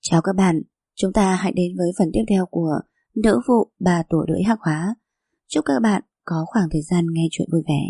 Chào các bạn, chúng ta hãy đến với phần tiếp theo của Nữ vụ 3 tuổi rưỡi hắc hóa. Chúc các bạn có khoảng thời gian nghe chuyện vui vẻ.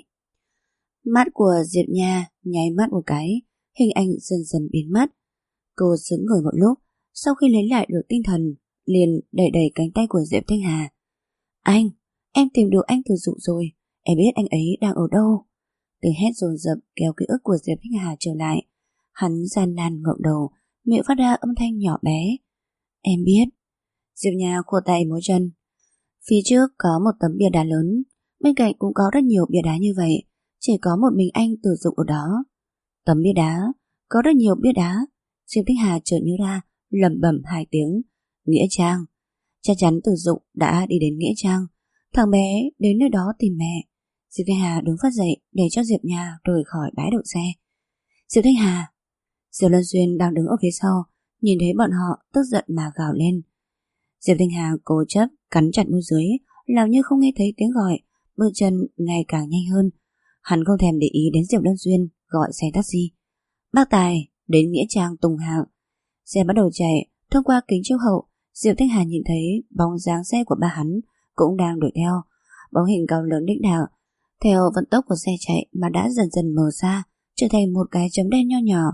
Mắt của Diệp Nha nháy mắt một cái, hình ảnh dần dần biến mất. Cô sững người một lúc, sau khi lấy lại được tinh thần, liền đẩy đẩy cánh tay của Diệp Thanh Hà. Anh, em tìm được anh Từ Dụ rồi, em biết anh ấy đang ở đâu. Tiếng hét dồn dập kéo ký ức của Diệp Thanh Hà trở lại. Hắn gian nan ngẩng đầu, miệng phát ra âm thanh nhỏ bé. Em biết. Diệp Nha khua tay múa chân. Phía trước có một tấm bia đá lớn, bên cạnh cũng có rất nhiều bia đá như vậy, chỉ có một mình anh Từ Dụ ở đó. Tấm bia đá, có rất nhiều bia đá. Diệp Thanh Hà chợt nhớ ra, lẩm bẩm 2 tiếng. Nghĩa Trang. Chắc chắn Từ Dụ đã đi đến Nghĩa Trang. Thằng bé đến nơi đó tìm mẹ. Diệp Thanh Hà đứng phát dậy để cho Diệp Nha rời khỏi bãi đậu xe. Diệp Thanh Hà. Diệp Lân Xuyên đang đứng ở phía sau, nhìn thấy bọn họ tức giận mà gào lên. Diệp Thanh Hà cố chấp cắn chặt môi dưới, làm như không nghe thấy tiếng gọi, bước chân ngày càng nhanh hơn. Hắn không thèm để ý đến Diệp Lân Xuyên, gọi xe taxi. Bác Tài đến Nghĩa Trang Tùng Hạng. Xe bắt đầu chạy, thông qua kính chiếu hậu, Diệp Thanh Hà nhìn thấy bóng dáng xe của ba hắn cũng đang đuổi theo. Bóng hình cao lớn đĩnh đạo theo vận tốc của xe chạy mà đã dần dần mờ xa, trở thành một cái chấm đen nho nhỏ.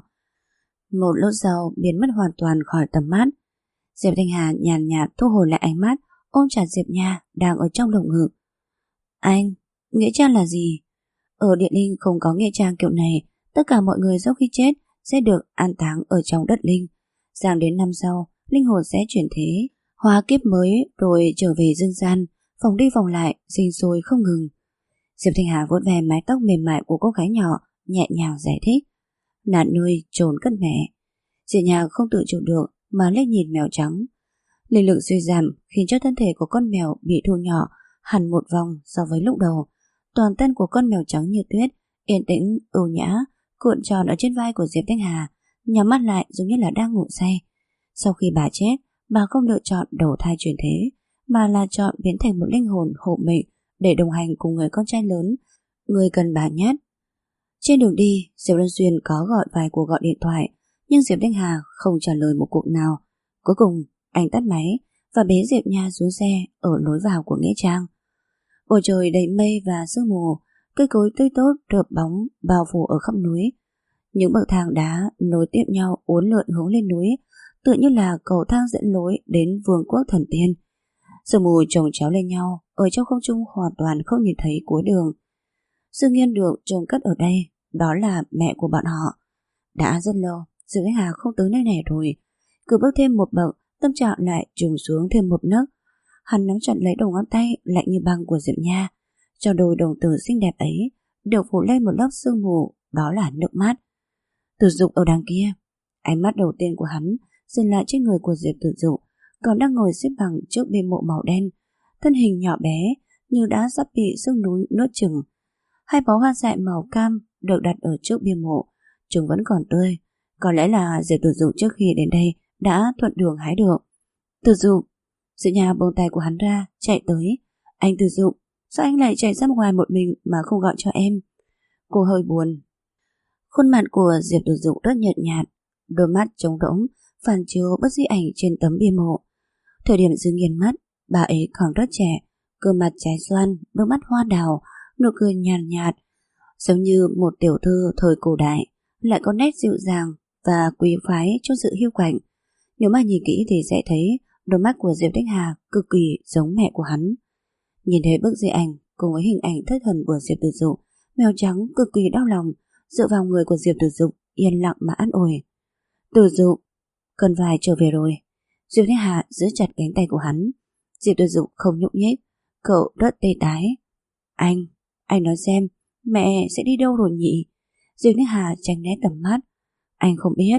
Một lúc sau biến mất hoàn toàn khỏi tầm mắt. Diệp Thanh Hà nhàn nhạt thu hồi lại ánh mắt, ôm chặt Diệp Nha đang ở trong lồng ngực. Anh, nghĩa trang là gì? Ở địa linh không có nghĩa trang kiểu này. Tất cả mọi người sau khi chết sẽ được an táng ở trong đất linh. Sang đến năm sau, linh hồn sẽ chuyển thế, hóa kiếp mới rồi trở về dương gian, vòng đi vòng lại, sinh sôi không ngừng. Diệp Thanh Hà vuốt ve mái tóc mềm mại của cô gái nhỏ, nhẹ nhàng giải thích. Nạn nơi chôn cất mẹ. Diệp Nha không tự chủ được mà liếc nhìn mèo trắng. Linh lực suy giảm khiến cho thân thể của con mèo bị thu nhỏ hẳn một vòng so với lúc đầu. Toàn thân của con mèo trắng như tuyết, yên tĩnh, ưu nhã, cuộn tròn ở trên vai của Diệp Thanh Hà, nhắm mắt lại giống như là đang ngủ say. Sau khi bà chết, bà không lựa chọn đầu thai chuyển thế, mà là chọn biến thành một linh hồn hộ mệnh để đồng hành cùng người con trai lớn, người cần bà nhất. Trên đường đi, Diệp Lân Xuyên có gọi vài cuộc gọi điện thoại, nhưng Diệp Thanh Hà không trả lời một cuộc nào. Cuối cùng, anh tắt máy và bế Diệp Nha xuống xe ở lối vào của nghĩa trang. Bầu trời đầy mây và sương mù, cây cối tươi tốt rợp bóng bao phủ ở khắp núi. Những bậc thang đá nối tiếp nhau uốn lượn hướng lên núi, tựa như là cầu thang dẫn lối đến vương quốc thần tiên. Sương mù chồng chéo lên nhau, ở trong không trung hoàn toàn không nhìn thấy cuối đường. Dương Nghiên được chôn cất ở đây, đó là mẹ của bọn họ. Đã rất lâu, Diệp Thanh Hà không tới nơi này rồi. Cứ bước thêm một bậc, tâm trạng lại trùng xuống thêm một nấc. Hắn nắm chặt lấy đầu ngón tay lạnh như băng của Diệp Nha. Cho đôi đồng tử xinh đẹp ấy được phủ lên một lớp sương mù, đó là nước mắt. Từ Dụ ở đằng kia. Ánh mắt đầu tiên của hắn dừng lại trên người của Diệp Từ Dụ, còn đang ngồi xếp bằng trước bia mộ màu đen. Thân hình nhỏ bé như đã sắp bị sương núi nuốt chửng. 2 bó hoa dại màu cam được đặt ở trước bia mộ, chúng vẫn còn tươi. Có lẽ là Diệp Từ Dụ trước khi đến đây đã thuận đường hái được. Từ Dụ. Diệp Nha buông tay của hắn ra, chạy tới. Anh Từ Dụ, sao anh lại chạy ra ngoài một mình mà không gọi cho em? Cô hơi buồn. Khuôn mặt của Diệp Từ Dụ rất nhợt nhạt, đôi mắt trống rỗng phản chiếu bất di ảnh trên tấm bia mộ. Thời điểm Dương Nghiên mất, bà ấy còn rất trẻ, gương mặt trái xoan, đôi mắt hoa đào, nụ cười nhàn nhạt, giống như một tiểu thư thời cổ đại, lại có nét dịu dàng và quý phái trong sự hiu quạnh. Nếu mà nhìn kỹ thì sẽ thấy đôi mắt của Diệp Thanh Hà cực kỳ giống mẹ của hắn. Nhìn thấy bức di ảnh cùng với hình ảnh thất thần của Diệp Từ Dụ, mèo trắng cực kỳ đau lòng, dựa vào người của Diệp Từ Dụ yên lặng mà an ủi. Từ Dụ, cần phải trở về rồi. Diệp Thanh Hà giữ chặt cánh tay của hắn. Diệp Từ Dụ không nhúc nhích, cậu rất tê tái. Anh nói xem, mẹ sẽ đi đâu rồi nhỉ? Diệp Thanh Hà tránh né tầm mắt. Anh không biết.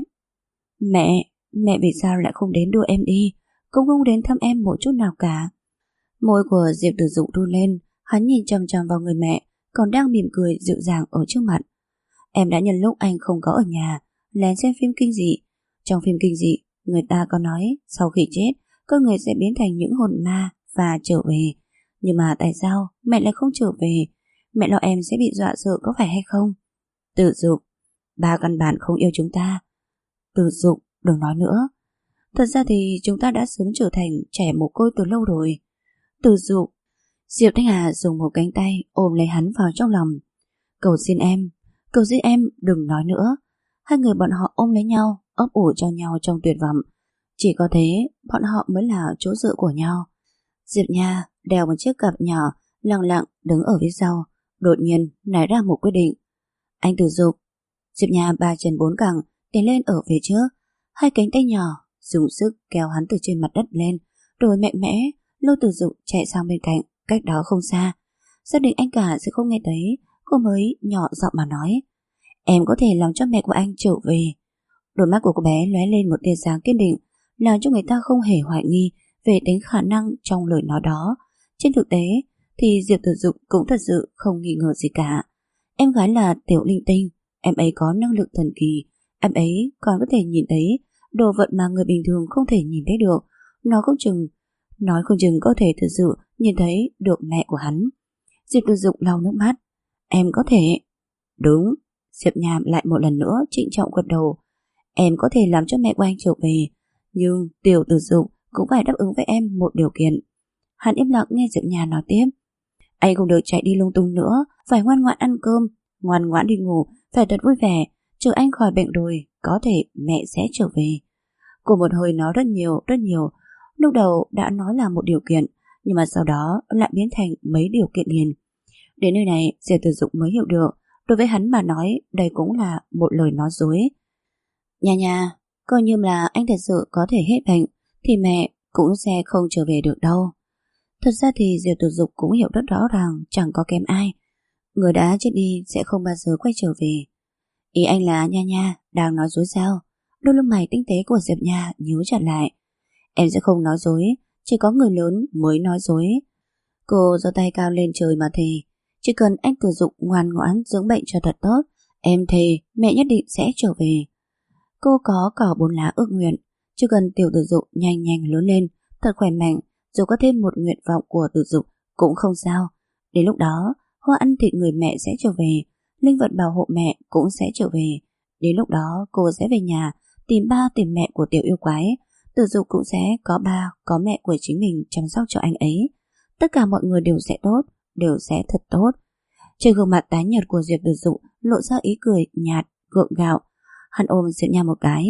Mẹ vì sao lại không đến đưa em đi, cũng không đến thăm em một chút nào cả. Môi của Diệp Từ Dụ run lên, hắn nhìn chằm chằm vào người mẹ, còn đang mỉm cười dịu dàng ở trước mặt. Em đã nhân lúc anh không có ở nhà, lén xem phim kinh dị. Trong phim kinh dị, người ta có nói sau khi chết, con người sẽ biến thành những hồn ma và trở về. Nhưng mà tại sao mẹ lại không trở về? Mẹ lo em sẽ bị dọa sợ có phải hay không? Từ Dụ, ba căn bản không yêu chúng ta. Từ Dụ, đừng nói nữa. Thật ra thì chúng ta đã sớm trở thành trẻ mồ côi từ lâu rồi. Từ Dụ. Diệp Thanh Hà dùng một cánh tay ôm lấy hắn vào trong lòng. Cầu xin em đừng nói nữa. Hai người bọn họ ôm lấy nhau, ấp ủ cho nhau trong tuyệt vọng. Chỉ có thế bọn họ mới là chỗ dựa của nhau. Diệp Nha đeo một chiếc cặp nhỏ, lặng lặng đứng ở phía sau, đột nhiên nảy ra một quyết định. Anh Từ Dục. Diệp Nha ba chân bốn cẳng tiến lên ở phía trước, hai cánh tay nhỏ dùng sức kéo hắn từ trên mặt đất lên, rồi mạnh mẽ lôi Từ Dục chạy sang bên cạnh, cách đó không xa. Xác định anh cả sẽ không nghe thấy, cô mới nhỏ giọng mà nói: Em có thể làm cho mẹ của anh trở về. Đôi mắt của cô bé lóe lên một tia sáng kiên định, làm cho người ta không hề hoài nghi về tính khả năng trong lời nói đó. Trên thực tế thì Diệp Từ Dục cũng thật sự không nghi ngờ gì cả. Em gái là tiểu linh tinh, em ấy có năng lực thần kỳ, em ấy còn có thể nhìn thấy đồ vật mà người bình thường không thể nhìn thấy được. Nói không chừng có thể thật sự nhìn thấy được mẹ của hắn. Diệp Từ Dục lau nước mắt. Em có thể. Đúng. Diệp Nham lại một lần nữa trịnh trọng gật đầu. Em có thể làm cho mẹ của anh trở về, nhưng tiểu Từ Dục cũng phải đáp ứng với em một điều kiện. Hắn im lặng nghe Diệp Nham nói tiếp. Anh không được chạy đi lung tung nữa, phải ngoan ngoãn ăn cơm, ngoan ngoãn đi ngủ, phải thật vui vẻ. Chờ anh khỏi bệnh rồi, có thể mẹ sẽ trở về. Cô một hơi nói rất nhiều. Lúc đầu đã nói là một điều kiện, nhưng mà sau đó lại biến thành mấy điều kiện liền. Đến nơi này Diệp Từ Dục mới hiểu được, đối với hắn mà nói đây cũng là một lời nói dối. Nha, coi như là anh thật sự có thể hết bệnh thì mẹ cũng sẽ không trở về được đâu. Thật ra thì Diệp Từ Dục cũng hiểu rất rõ ràng chẳng có kém ai. Người đã chết đi sẽ không bao giờ quay trở về. Ý anh là Nha đang nói dối sao? Đôi lông mày tinh tế của Diệp Nha nhíu chặt lại. Em sẽ không nói dối, chỉ có người lớn mới nói dối. Cô giơ tay cao lên trời mà thề. Chỉ cần anh Từ Dục ngoan ngoãn dưỡng bệnh cho thật tốt, em thề mẹ nhất định sẽ trở về. Cô có cả 4 lá ước nguyện. Chỉ cần tiểu Từ Dục nhanh lớn lên, thật khỏe mạnh, dù có thêm một nguyện vọng của Từ Dục cũng không sao. Đến lúc đó hoa ăn thịt người mẹ sẽ trở về, linh vật bảo hộ mẹ cũng sẽ trở về. Đến lúc đó cô sẽ về nhà tìm ba tìm mẹ của tiểu yêu quái. Từ Dục cũng sẽ có ba có mẹ của chính mình chăm sóc cho anh ấy. Tất cả mọi người đều sẽ tốt, đều sẽ thật tốt. Trên gương mặt tái nhợt của Diệp Từ Dục lộ ra ý cười nhạt gượng gạo. Hắn ôm Diệp Nha một cái.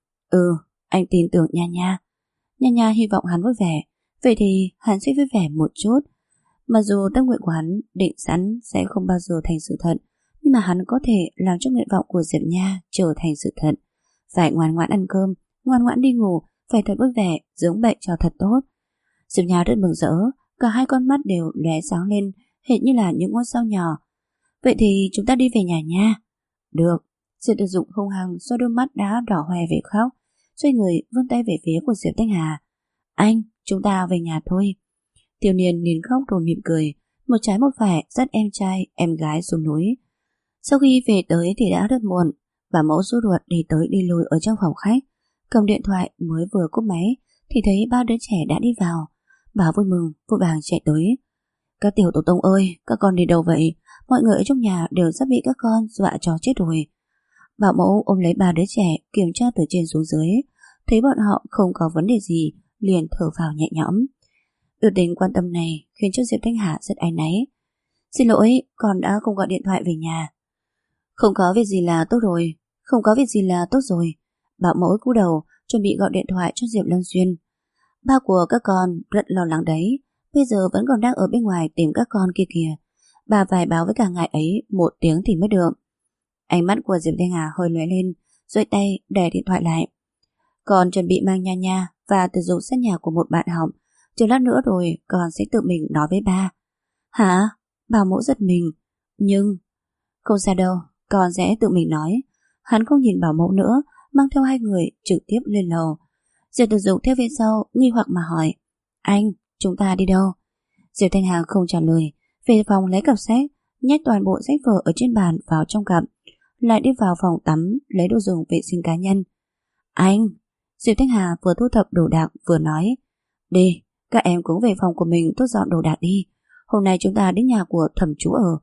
Anh tin tưởng Nha. Nha hy vọng hắn vui vẻ. Vậy thì hắn sẽ vui vẻ một chút. Mặc dù tâm nguyện của hắn định sẵn sẽ không bao giờ thành sự thật, nhưng mà hắn có thể làm cho nguyện vọng của Diệp Nha trở thành sự thật. Phải ngoan ngoãn ăn cơm, ngoan ngoãn đi ngủ, phải thật vui vẻ, dưỡng bệnh cho thật tốt. Diệp Nha rất mừng rỡ, cả hai con mắt đều lóe sáng lên, hệt như là những ngôi sao nhỏ. Vậy thì chúng ta đi về nhà nha. Được. Diệp Từ Dục hung hăng xoa đôi mắt đã đỏ hoe về khóc, xoay người vươn tay về phía của Diệp Thanh Hà. Anh, chúng ta về nhà thôi. Tiểu Niên nín khóc rồi mỉm cười, một trái một phải dắt em trai em gái xuống núi. Sau khi về tới thì đã rất muộn. Bà mẫu sốt ruột đi tới đi lui ở trong phòng khách, cầm điện thoại mới vừa cúp máy thì thấy ba đứa trẻ đã đi vào. Bà vui mừng vội vàng chạy tới. Các tiểu tổ tông ơi, các con đi đâu vậy? Mọi người ở trong nhà đều sắp bị các con dọa cho chết rồi. Bảo mẫu ôm lấy ba đứa trẻ kiểm tra từ trên xuống dưới, thấy bọn họ không có vấn đề gì liền thở phào nhẹ nhõm. Biểu tình quan tâm này khiến cho Diệp Thanh Hà rất áy náy. Xin lỗi, con đã không gọi điện thoại về nhà. Không có việc gì là tốt rồi. Không có việc gì là tốt rồi. Bảo mẫu cúi đầu chuẩn bị gọi điện thoại cho Diệp Lâm Xuyên. Ba của các con rất lo lắng đấy, bây giờ vẫn còn đang ở bên ngoài tìm các con kia kìa. Bà phải báo với cả ngài ấy 1 tiếng thì mới được. Ánh mắt của Diệp Thanh Hà hơi lóe lên, duỗi tay đè điện thoại lại. Con chuẩn bị mang Nha và Từ Dục sang nhà của một bạn học. Chờ lát nữa rồi con sẽ tự mình nói với ba. Hả? Bảo mẫu giật mình. Nhưng không sao đâu, con sẽ tự mình nói. Hắn không nhìn bảo mẫu nữa, mang theo hai người trực tiếp lên lầu. Diệp Từ Dục theo phía sau nghi hoặc mà hỏi. Anh, chúng ta đi đâu? Diệp Thanh Hà không trả lời, về phòng lấy cặp sách, nhét toàn bộ sách vở ở trên bàn vào trong cặp, lại đi vào phòng tắm lấy đồ dùng vệ sinh cá nhân. Anh! Diệp Thanh Hà vừa thu thập đồ đạc vừa nói. Đi, các em cũng về phòng của mình thu dọn đồ đạc đi. Hôm nay chúng ta đến nhà của thẩm chú ở.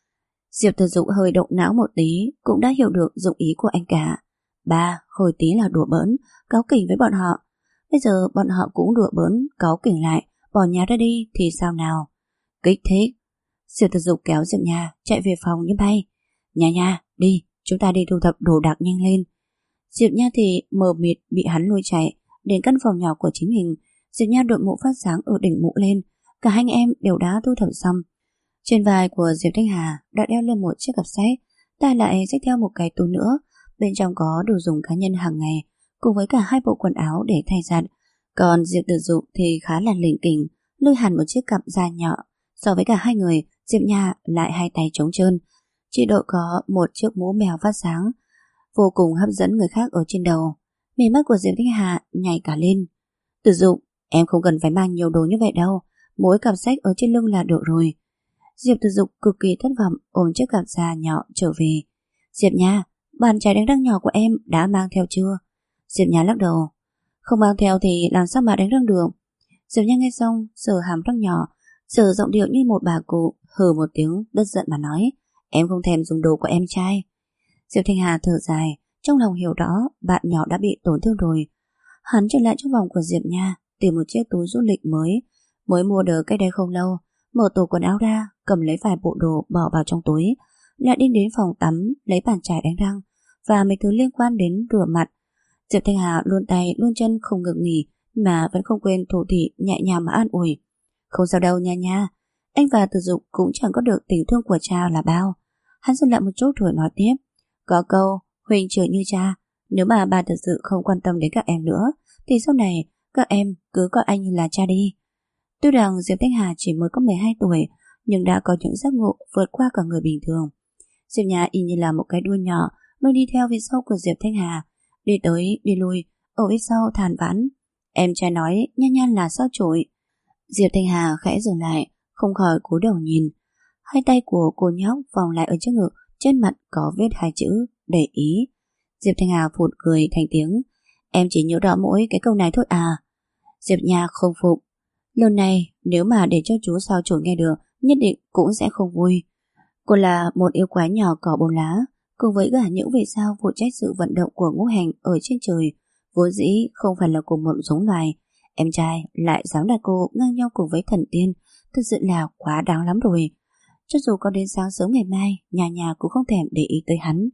Diệp Từ Dục hơi động não một tí, cũng đã hiểu được dụng ý của anh cả. Ba, hồi tí là đùa bỡn, cáu kỉnh với bọn họ. Bây giờ bọn họ cũng đùa bỡn, cáu kỉnh lại, bỏ nhà ra đi thì sao nào? Kích thích. Diệp Tử Dục kéo Diệp Nha chạy về phòng như bay. Nha, đi, chúng ta đi thu thập đồ đạc nhanh lên. Diệp Nha thì mờ mịt bị hắn lôi chạy đến căn phòng nhỏ của chính mình. Diệp Nha đội mũ phát sáng ở đỉnh mũ lên. Cả hai anh em đều đã thu thập xong. Trên vai của Diệp Thanh Hà đã đeo lên một chiếc cặp sách, tay lại xách theo một cái túi nữa, bên trong có đồ dùng cá nhân hàng ngày cùng với cả 2 bộ quần áo để thay giặt. Còn Diệp Tử Dục thì khá là lỉnh kỉnh, lôi hẳn một chiếc cặp da nhọ. So với cả hai người, Diệp Nha lại 2 tay trống trơn, chỉ đội có một chiếc mũ mèo phát sáng, vô cùng hấp dẫn người khác ở trên đầu. Mí mắt của Diệp Thanh Hà nhảy cả lên. Tử Dục, em không cần phải mang nhiều đồ như vậy đâu, mỗi cặp sách ở trên lưng là được rồi. Diệp Tử Dục cực kỳ thất vọng ôm chiếc cặp da nhỏ trở về. Diệp Nha, bàn chải đánh răng nhỏ của em đã mang theo chưa? Diệp Nha lắc đầu. Không mang theo thì làm sao mà đánh răng được? Diệp Nha nghe xong sờ hàm răng nhỏ, sờ giọng điệu như một bà cụ, hừ một tiếng đất giận mà nói, em không thèm dùng đồ của em trai. Diệp Thanh Hà thở dài, trong lòng hiểu rõ bạn nhỏ đã bị tổn thương rồi. Hắn trở lại trong vòng của Diệp Nha, tìm một chiếc túi du lịch mới mua được cách đây không lâu, mở tủ quần áo ra, cầm lấy vài bộ đồ bỏ vào trong túi, lại đi đến phòng tắm lấy bàn chải đánh răng và mấy thứ liên quan đến rửa mặt. Diệp Thanh Hà luôn tay luôn chân không ngừng nghỉ mà vẫn không quên thủ thỉ nhẹ nhàng mà an ủi. Không sao đâu nha, anh và Tử Dục cũng chẳng có được tình thương của cha là bao. Hắn dừng lại một chút rồi nói tiếp. Có câu huynh trưởng như cha, nếu mà bà thật sự không quan tâm đến các em nữa thì sau này các em cứ coi anh như là cha đi. Tuy rằng Diệp Thanh Hà chỉ mới có 12 tuổi nhưng đã có những giác ngộ vượt qua cả người bình thường. Diệp Nha y như là một cái đuôi nhỏ luôn đi theo phía sau của Diệp Thanh Hà, đi tới đi lui ở phía sau than vãn. Em trai nói Nhan là sao chổi. Diệp Thanh Hà khẽ dừng lại, không khỏi cúi đầu nhìn. Hai tay của cô nhóc vòng lại ở trước ngực, trên mặt có vết 2 chữ để ý. Diệp Thanh Hà phụt cười thành tiếng. Em chỉ nhớ rõ mỗi cái câu này thôi à? Diệp Nha không phục. Lần này nếu mà để cho chú sao chổi nghe được, nhất định cũng sẽ không vui. Cô là một yêu quái nhỏ cỏ bông lá, cùng với cả những vì sao phụ trách sự vận động của ngũ hành ở trên trời, vốn dĩ không phải là cùng một giống loài. Em trai lại dám đặt cô ngang nhau cùng với thần tiên, thật sự là quá đáng lắm rồi. Cho dù có đến sáng sớm ngày mai, nhà cũng không thèm để ý tới hắn,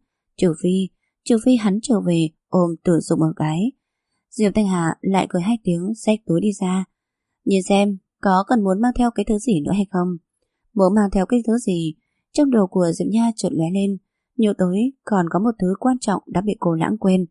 trừ phi hắn trở về ôm Tử Dục một cái. Diệp Thanh Hà lại cười 2 tiếng, xách túi đi ra. Nhìn xem có cần muốn mang theo cái thứ gì nữa hay không? Muốn mang theo cái thứ gì? Trong đầu của Diệp Nha chợt lóe lên, nhớ tới còn có một thứ quan trọng đã bị cô lãng quên.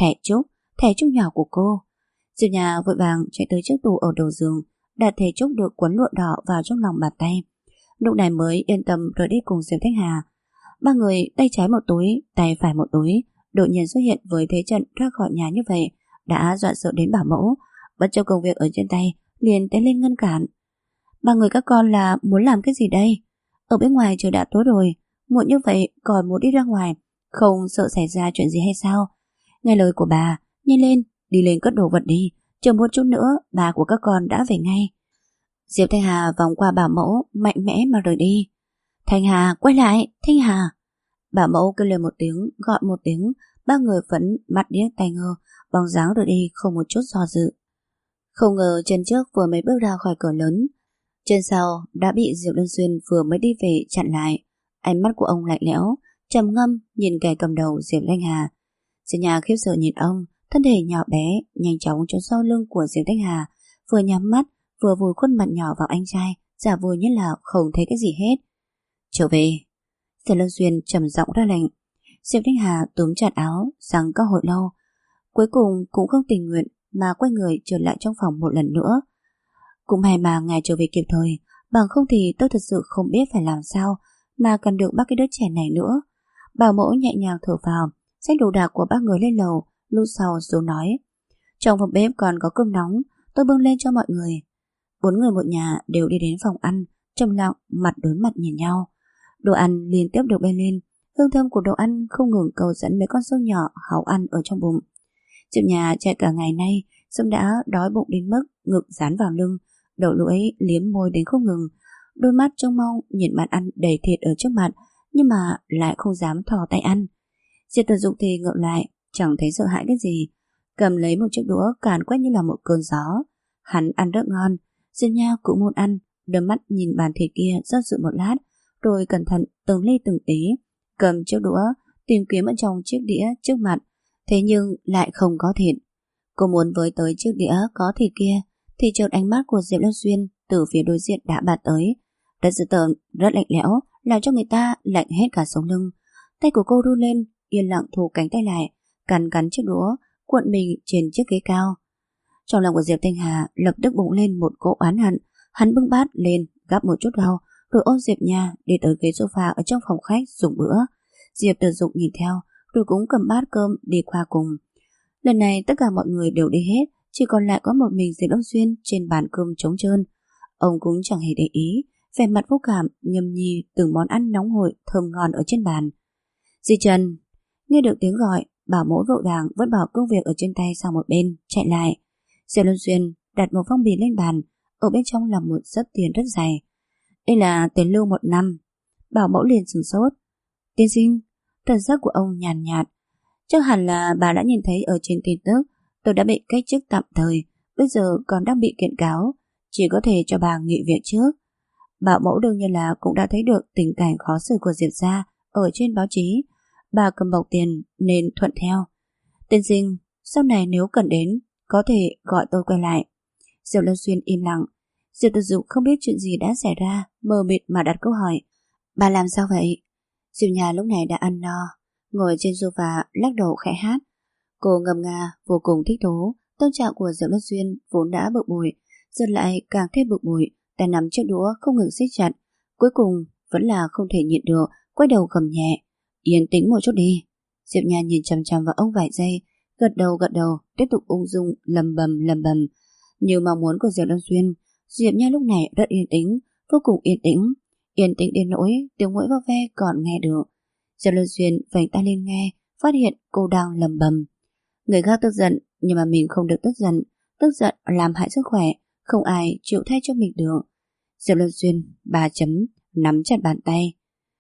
Thẻ trúc nhỏ của cô. Diệp Nha vội vàng chạy tới chiếc tủ ở đầu giường, đặt thẻ trúc được quấn lụa đỏ vào trong lòng bàn tay. Lúc này mới yên tâm rời đi cùng Diệp Thanh Hà. 3 người tay trái một túi, tay phải một túi, đột nhiên xuất hiện với thế trận ra khỏi nhà như vậy đã dọa sợ đến bảo mẫu, bất chấp công việc ở trên tay liền tiến lên ngăn cản. 3 người các con là muốn làm cái gì đây? Ở bên ngoài trời đã tối rồi, muộn như vậy còn muốn đi ra ngoài, không sợ xảy ra chuyện gì hay sao? Nghe lời của bà, nhanh lên, đi lên cất đồ vật đi, chờ một chút nữa bà của các con đã về ngay. Diệp Thanh Hà vòng qua bảo mẫu, mạnh mẽ mà rời đi. Thanh Hà, quay lại, Thanh Hà. Bảo mẫu kêu lên một tiếng, gọi một tiếng, 3 người vẫn mắt điếc tai ngơ, bóng dáng rời đi không một chút do dự. Không ngờ chân trước vừa mới bước ra khỏi cửa lớn, chân sau đã bị Diệp Luân Xuyên vừa mới đi về chặn lại. Ánh mắt của ông lạnh lẽo, trầm ngâm nhìn kẻ cầm đầu Diệp Thanh Hà. Diệp Nha khiếp sợ nhìn ông, thân thể nhỏ bé nhanh chóng trốn sau lưng của Diệp Thanh Hà, vừa nhắm mắt vừa vùi khuôn mặt nhỏ vào anh trai, giả vờ như là không thấy cái gì hết. Trở về. Diệp Luân Xuyên trầm giọng ra lệnh. Diệp Thanh Hà túm chặt áo, rằng các hồi lâu, cuối cùng cũng không tình nguyện mà quay người trở lại trong phòng một lần nữa. Cũng may mà ngài trở về kịp thời, bằng không thì tôi thật sự không biết phải làm sao mà cần được 3 cái đứa trẻ này nữa. Bảo mẫu nhẹ nhàng thở vào, xách đồ đạc của 3 người lên lầu, lúc sau rồi nói. Trong phòng bếp còn có cơm nóng, tôi bưng lên cho mọi người. 4 người một nhà đều đi đến phòng ăn, trầm lặng, mặt đối mặt nhìn nhau. Đồ ăn liên tiếp được bê lên, hương thơm của đồ ăn không ngừng cầu dẫn mấy con sâu nhỏ háu ăn ở trong bụng. Diệp Nhà chạy cả ngày nay, sớm đã đói bụng đến mức ngực dán vào lưng, đầu lưỡi liếm môi đến không ngừng, đôi mắt trông mong nhìn bàn ăn đầy thịt ở trước mặt, nhưng mà lại không dám thò tay ăn. Diệp Tử Dục thì ngược lại, chẳng thấy sợ hãi cái gì, cầm lấy một chiếc đũa càn quét như là một cơn gió. Hắn ăn rất ngon, Diệp Nha cũng muốn ăn, đôi mắt nhìn bàn thịt kia do dự một lát, rồi cẩn thận từng ly từng tí cầm chiếc đũa tìm kiếm ở trong chiếc đĩa trước mặt, thế nhưng lại không có thịt. Cô muốn với tới chiếc đĩa có thịt kia thì chợt ánh mắt của Diệp Lâm Xuyên từ phía đối diện đã bạt tới, rất dữ tợn, rất lạnh lẽo, làm cho người ta lạnh hết cả sống lưng. Tay của cô run lên, yên lặng thu cánh tay lại, cắn cắn chiếc đũa, cuộn mình trên chiếc ghế cao. Trong lòng của Diệp Thanh Hà lập tức bùng lên một cỗ oán hận. Hắn bưng bát lên, gắp một chút rau, rồi ôm Diệp Nha đi tới ghế sofa ở trong phòng khách dùng bữa. Diệp Tử Dục nhìn theo, rồi cũng cầm bát cơm đi qua cùng. Lần này tất cả mọi người đều đi hết, chỉ còn lại có một mình Diệp Đông Xuyên trên bàn cơm trống trơn. Ông cũng chẳng hề để ý, vẻ mặt vô cảm nhâm nhi từng món ăn nóng hổi thơm ngon ở trên bàn. Di Trần, nghe được tiếng gọi, bảo mẫu vội vàng vứt bỏ công việc ở trên tay sang một bên, chạy lại. Diệp Đông Xuyên đặt một phong bì lên bàn, ở bên trong là một sấp tiền rất dày. Đây là tiền lương 1 năm. Bảo mẫu liền sửng sốt. Tiên sinh, thần sắc của ông nhàn nhạt. Chắc hẳn là bà đã nhìn thấy ở trên tin tức tôi đã bị cách chức tạm thời, bây giờ còn đang bị kiện cáo, chỉ có thể cho bà nghỉ việc trước. Bảo mẫu đương nhiên là cũng đã thấy được tình cảnh khó xử của Diệp gia ở trên báo chí. Bà cầm bọc tiền nên thuận theo. Tiên sinh, sau này nếu cần đến có thể gọi tôi quay lại. Diệp Lâm Xuyên im lặng. Diệp Tử Dục không biết chuyện gì đã xảy ra, mờ mịt mà đặt câu hỏi. Bà làm sao vậy? Diệp Nhà lúc này đã ăn no, ngồi trên sofa lắc đầu khẽ hát. Cô ngâm nga vô cùng thích thú. Tâm trạng của Diệp Lâm Xuyên vốn đã bực bội, giờ lại càng thêm bực bội, tay nắm chiếc đũa không ngừng siết chặt. Cuối cùng vẫn là không thể nhịn được, quay đầu gầm nhẹ. Yên tĩnh một chút đi. Diệp Nhà nhìn chằm chằm vào ông vài giây, gật đầu, tiếp tục ung dung lầm bầm. Như mong muốn của Diệp Lâm Xuyên, Diệp Nha lúc này rất yên tĩnh, vô cùng yên tĩnh đến nỗi tiếng mũi vo ve còn nghe được. Diệp Lâm Xuyên vành tay lên nghe, phát hiện cô đang lầm bầm. Người khác tức giận, nhưng mà mình không được tức giận làm hại sức khỏe, không ai chịu thay cho mình được. Diệp Lâm Xuyên 3 chấm, nắm chặt bàn tay.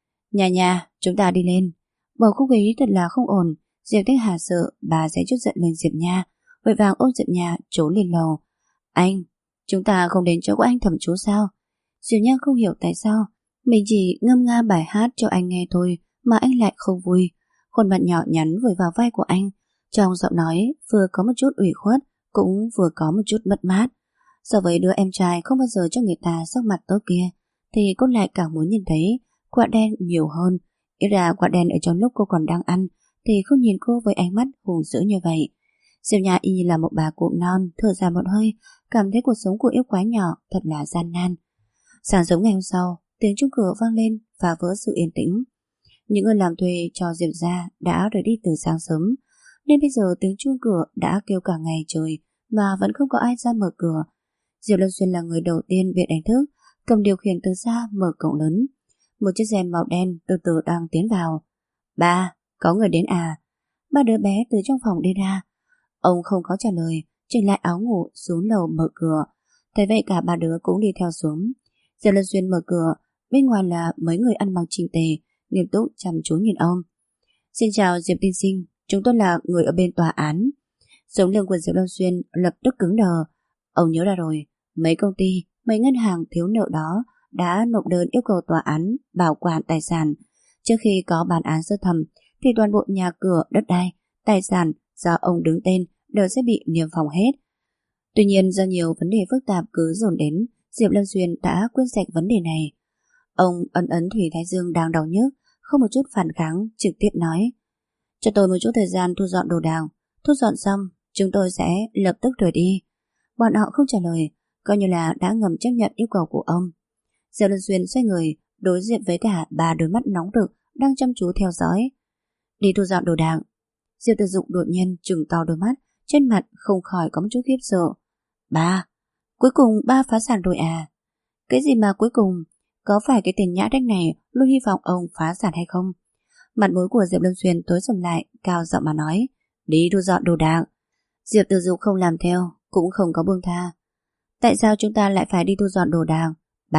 Nhà, chúng ta đi lên. Bầu không khí thật là không ổn. Diệp Thanh Hà sợ bà sẽ chút giận lên Diệp Nha, vội vàng ôm Diệp Nha trốn lên lầu. Anh, chúng ta không đến chỗ của anh thẩm chú sao? Diệp Nha không hiểu tại sao mình chỉ ngâm nga bài hát cho anh nghe thôi mà anh lại không vui. Khuôn mặt nhỏ nhắn vùi vào vai của anh, trong giọng nói vừa có một chút ủy khuất, cũng vừa có một chút mất mát. So với đứa em trai không bao giờ cho người ta sắc mặt tốt kia, thì cô lại càng muốn nhìn thấy quả đen nhiều hơn. Ý là quả đen ở trong lúc cô còn đang ăn thì không nhìn cô với ánh mắt hùng dữ như vậy. Diệp Nha y như là một bà cụ non, thở dài một hơi, cảm thấy cuộc sống của yêu quái nhỏ thật là gian nan. Sáng sớm ngày hôm sau, tiếng chuông cửa vang lên phá vỡ sự yên tĩnh. Những người làm thuê cho Diệp gia đã rời đi từ sáng sớm, nên bây giờ tiếng chuông cửa đã kêu cả ngày trời mà vẫn không có ai ra mở cửa. Diệp Lâm Xuyên là người đầu tiên bị đánh thức, cầm điều khiển từ xa mở cổng lớn. Một chiếc xe màu đen từ từ đang tiến vào. Ba, có người đến à? Ba đứa bé từ trong phòng đi ra. Ông không có trả lời, chỉnh lại áo ngủ xuống lầu mở cửa. Thấy vậy cả ba đứa cũng đi theo xuống. Diệp Lâm Xuyên mở cửa, bên ngoài là mấy người ăn mặc chỉnh tề, nghiêm túc chăm chú nhìn ông. Xin chào Diệp tiên sinh, chúng tôi là người ở bên tòa án. Sống lưng của Diệp Lâm Xuyên lập tức cứng đờ. Ông nhớ ra rồi, mấy công ty, mấy ngân hàng thiếu nợ đó đã nộp đơn yêu cầu tòa án bảo quản tài sản. Trước khi có bản án sơ thẩm thì toàn bộ nhà cửa, đất đai, tài sản do ông đứng tên đều sẽ bị niêm phong hết. Tuy nhiên do nhiều vấn đề phức tạp cứ dồn đến, Diệp Lâm Xuyên đã quên sạch vấn đề này. Ông ấn thủy thái dương đang đau nhức, không một chút phản kháng, trực tiếp nói: cho tôi một chút thời gian thu dọn đồ đạc, thu dọn xong chúng tôi sẽ lập tức rời đi. Bọn họ không trả lời, coi như là đã ngầm chấp nhận yêu cầu của ông. Diệp Lâm Xuyên xoay người đối diện với cả ba đôi mắt nóng rực đang chăm chú theo dõi. Đi thu dọn đồ đạc. Diệp Tử Dục đột nhiên trừng to đôi mắt, trên mặt không khỏi có một chút khiếp sợ. Ba, cuối cùng ba phá sản rồi à? Cái gì mà cuối cùng? Có phải cái tên nhã đách này luôn hy vọng ông phá sản hay không? Mặt mũi của Diệp Lâm Xuyên tối sầm lại, cao giọng mà nói: đi thu dọn đồ đạc. Diệp Tử Dục không làm theo, cũng không có buông tha. Tại sao chúng ta lại phải đi thu dọn đồ đạc?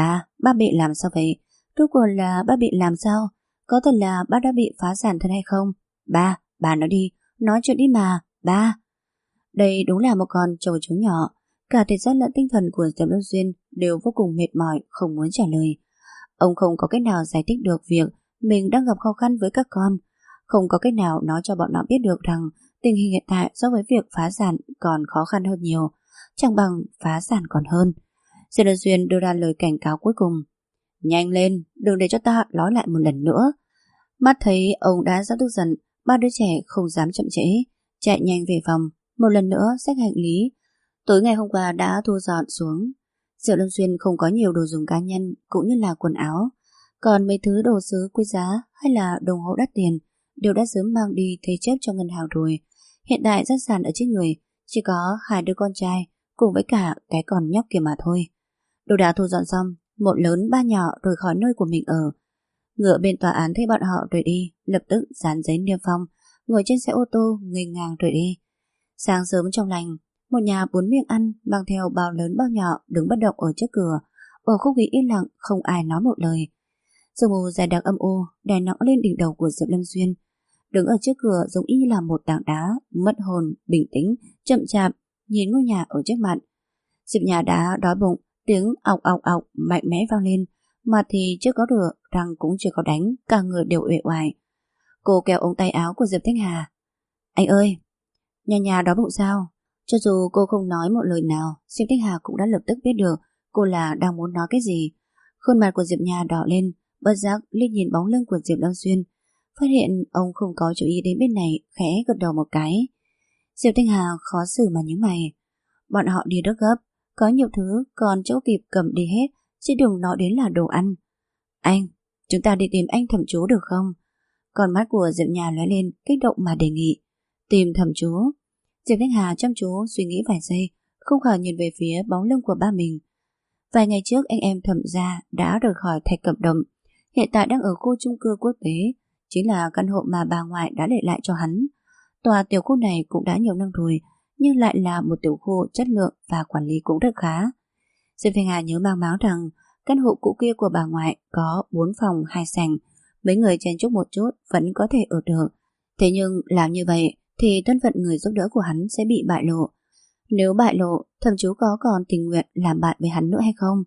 Ba bị làm sao vậy? Rốt cuộc là ba bị làm sao? Có thật là ba đã bị phá sản thật hay không? Ba nói đi, nói chuyện đi mà, ba. Đây đúng là một con trâu chấu nhỏ. Cả thể xác lẫn tinh thần của Diệp Lâm Duyên đều vô cùng mệt mỏi, không muốn trả lời. Ông không có cách nào giải thích được việc mình đang gặp khó khăn với các con, không có cách nào nói cho bọn nó biết được rằng tình hình hiện tại so với việc phá sản còn khó khăn hơn nhiều, chẳng bằng phá sản còn hơn. Diệp Lâm Duyên đưa ra lời cảnh cáo cuối cùng. Nhanh lên, đừng để cho ta nói lại một lần nữa. Mắt thấy ông đã rất tức giận, ba đứa trẻ không dám chậm trễ, chạy nhanh về phòng, một lần nữa xách hành lý tối ngày hôm qua đã thu dọn xuống. Diệp Lâm Xuyên không có nhiều đồ dùng cá nhân cũng như là quần áo, còn mấy thứ đồ sứ quý giá hay là đồng hồ đắt tiền đều đã sớm mang đi thế chấp cho ngân hàng rồi. Hiện tại gia sản ở trên người chỉ có 2 đứa con trai cùng với cả cái con nhóc kia mà thôi. Đồ đã thu dọn xong, một lớn ba nhỏ rời khỏi nơi của mình ở. Ngựa bên tòa án thấy bọn họ rời đi, lập tức dán giấy niêm phong, ngồi trên xe ô tô nghênh ngang rời đi. Sáng sớm trong lành, một nhà 4 miệng ăn mang theo bao lớn bao nhỏ đứng bất động ở trước cửa, bầu không khí yên lặng, không ai nói một lời. Sương mù dày đặc âm u đè nặng lên đỉnh đầu của Diệp Lâm Duyên, đứng ở trước cửa giống y như là một tảng đá, mất hồn, bình tĩnh, chậm chạp nhìn ngôi nhà ở trước mặt. Diệp nhà đã đói bụng, tiếng ọc ọc ọc mạnh mẽ vang lên, mặt thì chưa có rửa, răng cũng chưa có đánh, cả người đều uể oải. Cô kéo ống tay áo của Diệp Thanh Hà. Anh ơi, nhà đói bụng sao? Cho dù cô không nói một lời nào, Diệp Thanh Hà cũng đã lập tức biết được cô là đang muốn nói cái gì. Khuôn mặt của Diệp Nhà đỏ lên, bất giác liếc nhìn bóng lưng của Diệp Lâm Xuyên, phát hiện ông không có chú ý đến bên này, khẽ gật đầu một cái. Diệp Thanh Hà khó xử mà nhíu mày. Bọn họ đi rất gấp, có nhiều thứ còn chỗ kịp cầm đi hết, chứ đừng nói đến là đồ ăn. Anh, chúng ta đi tìm anh thẩm chú được không? Con mắt của Diệp Nhà lóe lên, kích động mà đề nghị. Tìm thẩm chú? Diệp Thanh Hà chăm chú suy nghĩ vài giây, không khỏi nhìn về phía bóng lưng của ba mình. Vài ngày trước anh em Thẩm gia đã rời khỏi Thạch Cẩm Đồng, hiện tại đang ở khu chung cư quốc tế, chính là căn hộ mà bà ngoại đã để lại cho hắn. Tòa tiểu khu này cũng đã nhiều năm rồi, nhưng lại là một tiểu khu chất lượng và quản lý cũng rất khá. Diệp Thanh Hà nhớ mang máng rằng căn hộ cũ kia của bà ngoại có 4 phòng 2 sảnh, mấy người chen chúc một chút vẫn có thể ở được. Thế nhưng làm như vậy thì thân phận người giúp đỡ của hắn sẽ bị bại lộ. Nếu bại lộ, thậm chú có còn tình nguyện làm bạn với hắn nữa hay không?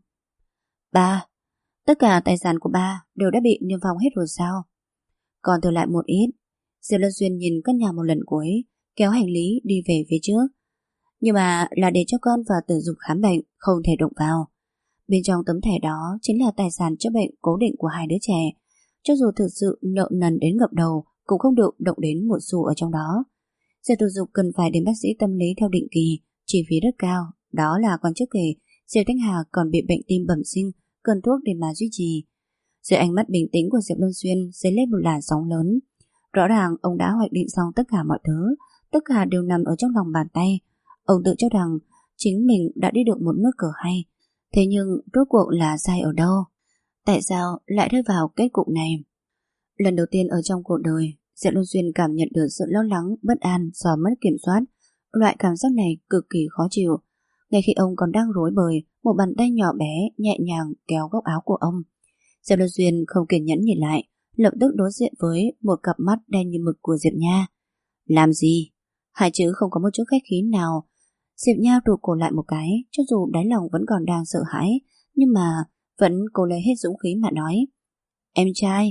Ba, tất cả tài sản của ba đều đã bị niêm phong hết rồi sao? Còn thừa lại một ít. Diệp Lâm Xuyên nhìn căn nhà một lần cuối, kéo hành lý đi về phía trước. Nhưng mà là để cho con vào tử dục khám bệnh, không thể động vào. Bên trong tấm thẻ đó chính là tài sản chữa bệnh cố định của 2 đứa trẻ. Cho dù thực sự nợ nần đến ngập đầu, cũng không được động đến một xu ở trong đó. Diệp Tử Dục cần phải đến bác sĩ tâm lý theo định kỳ, chi phí rất cao. Đó là còn trước kể, Diệp Thanh Hà còn bị bệnh tim bẩm sinh, cần thuốc để mà duy trì. Dưới ánh mắt bình tĩnh của Diệp Lâm Xuyên dấy lên một làn sóng lớn. Rõ ràng ông đã hoạch định xong tất cả mọi thứ, tất cả đều nằm ở trong lòng bàn tay. Ông tự cho rằng chính mình đã đi được một nước cờ hay. Thế nhưng rốt cuộc là sai ở đâu? Tại sao lại rơi vào kết cục này? Lần đầu tiên ở trong cuộc đời, Diệp Lâm Xuyên cảm nhận được sự lo lắng, bất an do mất kiểm soát. Loại cảm giác này cực kỳ khó chịu. Ngay khi ông còn đang rối bời, một bàn tay nhỏ bé nhẹ nhàng kéo góc áo của ông. Diệp Lâm Xuyên không kiên nhẫn nhìn lại, lập tức đối diện với một cặp mắt đen như mực của Diệp Nha. Làm gì? Hai chữ không có một chút khách khí nào. Diệp Nha rụt cổ lại một cái, cho dù đáy lòng vẫn còn đang sợ hãi, nhưng mà vẫn cố lấy hết dũng khí mà nói. Em trai,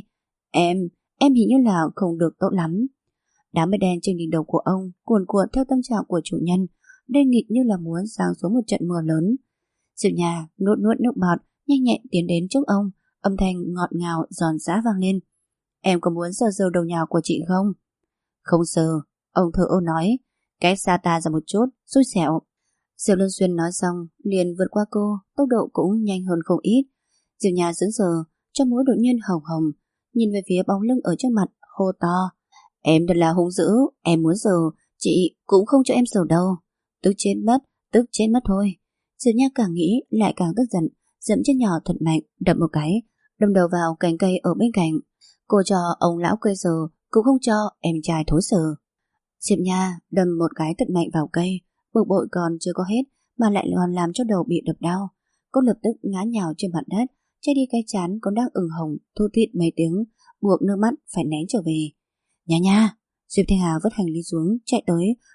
em hình như là không được tốt lắm. Đám mây đen trên đỉnh đầu của ông cuồn cuộn theo tâm trạng của chủ nhân, đen nghịt như là muốn giáng xuống một trận mưa lớn. Diệp Nhà nuốt nuốt nước bọt, nhanh nhẹn tiến đến trước ông, âm thanh ngọt ngào giòn giã vang lên. Em có muốn sờ sờ đầu nhỏ của chị không? Không sờ, ông thở ơ nói, cách xa ta ra một chút, xui xẻo. Diệp Luân Xuyên nói xong, liền vượt qua cô, tốc độ cũng nhanh hơn không ít. Diệp Nhà sững sờ, trong mũi đột nhiên hồng hồng, nhìn về phía bóng lưng ở trước mặt, hô to. Em thật là hung dữ, em muốn sờ, chị cũng không cho em sờ đâu. Tức chết mất thôi. Diệp Nha càng nghĩ lại càng tức giận, dẫm chân nhỏ thật mạnh, đập một cái, đâm đầu vào cành cây ở bên cạnh. Cô cho ông lão cây sờ, cũng không cho em trai thối sờ. Diệp Nha đâm một cái thật mạnh vào cây, bực bội còn chưa có hết mà lại còn làm cho đầu bị đập đau. Cô lập tức ngã nhào trên mặt đất, che đi cái trán còn đang ửng hồng, thu thít mấy tiếng, buộc nước mắt phải nén trở về. Nha, Diệp Thanh Hà vứt hành lý xuống, chạy tới,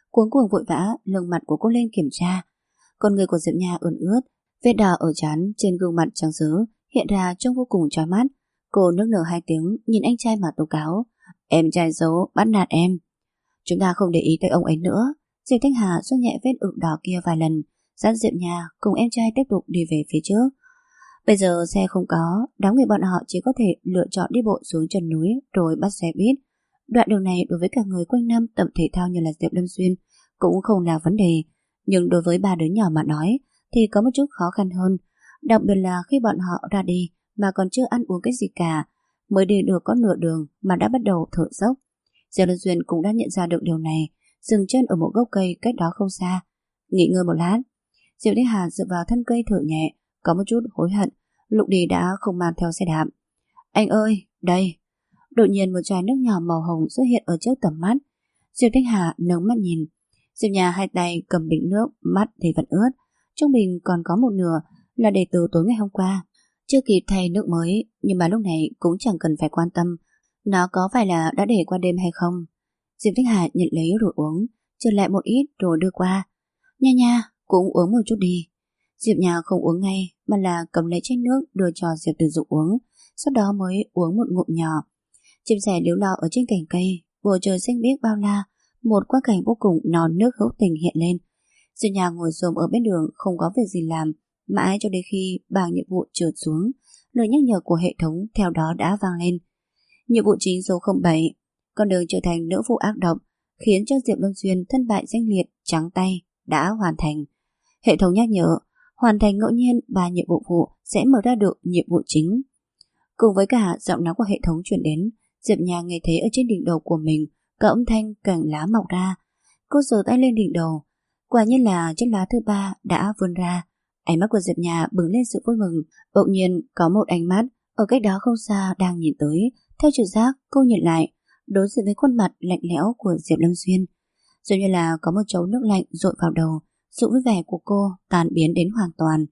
Cuống cuồng vội vã lưng mặt của cô lên kiểm tra. Con người của Diệp Nha ươn ướt, vết đỏ ở trán trên gương mặt trắng sứ hiện ra trông vô cùng chói mắt. Cô nức nở 2 tiếng nhìn anh trai mà tố cáo: Em trai xấu bắt nạt em. Chúng ta không để ý tới ông ấy nữa. Diệp Thanh Hà xoa nhẹ vết ửng đỏ kia vài lần, dắt Diệp Nha cùng em trai tiếp tục đi về phía trước. Bây giờ xe không có, đám người bọn họ chỉ có thể lựa chọn đi bộ xuống chân núi rồi bắt xe buýt. Đoạn đường này đối với cả người quanh năm tập thể thao như là Diệp Lâm Xuyên cũng không là vấn đề, nhưng đối với 3 đứa nhỏ mà nói thì có một chút khó khăn hơn, đặc biệt là khi bọn họ ra đi mà còn chưa ăn uống cái gì cả, mới đi được có nửa đường mà đã bắt đầu thở dốc. Diệp Lâm Xuyên cũng đã nhận ra được điều này, dừng chân ở một gốc cây cách đó không xa, nghỉ ngơi một lát. Diệp Thanh Hà dựa vào thân cây thở nhẹ, có một chút hối hận lúc đi đã không mang theo xe đạp. Anh ơi, đây. Đột nhiên một chai nước nhỏ màu hồng xuất hiện ở trước tầm mắt. Diệp Thanh Hà nâng mắt nhìn. Diệp Nha 2 tay cầm bình nước, mắt thì vẫn ướt. Trong bình còn có một nửa là để từ tối ngày hôm qua. Chưa kịp thay nước mới, nhưng mà lúc này cũng chẳng cần phải quan tâm nó có phải là đã để qua đêm hay không. Diệp Thanh Hà nhận lấy rồi uống, trượt lại một ít rồi đưa qua. Nha nha, cũng uống một chút đi. Diệp Nha không uống ngay mà là cầm lấy chén nước đưa cho Diệp Tử Dục uống, sau đó mới uống một ngụm nhỏ. Chim sẻ líu lo ở trên cành cây, bầu trời xanh biếc bao la, một quang cảnh vô cùng non nước hữu tình hiện lên. Diệp Nha ngồi xổm ở bên đường không có việc gì làm, mãi cho đến khi bảng nhiệm vụ trượt xuống, lời nhắc nhở của hệ thống theo đó đã vang lên. Nhiệm vụ chính số 07, con đường trở thành nữ phụ ác độc, khiến cho Diệp Lâm Xuyên thân bại danh liệt, trắng tay, đã hoàn thành. Hệ thống nhắc nhở, hoàn thành ngẫu nhiên 3 nhiệm vụ phụ sẽ mở ra được nhiệm vụ chính. Cùng với cả giọng nói của hệ thống truyền đến, Diệp Nha nghe thấy ở trên đỉnh đầu của mình có âm thanh cành lá mọc ra. Cô giơ tay lên đỉnh đầu, quả nhiên là chiếc lá thứ 3 đã vươn ra. Ánh mắt của Diệp Nha bừng lên sự vui mừng. Bỗng nhiên có một ánh mắt ở cách đó không xa đang nhìn tới. Theo trực giác cô nhìn lại, đối diện với khuôn mặt lạnh lẽo của Diệp Lâm Xuyên, giống như là có một chấu nước lạnh dội vào đầu. Sự vui vẻ của cô tan biến đến hoàn toàn.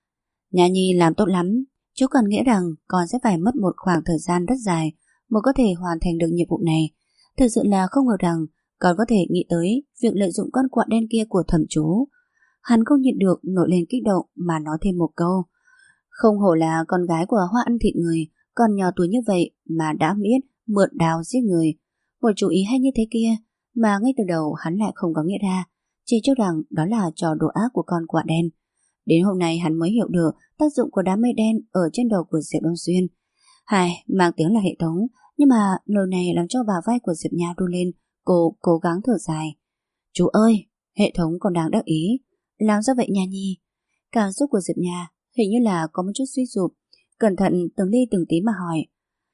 Nha Nhi làm tốt lắm. Chú còn nghĩ rằng con sẽ phải mất một khoảng thời gian rất dài mới có thể hoàn thành được nhiệm vụ này. Thực sự là không ngờ rằng con có thể nghĩ tới việc lợi dụng con quạ đen kia của thẩm chú. Hắn không nhịn được nổi lên kích động mà nói thêm một câu. Không hổ là con gái của Hoa ăn thịt người, còn nhỏ tuổi như vậy mà đã biết mượn đao giết người. Một chủ ý hay như thế kia mà ngay từ đầu hắn lại không có nghĩ ra, chỉ cho rằng đó là trò đùa ác của con quạ đen. Đến hôm nay hắn mới hiểu được tác dụng của đám mây đen ở trên đầu của Diệp Đông Xuyên. Hai, mang tiếng là hệ thống, nhưng mà lời này làm cho bả vai của Diệp Nha run lên. Cô cố gắng thở dài. Chú ơi, hệ thống còn đang đắc ý. Làm sao vậy Nha Nhi? Cảm xúc của Diệp Nha hình như là có một chút suy sụp, cẩn thận từng ly từng tí mà hỏi.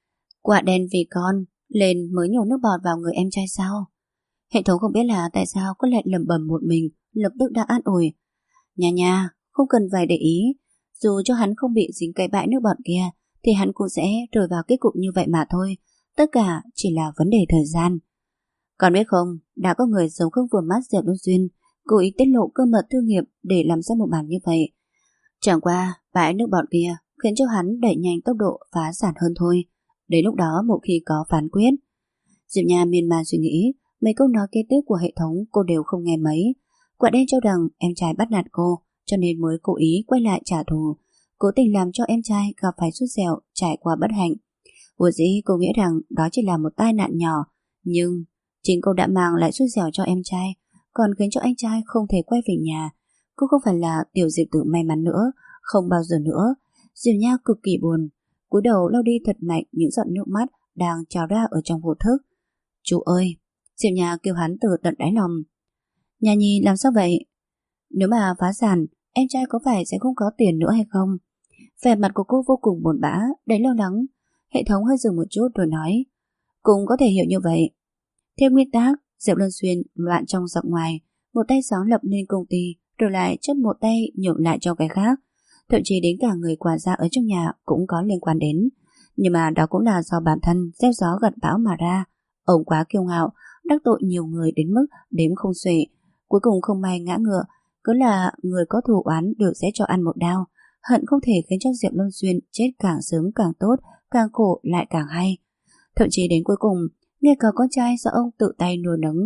Quạ đen vì con lên mới nhổ nước bọt vào người em trai sao? Hệ thống không biết là tại sao có lại lẩm bẩm một mình, lập tức đã an ủi. Nha nha, không cần phải để ý. Dù cho hắn không bị dính cái bãi nước bọt kia thì hắn cũng sẽ rơi vào kết cục như vậy mà thôi. Tất cả chỉ là vấn đề thời gian. Còn biết không, đã có người sống không vừa mắt Diệp Đông Xuyên, cố ý tiết lộ cơ mật thương nghiệp để làm ra một màn như vậy. Chẳng qua bãi nước bọt kia khiến cho hắn đẩy nhanh tốc độ phá sản hơn thôi. Đến lúc đó một khi có phán quyết. Diệp Nha miên man suy nghĩ, mấy câu nói kế tiếp của hệ thống cô đều không nghe mấy. Quả đen cho rằng em trai bắt nạt cô, cho nên mới cố ý quay lại trả thù, cố tình làm cho em trai gặp phải xui xẻo, trải qua bất hạnh. Vốn dĩ cô nghĩ rằng đó chỉ là một tai nạn nhỏ, nhưng chính cô đã mang lại xui xẻo cho em trai, còn khiến cho anh trai không thể quay về nhà. Cô không phải là tiểu diệp tử may mắn nữa, không bao giờ nữa. Diệp Nha cực kỳ buồn, cúi đầu lau đi thật mạnh những giọt nước mắt đang trào ra ở trong vô thức. Chú ơi! Diệp Nha kêu hắn từ tận đáy lòng. Nha Nhi làm sao vậy? Nếu mà phá sản, em trai có phải sẽ không có tiền nữa hay không? Vẻ mặt của cô vô cùng buồn bã, đầy lo lắng. Hệ thống hơi dừng một chút rồi nói. Cũng có thể hiểu như vậy. Theo nguyên tắc, Diệp Luân Xuyên loạn trong giọng ngoài, một tay sáng lập lên công ty, rồi lại chấp một tay nhượng lại cho cái khác. Thậm chí đến cả người quản gia ở trong nhà cũng có liên quan đến. Nhưng mà đó cũng là do bản thân gieo gió gặt bão mà ra. Ông quá kiêu ngạo, đắc tội nhiều người đến mức đếm không xuể. Cuối cùng không may ngã ngựa, cứ là người có thù oán đều sẽ cho ăn một đao. Hận không thể khiến cho Diệp Luân Xuyên chết càng sớm càng tốt, càng khổ lại càng hay. Thậm chí đến cuối cùng, ngay cả con trai do ông tự tay nuôi nấng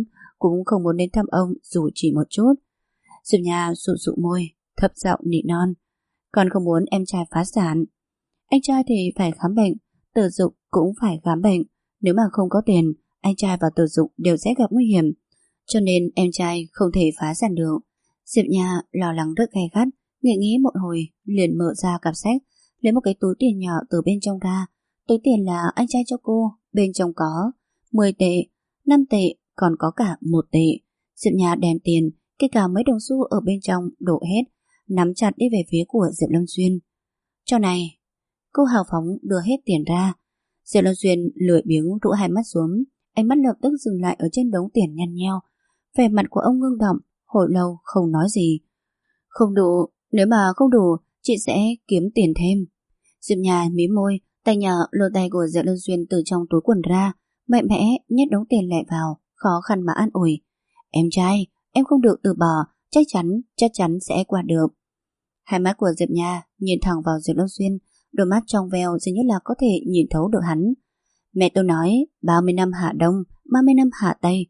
cũng không muốn đến thăm ông dù chỉ một chút. Diệp Nha sụ sụ môi, thấp giọng nỉ non. Con không muốn em trai phá sản. Anh trai thì phải khám bệnh, Tử Dục cũng phải khám bệnh. Nếu mà không có tiền, anh trai và Tử Dục đều sẽ gặp nguy hiểm. Cho nên em trai không thể phá sản được. Diệp Nha lo lắng rất gay gắt, nghĩ một hồi, liền mở ra cặp sách, lấy một cái túi tiền nhỏ từ bên trong ra. Túi tiền là anh trai cho cô, bên trong có 10 tệ, 5 tệ, còn có cả 1 tệ. Diệp Nha đem tiền, kể cả mấy đồng xu ở bên trong đổ hết, nắm chặt đi về phía của Diệp Lâm Xuyên. Cho này, cô hào phóng đưa hết tiền ra. Diệp Lâm Xuyên lười biếng rũ hai mắt xuống, ánh mắt lập tức dừng lại ở trên đống tiền nhăn nheo. Vẻ mặt của ông ngưng động, hồi lâu không nói gì. Không đủ, nếu mà không đủ, chị sẽ kiếm tiền thêm. Diệp Nha mím môi, tay nhỏ lôi tay của Diệp Lâm Xuyên từ trong túi quần ra, mạnh mẽ nhét đống tiền lẻ vào, khó khăn mà an ủi. Em trai, em không được từ bỏ, chắc chắn sẽ qua được. Hai mắt của Diệp Nha nhìn thẳng vào Diệp Lâm Xuyên, đôi mắt trong veo dường như là có thể nhìn thấu được hắn. Mẹ tôi nói 30 năm hạ Đông, 30 năm hạ Tây.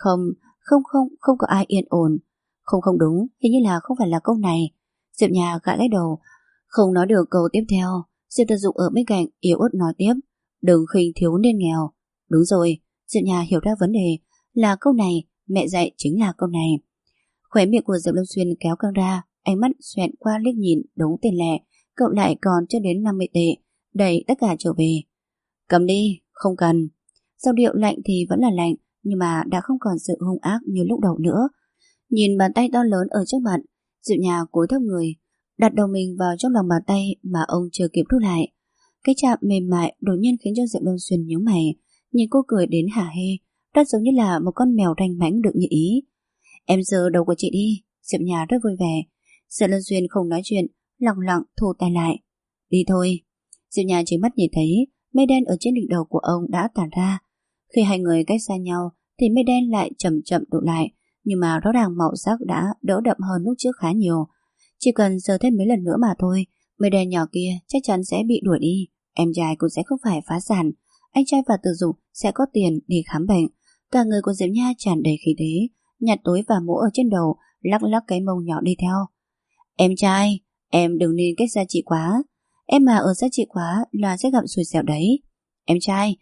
Không có ai yên ổn. Không đúng, hình như là không phải là câu này. Diệp Nha gãi lấy đầu, không nói được câu tiếp theo. Diệp Tử Dục ở bên cạnh yếu ớt nói tiếp, đừng khinh thiếu niên nghèo. Đúng rồi, Diệp Nha hiểu ra vấn đề là câu này, mẹ dạy chính là câu này. Khóe miệng của Diệp Lâm Xuyên kéo căng ra, ánh mắt xoẹn qua liếc nhìn đống tiền lẻ, cậu lại còn chưa đến 50 tệ, đẩy tất cả trở về. Cầm đi, không cần. Giọng điệu lạnh thì vẫn là lạnh, nhưng mà đã không còn sự hung ác như lúc đầu nữa. Nhìn bàn tay to lớn ở trước mặt, Diệp Nha cúi thấp người, đặt đầu mình vào trong lòng bàn tay mà ông chưa kịp rút lại. Cái chạm mềm mại đột nhiên khiến cho Diệp Lâm Xuyên nhíu mày, nhìn cô cười đến hả hê, rất giống như là một con mèo ranh mãnh được như ý. Em giơ đầu của chị đi. Diệp Nha rất vui vẻ. Diệp Lâm Xuyên không nói chuyện, lặng lặng thu tay lại. Đi thôi. Diệp Nha chỉ mắt nhìn thấy mây đen ở trên đỉnh đầu của ông đã tản ra. Khi hai người cách xa nhau thì mây đen lại chậm chậm tụ lại, nhưng mà rõ ràng màu sắc đã đỡ đậm hơn lúc trước khá nhiều. Chỉ cần giơ thêm mấy lần nữa mà thôi, mây đen nhỏ kia chắc chắn sẽ bị đuổi đi. Em trai cũng sẽ không phải phá sản, anh trai và Tử Dục sẽ có tiền đi khám bệnh. Cả người của Diệp Nha tràn đầy khí thế, nhặt túi và mũ ở trên đầu, lắc lắc cái mông nhỏ đi theo. Em trai, em đừng nên cách xa chị quá. Em mà ở xa chị quá là sẽ gặp xui xẻo đấy. Em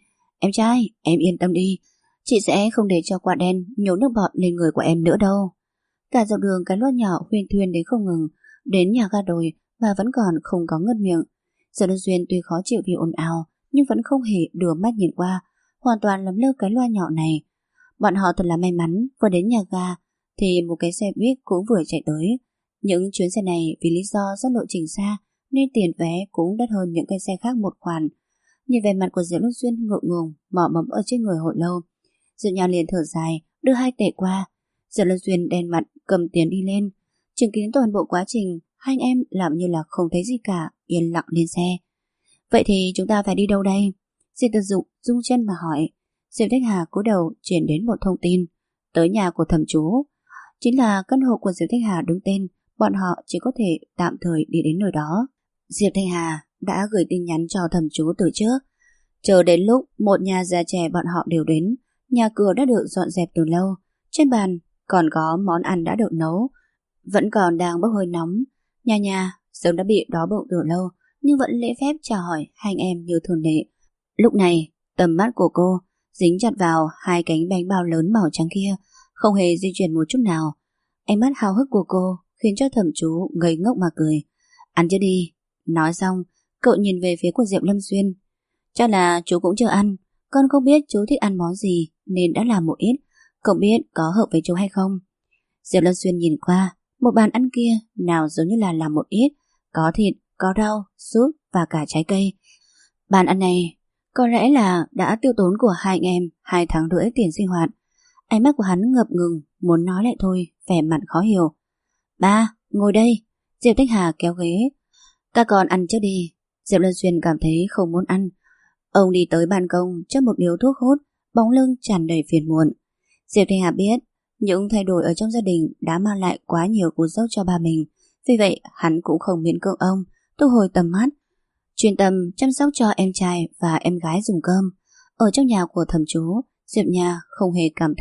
trai, em yên tâm đi. Chị sẽ không để cho quả đen nhổ nước bọt lên người của em nữa đâu. Cả dọc đường cái loa nhỏ huyên thuyên đến không ngừng, đến nhà ga rồi mà vẫn còn không có ngớt miệng. Sở Đơn Duyên tuy khó chịu vì ồn ào, nhưng vẫn không hề đưa mắt nhìn qua, hoàn toàn lấm lơ cái loa nhỏ này. Bọn họ thật là may mắn, vừa đến nhà ga thì một cái xe buýt cũng vừa chạy tới. Những chuyến xe này vì lý do do lộ trình xa nên tiền vé cũng đắt hơn những cái xe khác một khoản. Nhìn vẻ mặt của Diệp Lâm Xuyên ngượng ngùng, mỏ mẫm ở trên người hồi lâu, Diệp Nha liền thở dài, đưa 2 tệ qua. Diệp Lâm Xuyên đen mặt cầm tiền đi lên, chứng kiến toàn bộ quá trình, hai anh em làm như là không thấy gì cả, yên lặng lên xe. Vậy thì chúng ta phải đi đâu đây? Diệp Tử Dục rung chân mà hỏi. Diệp Thanh Hà cúi đầu truyền đến một thông tin, tới nhà của thẩm chú. Chính là căn hộ của Diệp Thanh Hà đứng tên, bọn họ chỉ có thể tạm thời đi đến nơi đó. Diệp Thanh Hà đã gửi tin nhắn cho thẩm chú từ trước. Chờ đến lúc một nhà già trẻ bọn họ đều đến, nhà cửa đã được dọn dẹp từ lâu. Trên bàn còn có món ăn đã được nấu, vẫn còn đang bốc hơi nóng. Nhà sớm đã bị đói bụng từ lâu, nhưng vẫn lễ phép chào hỏi hai anh em như thường lệ. Lúc này, tầm mắt của cô dính chặt vào 2 cánh bánh bao lớn màu trắng kia, không hề di chuyển một chút nào. Ánh mắt háo hức của cô khiến cho thẩm chú ngây ngốc mà cười. Ăn chưa đi? Nói xong, cậu nhìn về phía của Diệp Lâm Xuyên. Chắc là chú cũng chưa ăn, con không biết chú thích ăn món gì nên đã làm một ít, cậu biết có hợp với chú hay không? Diệp Lâm Xuyên nhìn qua, một bàn ăn kia nào giống như là làm một ít, có thịt, có rau, súp và cả trái cây. Bàn ăn này có lẽ là đã tiêu tốn của hai anh em 2 tháng rưỡi tiền sinh hoạt. Ánh mắt của hắn ngập ngừng, muốn nói lại thôi, vẻ mặt khó hiểu. Ba, ngồi đây. Diệp Thanh Hà kéo ghế. Các con ăn trước đi. Diệp Lâm Xuyên cảm thấy không muốn ăn. Ông đi tới ban công châm một điếu thuốc hút, bóng lưng tràn đầy phiền muộn. Diệp Thanh Hà biết những thay đổi ở trong gia đình đã mang lại quá nhiều cú sốc cho ba mình, vì vậy hắn cũng không miễn cưỡng ông, thu hồi tầm mắt, chuyên tâm chăm sóc cho em trai và em gái dùng cơm. Ở trong nhà của thẩm chú, Diệp Nha không hề cảm thấy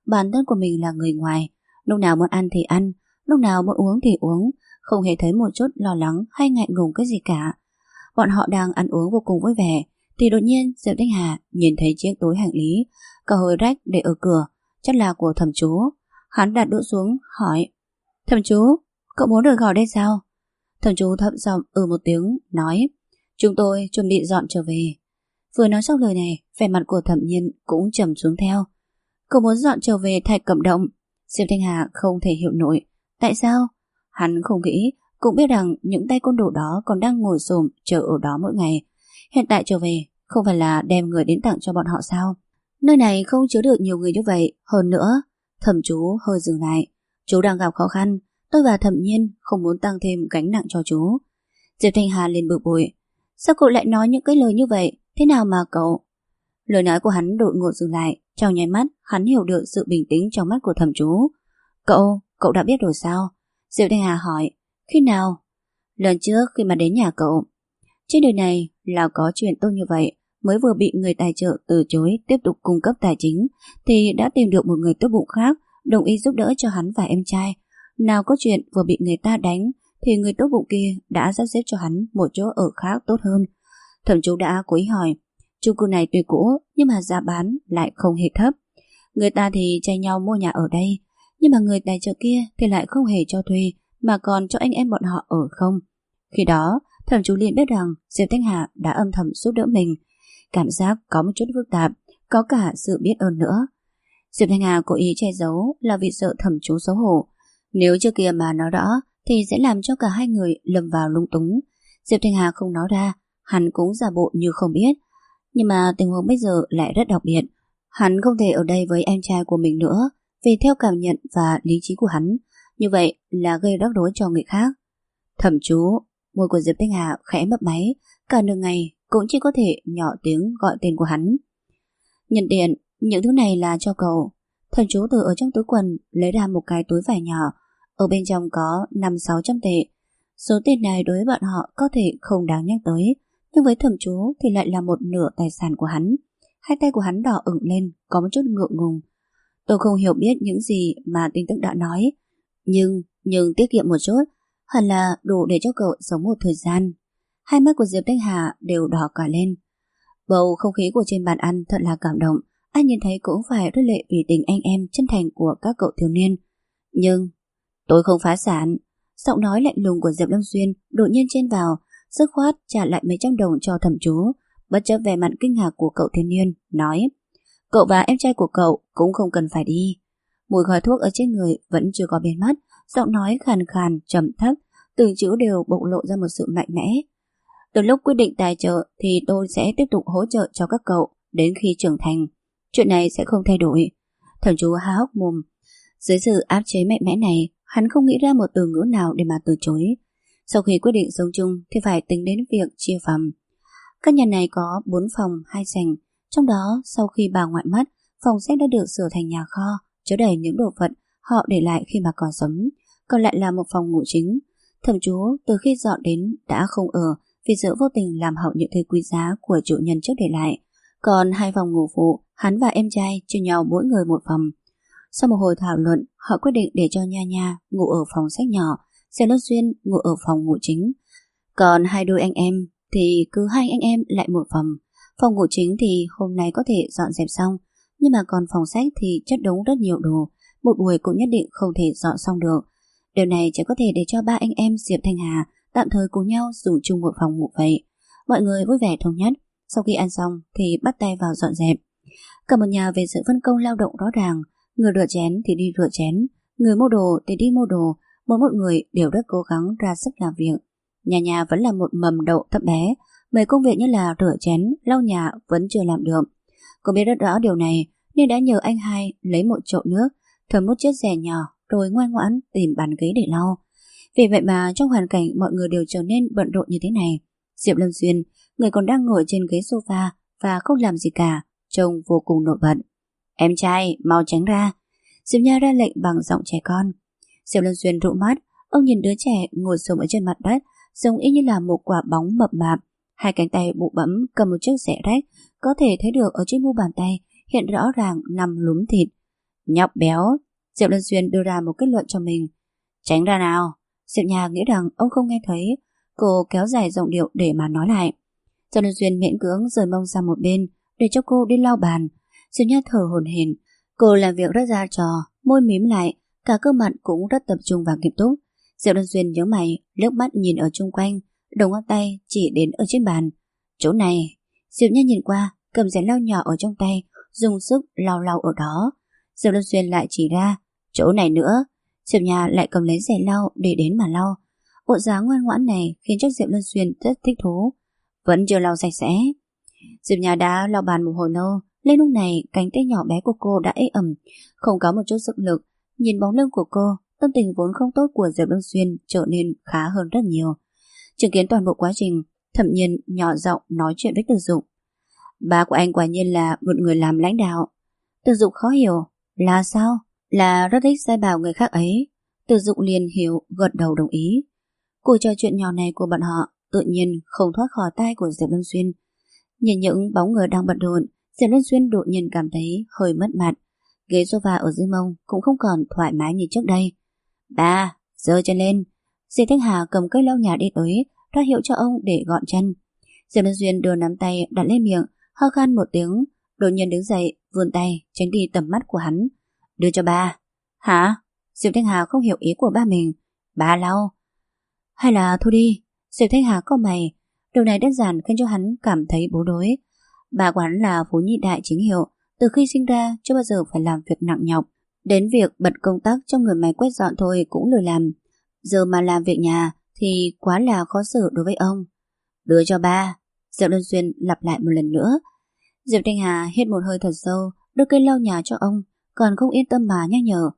bản thân của mình là người ngoài, lúc nào muốn ăn thì ăn, lúc nào muốn uống thì uống, không hề thấy một chút lo lắng hay ngại ngùng cái gì cả. Bọn họ đang ăn uống vô cùng vui vẻ, thì đột nhiên Diệp Thanh Hà nhìn thấy chiếc túi hành lý, cả hồi rách để ở cửa, chắc là của thẩm chú. Hắn đặt đũa xuống, hỏi: Thẩm chú, cậu muốn rời khỏi đây sao? Thẩm chú thấp giọng một tiếng, nói: Chúng tôi chuẩn bị dọn trở về. Vừa nói xong lời này, vẻ mặt của Thẩm Nhiên cũng trầm xuống theo. Cậu muốn dọn trở về Thạch Cẩm Động? Diệp Thanh Hà không thể hiểu nổi. Tại sao? Hắn không nghĩ, cũng biết rằng những tay côn đồ đó còn đang ngồi xổm chờ ở đó mỗi ngày. Hiện tại trở về, không phải là đem người đến tặng cho bọn họ sao? Nơi này không chứa được nhiều người như vậy. Hơn nữa, Thẩm chú hơi dừng lại. Chú đang gặp khó khăn, tôi và Thẩm Nhiên không muốn tăng thêm gánh nặng cho chú. Diệp Thanh Hà liền bực bội. Sao cậu lại nói những cái lời như vậy? Thế nào mà cậu? Lời nói của hắn đột ngột dừng lại. Trong nháy mắt, hắn hiểu được sự bình tĩnh trong mắt của Thẩm chú. Cậu đã biết rồi sao? Diệp Thanh Hà hỏi. Khi nào? Lần trước khi mà đến nhà cậu. Trên đời này là có chuyện tốt như vậy, mới vừa bị người tài trợ từ chối tiếp tục cung cấp tài chính, thì đã tìm được một người tốt bụng khác đồng ý giúp đỡ cho hắn và em trai. Nào có chuyện vừa bị người ta đánh, thì người tốt bụng kia đã sắp xếp cho hắn một chỗ ở khác tốt hơn. Thẩm chú đã cố ý hỏi: chung cư này tuy cũ nhưng mà giá bán lại không hề thấp. Người ta thì tranh nhau mua nhà ở đây, nhưng mà người tài trợ kia thì lại không hề cho thuê, mà còn cho anh em bọn họ ở không. Khi đó Thẩm chú liền biết rằng Diệp Thanh Hà đã âm thầm giúp đỡ mình. Cảm giác có một chút phức tạp, có cả sự biết ơn nữa. Diệp Thanh Hà cố ý che giấu là vì sợ Thẩm chú xấu hổ. Nếu trước kia mà nói rõ thì sẽ làm cho cả hai người lầm vào lung túng. Diệp Thanh Hà không nói ra, hắn cũng giả bộ như không biết. Nhưng mà tình huống bây giờ lại rất đặc biệt. Hắn không thể ở đây với em trai của mình nữa, vì theo cảm nhận và lý trí của hắn, như vậy là gây rắc rối cho người khác. Thẩm chú, môi của Diệp Thanh Hà khẽ mấp máy, cả nửa ngày cũng chỉ có thể nhỏ tiếng gọi tên của hắn. Nhân tiện, những thứ này là cho cậu. Thẩm chú từ ở trong túi quần lấy ra một cái túi vải nhỏ, ở bên trong có 500-600 tệ. Số tiền này đối với bọn họ có thể không đáng nhắc tới, nhưng với thẩm chú thì lại là một nửa tài sản của hắn. Hai tay của hắn đỏ ửng lên, có một chút ngượng ngùng. Tôi không hiểu biết những gì mà tin tức đã nói, nhưng tiết kiệm một chút, hẳn là đủ để cho cậu sống một thời gian. Hai mắt của Diệp Thanh Hà đều đỏ cả lên. Bầu không khí của trên bàn ăn thật là cảm động. Ai nhìn thấy cũng phải rơi lệ vì tình anh em chân thành của các cậu thiếu niên. Nhưng tôi không phá sản. Giọng nói lạnh lùng của Diệp Lâm Xuyên đột nhiên chen vào, dứt khoát trả lại mấy trăm đồng cho thẩm chú, bất chấp vẻ mặt kinh ngạc của cậu thiếu niên, nói: cậu và em trai của cậu cũng không cần phải đi. Mùi khói thuốc ở trên người vẫn chưa có biến mất, giọng nói khàn khàn trầm thấp, từng chữ đều bộc lộ ra một sự mạnh mẽ. Từ lúc quyết định tài trợ thì tôi sẽ tiếp tục hỗ trợ cho các cậu đến khi trưởng thành. Chuyện này sẽ không thay đổi. Thẩm chú há hốc mồm. Dưới sự áp chế mạnh mẽ này, hắn không nghĩ ra một từ ngữ nào để mà từ chối. Sau khi quyết định sống chung thì phải tính đến việc chia phòng. Căn nhà này có 4 phòng 2 sảnh. Trong đó, sau khi bà ngoại mất, phòng sách đã được sửa thành nhà kho, chứa đầy những đồ vật họ để lại khi mà còn sống. Còn lại là một phòng ngủ chính. Thẩm chú từ khi dọn đến đã không ở, vì sợ vô tình làm hỏng những thứ quý giá của chủ nhân trước để lại. Còn 2 phòng ngủ phụ, hắn và em trai chia nhau mỗi người một phòng. Sau một hồi thảo luận, họ quyết định để cho Nha Nha ngủ ở phòng sách nhỏ, Diệp Lâm Xuyên ngủ ở phòng ngủ chính. Còn 2 đôi anh em thì cứ 2 anh em lại một phòng. Phòng ngủ chính thì hôm nay có thể dọn dẹp xong, nhưng mà còn phòng sách thì chất đống rất nhiều đồ, một buổi cũng nhất định không thể dọn xong được. Điều này chỉ có thể để cho 3 anh em Diệp Thanh Hà tạm thời cùng nhau dùng chung một phòng ngủ vậy. Mọi người vui vẻ thống nhất. Sau khi ăn xong thì bắt tay vào dọn dẹp. Cả một nhà về sự phân công lao động rõ ràng. Người rửa chén thì đi rửa chén, người mua đồ thì đi mua đồ. Mỗi một người đều rất cố gắng ra sức làm việc. Nhà vẫn là một mầm đậu thấp bé. Mấy công việc như là rửa chén, lau nhà vẫn chưa làm được. Cô biết rất rõ điều này nên đã nhờ anh hai lấy một chậu nước, thấm một chiếc rẻ nhỏ rồi ngoan ngoãn tìm bàn ghế để lau. Vì vậy mà trong hoàn cảnh mọi người đều trở nên bận rộn như thế này, Diệp Lâm Xuyên, người còn đang ngồi trên ghế sofa và không làm gì cả, trông vô cùng nổi bật. Em trai, mau tránh ra. Diệp Nha ra lệnh bằng giọng trẻ con. Diệp Lâm Xuyên rũ mắt, ông nhìn đứa trẻ ngồi xổm ở trên mặt đất, giống y như là một quả bóng mập mạp. Hai cánh tay bụ bẫm cầm một chiếc xẻ rách, có thể thấy được ở trên mu bàn tay hiện rõ ràng nằm lúm thịt. Nhóc béo. Diệp Luân Xuyên đưa ra một kết luận cho mình. Tránh ra nào. Diệp Nha nghĩ rằng ông không nghe thấy. Cô kéo dài giọng điệu để mà nói lại. Diệp Luân Xuyên miễn cưỡng rời mông sang một bên để cho cô đi lau bàn. Diệp Nha thở hổn hển. Cô làm việc rất ra trò, môi mím lại, cả cơ mặt cũng rất tập trung và nghiêm túc. Diệp Luân Xuyên nhớ mày, liếc mắt nhìn ở chung quanh, đầu ngón tay chỉ đến ở trên bàn. Chỗ này. Diệp Nha nhìn qua, cầm giấy lau nhỏ ở trong tay, dùng sức lau lau ở đó. Diệp Luân Xuyên lại chỉ ra, chỗ này nữa. Diệp Nha lại cầm lấy giấy lau để đến mà lau. Bộ dáng ngoan ngoãn này khiến cho Diệp Luân Xuyên rất thích thú. Vẫn chưa lau sạch sẽ. Diệp Nha đã lau bàn một hồi lâu. Lên lúc này cánh tay nhỏ bé của cô đã ê ẩm, không có một chút sức lực. Nhìn bóng lưng của cô, tâm tình vốn không tốt của Diệp Luân Xuyên trở nên khá hơn rất nhiều. Chứng kiến toàn bộ quá trình, Thẩm Nhiên nhỏ giọng nói chuyện với Từ Dục. Ba của anh quả nhiên là một người làm lãnh đạo. Từ Dục khó hiểu. Là sao? Là rất thích sai bảo người khác ấy. Từ Dục liền hiểu, gật đầu đồng ý. Cuộc trò chuyện nhỏ này của bọn họ tự nhiên không thoát khỏi tai của Diệp Luân Xuyên. Nhìn những bóng người đang bận rộn, Diệp Luân Xuyên đột nhiên cảm thấy hơi mất mặt. Ghế sofa ở dưới mông cũng không còn thoải mái như trước đây. Ba, giơ chân lên. Diệp Thanh Hà cầm cây lau nhà đi tới, ra hiệu cho ông để gọn chân. Diệp Luân Xuyên đưa nắm tay đặt lên miệng, ho khan một tiếng, đột nhiên đứng dậy, vươn tay tránh đi tầm mắt của hắn. Đưa cho ba. Hả? Diệp Thanh Hà không hiểu ý của ba mình. Ba lau. Hay là thôi đi. Diệp Thanh Hà cau mày. Điều này đơn giản khiến cho hắn cảm thấy bối rối. Bà của hắn là phú nhị đại chính hiệu, từ khi sinh ra chưa bao giờ phải làm việc nặng nhọc, đến việc bật công tác cho người máy quét dọn thôi cũng lười làm. Giờ mà làm việc nhà thì quá là khó xử đối với ông. Đưa cho ba. Diệp Luân Xuyên lặp lại một lần nữa. Diệp Thanh Hà hít một hơi thật sâu, đưa cây lau nhà cho ông, còn không yên tâm mà nhắc nhở.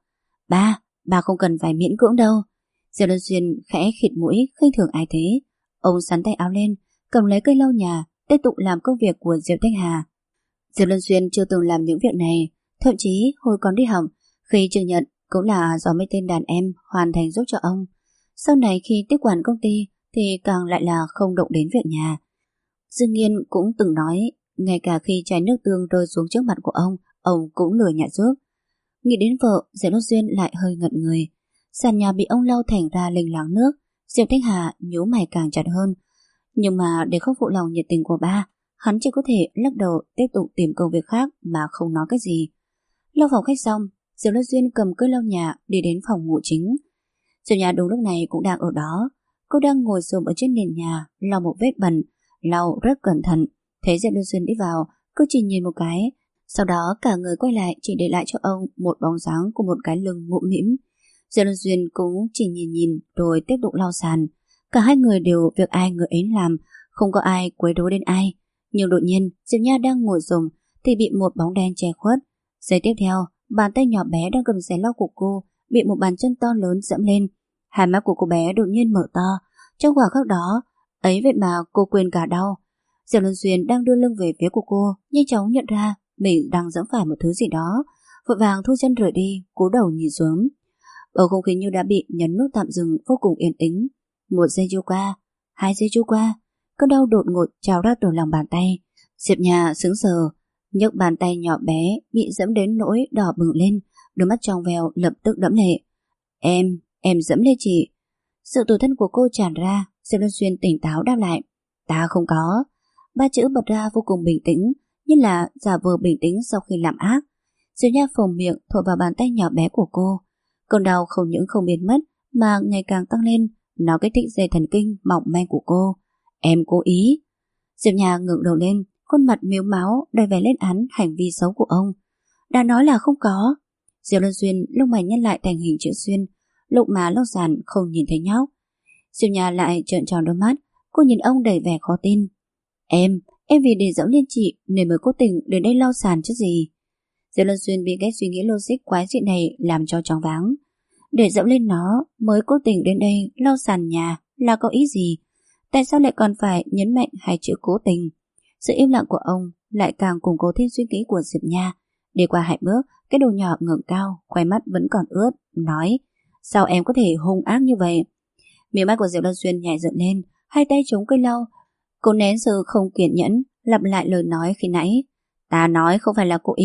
Ba không cần phải miễn cưỡng đâu. Diệp Luân Xuyên khẽ khịt mũi, khinh thường ai thế. Ông sắn tay áo lên, cầm lấy cây lau nhà, tiếp tục làm công việc của Diệp Thanh Hà. Diệp Luân Xuyên chưa từng làm những việc này, thậm chí hồi còn đi học, khi chưa nhận cũng là do mấy tên đàn em hoàn thành giúp cho ông. Sau này khi tiếp quản công ty thì càng lại là không động đến việc nhà. Dương Nghiên cũng từng nói, ngay cả khi chai nước tương rơi xuống trước mặt của ông cũng lười nhặt giúp. Nghĩ đến vợ, Diệp Luân Xuyên lại hơi ngẩn người. Sàn nhà bị ông lau thành ra lênh láng nước. Diệp Thanh Hà nhíu mày càng chặt hơn. Nhưng mà để không phụ lòng nhiệt tình của ba, hắn chỉ có thể lắc đầu tiếp tục tìm công việc khác mà không nói cái gì. Lau phòng khách xong, Diệp Luân Xuyên cầm cây lau nhà đi đến phòng ngủ chính. Diệp Nhà đúng lúc này cũng đang ở đó. Cô đang ngồi xổm ở trên nền nhà, lau một vết bẩn, lau rất cẩn thận. Thấy Diệp Luân Xuyên đi vào, cô chỉ nhìn một cái, sau đó cả người quay lại chỉ để lại cho ông một bóng dáng của một cái lưng mũm mĩm. Diệp Luân Xuyên cũng chỉ nhìn rồi tiếp tục lau sàn. Cả hai người đều việc ai người ấy làm, không có ai quấy rối đến ai. Nhưng đột nhiên Diệp Nha đang ngồi xổm thì bị một bóng đen che khuất. Giây tiếp theo, bàn tay nhỏ bé đang cầm giấy lau của cô bị một bàn chân to lớn dẫm lên. Hai mắt của cô bé đột nhiên mở to. Trong khoảnh khắc đó ấy vậy mà cô quên cả đau. Diệp Luân Xuyên đang đưa lưng về phía của cô, nhanh chóng nhận ra mình đang dẫm phải một thứ gì đó, vội vàng thu chân rời đi, cúi đầu nhìn xuống. Bầu không khí như đã bị nhấn nút tạm dừng, vô cùng yên tĩnh. Một giây trôi qua, 2 giây trôi qua, cơn đau đột ngột trào ra từ lòng bàn tay. Diệp Nhà sững sờ, nhấc bàn tay nhỏ bé bị dẫm đến nỗi đỏ bừng lên, đôi mắt trong veo lập tức đẫm lệ. Em dẫm lên chị. Sự tủi thân của cô tràn ra. Diệp Luân Xuyên tỉnh táo đáp lại. Ta không có. Ba chữ bật ra vô cùng bình tĩnh, như là giả vờ bình tĩnh sau khi làm ác. Diệp Nha phồng miệng thổi vào bàn tay nhỏ bé của cô. Cơn đau không những không biến mất mà ngày càng tăng lên. Nó kích thích dây thần kinh mỏng manh của cô. Em cố ý. Diệp Nha ngẩng đầu lên, khuôn mặt mếu máo đầy vẻ lên án hành vi xấu của ông. Đã nói là không có. Diệp Luân Xuyên lông mày nhăn lại thành hình chữ xuyên, lục má lau sàn không nhìn thấy nhóc. Diệp Nha lại trợn tròn đôi mắt, cô nhìn ông đầy vẻ khó tin. Em vì để dẫm lên chị nên mới cố tình đến đây lau sàn chứ gì. Diệp Luân Xuyên bị cái suy nghĩ logic quái dị này làm cho choáng váng. Để dẫm lên nó mới cố tình đến đây lau sàn nhà là có ý gì? Tại sao lại còn phải nhấn mạnh hai chữ cố tình? Sự im lặng của ông lại càng củng cố thêm suy nghĩ của Diệp Nha. Đi qua 2 bước, cái đầu nhỏ ngẩng cao, khoai mắt vẫn còn ướt, nói: Sao em có thể hung ác như vậy? Mí mắt của Diệp Luân Xuyên nhảy dựng lên, hai tay chống cây lau. Cô nén sự không kiên nhẫn, lặp lại lời nói khi nãy. Ta nói không phải là cố ý,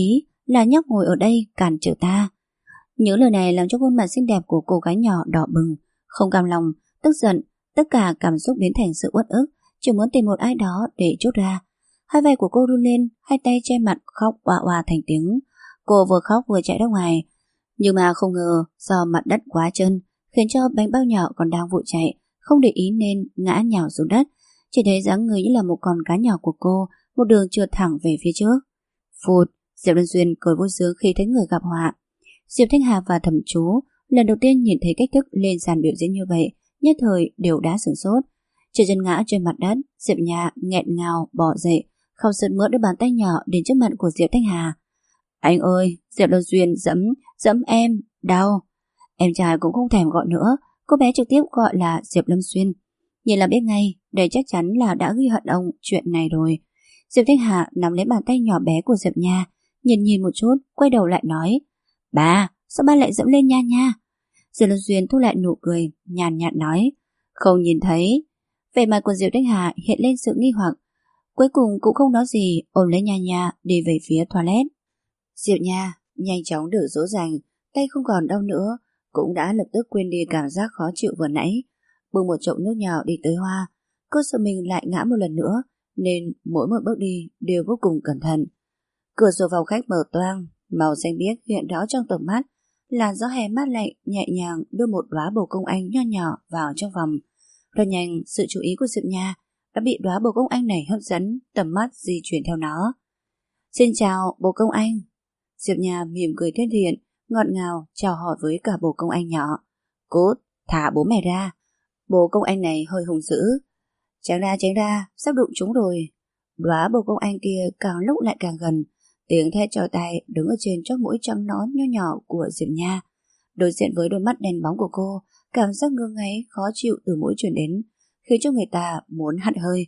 là nhóc ngồi ở đây cản trở ta. Những lời này làm cho khuôn mặt xinh đẹp của cô gái nhỏ đỏ bừng, không cam lòng, tức giận, tất cả cảm xúc biến thành sự uất ức, chỉ muốn tìm một ai đó để trút ra. Hai vai của cô run lên, hai tay che mặt khóc oà oà thành tiếng. Cô vừa khóc vừa chạy ra ngoài, nhưng mà không ngờ do mặt đất quá trơn, khiến cho bánh bao nhỏ còn đang vội chạy, không để ý nên ngã nhào xuống đất. Chỉ thấy dáng người như là một con cá nhỏ của cô, một đường trượt thẳng về phía trước. Phụt, Diệp Lân Duyên cười vui sướng khi thấy người gặp họa. Diệp Thanh Hà và Thẩm Chú lần đầu tiên nhìn thấy cách thức lên sàn biểu diễn như vậy, nhất thời đều đã sửng sốt. Chỉ chân ngã trên mặt đất, Diệp Nha nghẹn ngào bò dậy, khóc sướt mướt đưa bàn tay nhỏ đến trước mặt của Diệp Thanh Hà. Anh ơi, Diệp Lân Duyên dẫm em, đau. Em trai cũng không thèm gọi nữa, cô bé trực tiếp gọi là Diệp Lâm Xuyên. Nhìn là biết ngay, đây chắc chắn là đã ghi hận ông chuyện này rồi. Diệp Thanh Hà nắm lấy bàn tay nhỏ bé của Diệp Nha, nhìn một chút, quay đầu lại nói: Bà, sao ba lại dẫm lên Nha Nha? Diệp Lâm Xuyên thu lại nụ cười, nhàn nhạt nói: Không nhìn thấy. Vẻ mặt của Diệp Thanh Hà hiện lên sự nghi hoặc, cuối cùng cũng không nói gì, ôm lấy Nha Nha đi về phía toilet. Diệp Nha nhanh chóng được dỗ dành, tay không còn đau nữa, cũng đã lập tức quên đi cảm giác khó chịu vừa nãy. Bưng một chậu nước nhỏ đi tới Hoa. Cô sợ mình lại ngã một lần nữa, nên mỗi một bước đi đều vô cùng cẩn thận. Cửa sổ phòng khách mở toang, màu xanh biếc hiện rõ trong tầm mắt. Làn gió hè mát lạnh nhẹ nhàng đưa một đóa bồ công anh nho nhỏ vào trong phòng. Rất nhanh, sự chú ý của Diệp Nha đã bị đóa bồ công anh này hấp dẫn, tầm mắt di chuyển theo nó. Xin chào bồ công anh. Diệp Nha mỉm cười thân thiện, ngọt ngào chào hỏi với cả bồ công anh nhỏ. Cút, thả bố mẹ ra. Bồ công anh này hơi hung dữ. Tránh ra, sắp đụng chúng rồi. Đóa bồ công anh kia càng lúc lại càng gần, tiếng thét chói tai đứng ở trên chóp mũi trắng nõn nho nhỏ của Diệp Nha. Đối diện với đôi mắt đen bóng của cô, cảm giác ngơ ngáy khó chịu từ mũi truyền đến, khiến cho người ta muốn hắt hơi.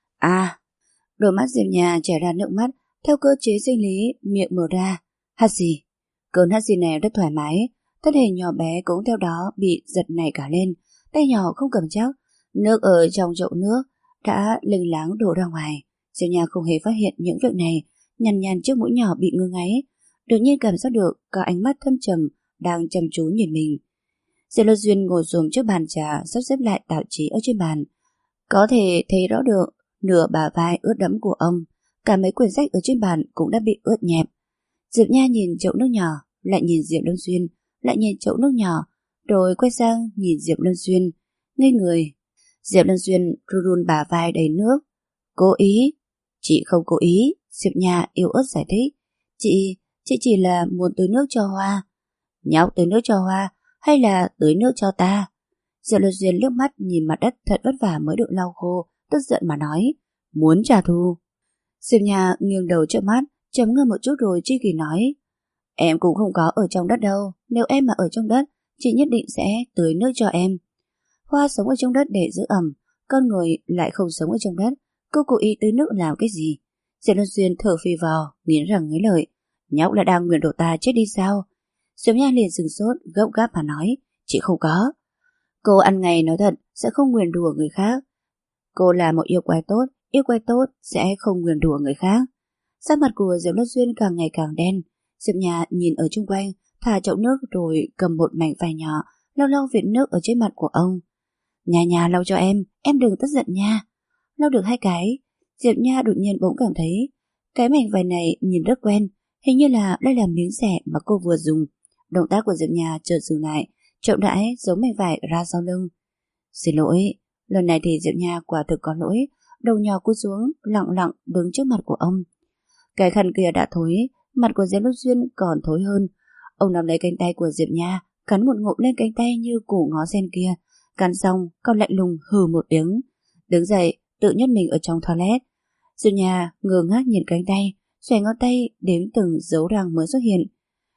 Đôi mắt Diệp Nha chảy ra nước mắt, theo cơ chế sinh lý, miệng mở ra. Hắt xì. Cơn hắt xì này rất thoải mái, thân hình nhỏ bé cũng theo đó bị giật nảy cả lên, tay nhỏ không cầm chắc, nước ở trong chậu nước đã lênh láng đổ ra ngoài. Diệp Nha không hề phát hiện những việc này, nhăn chiếc mũi nhỏ bị ngơ ngáy, đột nhiên cảm giác được có ánh mắt thâm trầm đang chăm chú nhìn mình. Diệp Lân Duyên ngồi xổm trước bàn trà, sắp xếp lại tạp chí ở trên bàn, có thể thấy rõ được nửa bả vai ướt đẫm của ông, cả mấy quyển sách ở trên bàn cũng đã bị ướt nhẹp. Diệp Nha nhìn chậu nước nhỏ, lại nhìn Diệp Lân Duyên, lại nhìn chậu nước nhỏ, rồi quay sang nhìn Diệp Lân Duyên, ngây người. Diệp Lân Duyên run run bả vai đầy nước. Cố ý? Chị không cố ý. Diệp Nha yếu ớt giải thích. Chị chỉ là muốn tưới nước cho Hoa. Nhóc tưới nước cho Hoa hay là tưới nước cho ta? Diệp Lân Duyên liếc mắt nhìn mặt đất thật vất vả mới được lau khô, tức giận mà nói: Muốn trả thù. Diệp Nha nghiêng đầu trợn mắt, chấm ngâm một chút rồi tri kỷ nói: Em cũng không có ở trong đất đâu, nếu em mà ở trong đất, chị nhất định sẽ tưới nước cho em. Hoa sống ở trong đất để giữ ẩm, con người lại không sống ở trong đất, cô cố ý tưới nước làm cái gì? Diệp Lân Duyên thở phì vào, nghiến răng nghiến lợi. Nhóc là đang nguyền đổ ta chết đi sao? Diệp Nha liền sửng sốt, gấp gáp mà nói: Chị không có. Cô ăn ngày nói thật sẽ không nguyền rủa người khác. Cô là một yêu quái tốt sẽ không nguyền rủa người khác. Sắc mặt của Diệp Lân Duyên càng ngày càng đen. Diệp Nha nhìn ở chung quanh, thả chậu nước rồi cầm một mảnh vải nhỏ, lau vệt nước ở trên mặt của ông. Nha lau cho em đừng tức giận nha. Lau được 2 cái, Diệp Nha đột nhiên bỗng cảm thấy cái mảnh vải này nhìn rất quen, hình như là đây là miếng xẻ mà cô vừa dùng. Động tác của Diệp Nha chợt dừng lại, chậm rãi giấu mảnh vải ra sau lưng. Xin lỗi, lần này thì Diệp Nha quả thực có lỗi, đầu nhỏ cúi xuống, lặng lặng đứng trước mặt của ông. Cái khăn kia đã thối, mặt của Diệp Lân Duyên còn thối hơn. Ông nắm lấy cánh tay của Diệp Nha, cắn một ngụm lên cánh tay như củ ngó sen kia, cắn xong còn lạnh lùng hừ một tiếng, đứng dậy tự nhốt mình ở trong toilet. Diệp Nha ngơ ngác nhìn cánh tay, xòe ngón tay đếm từng dấu răng mới xuất hiện.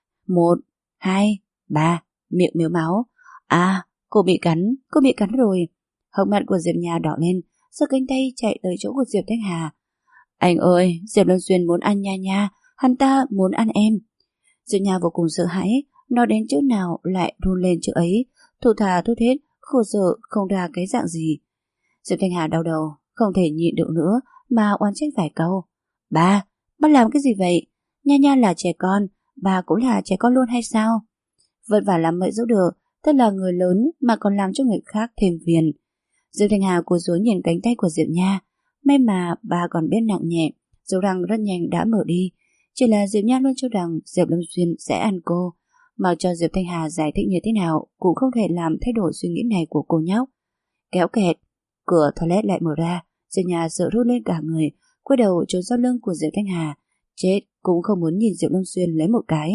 1, 2, 3, miệng mếu máu. Cô bị cắn rồi. Hốc mặt của Diệp Nha đỏ lên, giơ cánh tay chạy tới chỗ của Diệp Thanh Hà. Anh ơi, Diệp Lân Duyên muốn ăn Nha Nha, hắn ta muốn ăn em. Diệp Nha vô cùng sợ hãi, nói đến chữ nào lại run lên chữ ấy, thụ thà thút hết, khổ sở không ra cái dạng gì. Diệp Thanh Hà đau đầu, không thể nhịn được nữa mà oán trách vài câu. Ba làm cái gì vậy? Nha Nha là trẻ con, bà cũng là trẻ con luôn hay sao? Vất vả lắm mới giữ được, tức là người lớn mà còn làm cho người khác thêm phiền. Diệp Thanh Hà cúi xuống nhìn cánh tay của Diệp Nha. May mà bà còn biết nặng nhẹ, dù rằng rất nhanh đã mở đi. Chỉ là Diệp Nha luôn cho rằng Diệp Lâm Xuyên sẽ ăn cô. Mặc cho Diệp Thanh Hà giải thích như thế nào cũng không thể làm thay đổi suy nghĩ này của cô nhóc. Kéo kẹt, cửa toilet lại mở ra. Diệp Nha sợ rút lên cả người, quay đầu trốn sau lưng của Diệp Thanh Hà. Chết cũng không muốn nhìn Diệp Lâm Xuyên lấy một cái.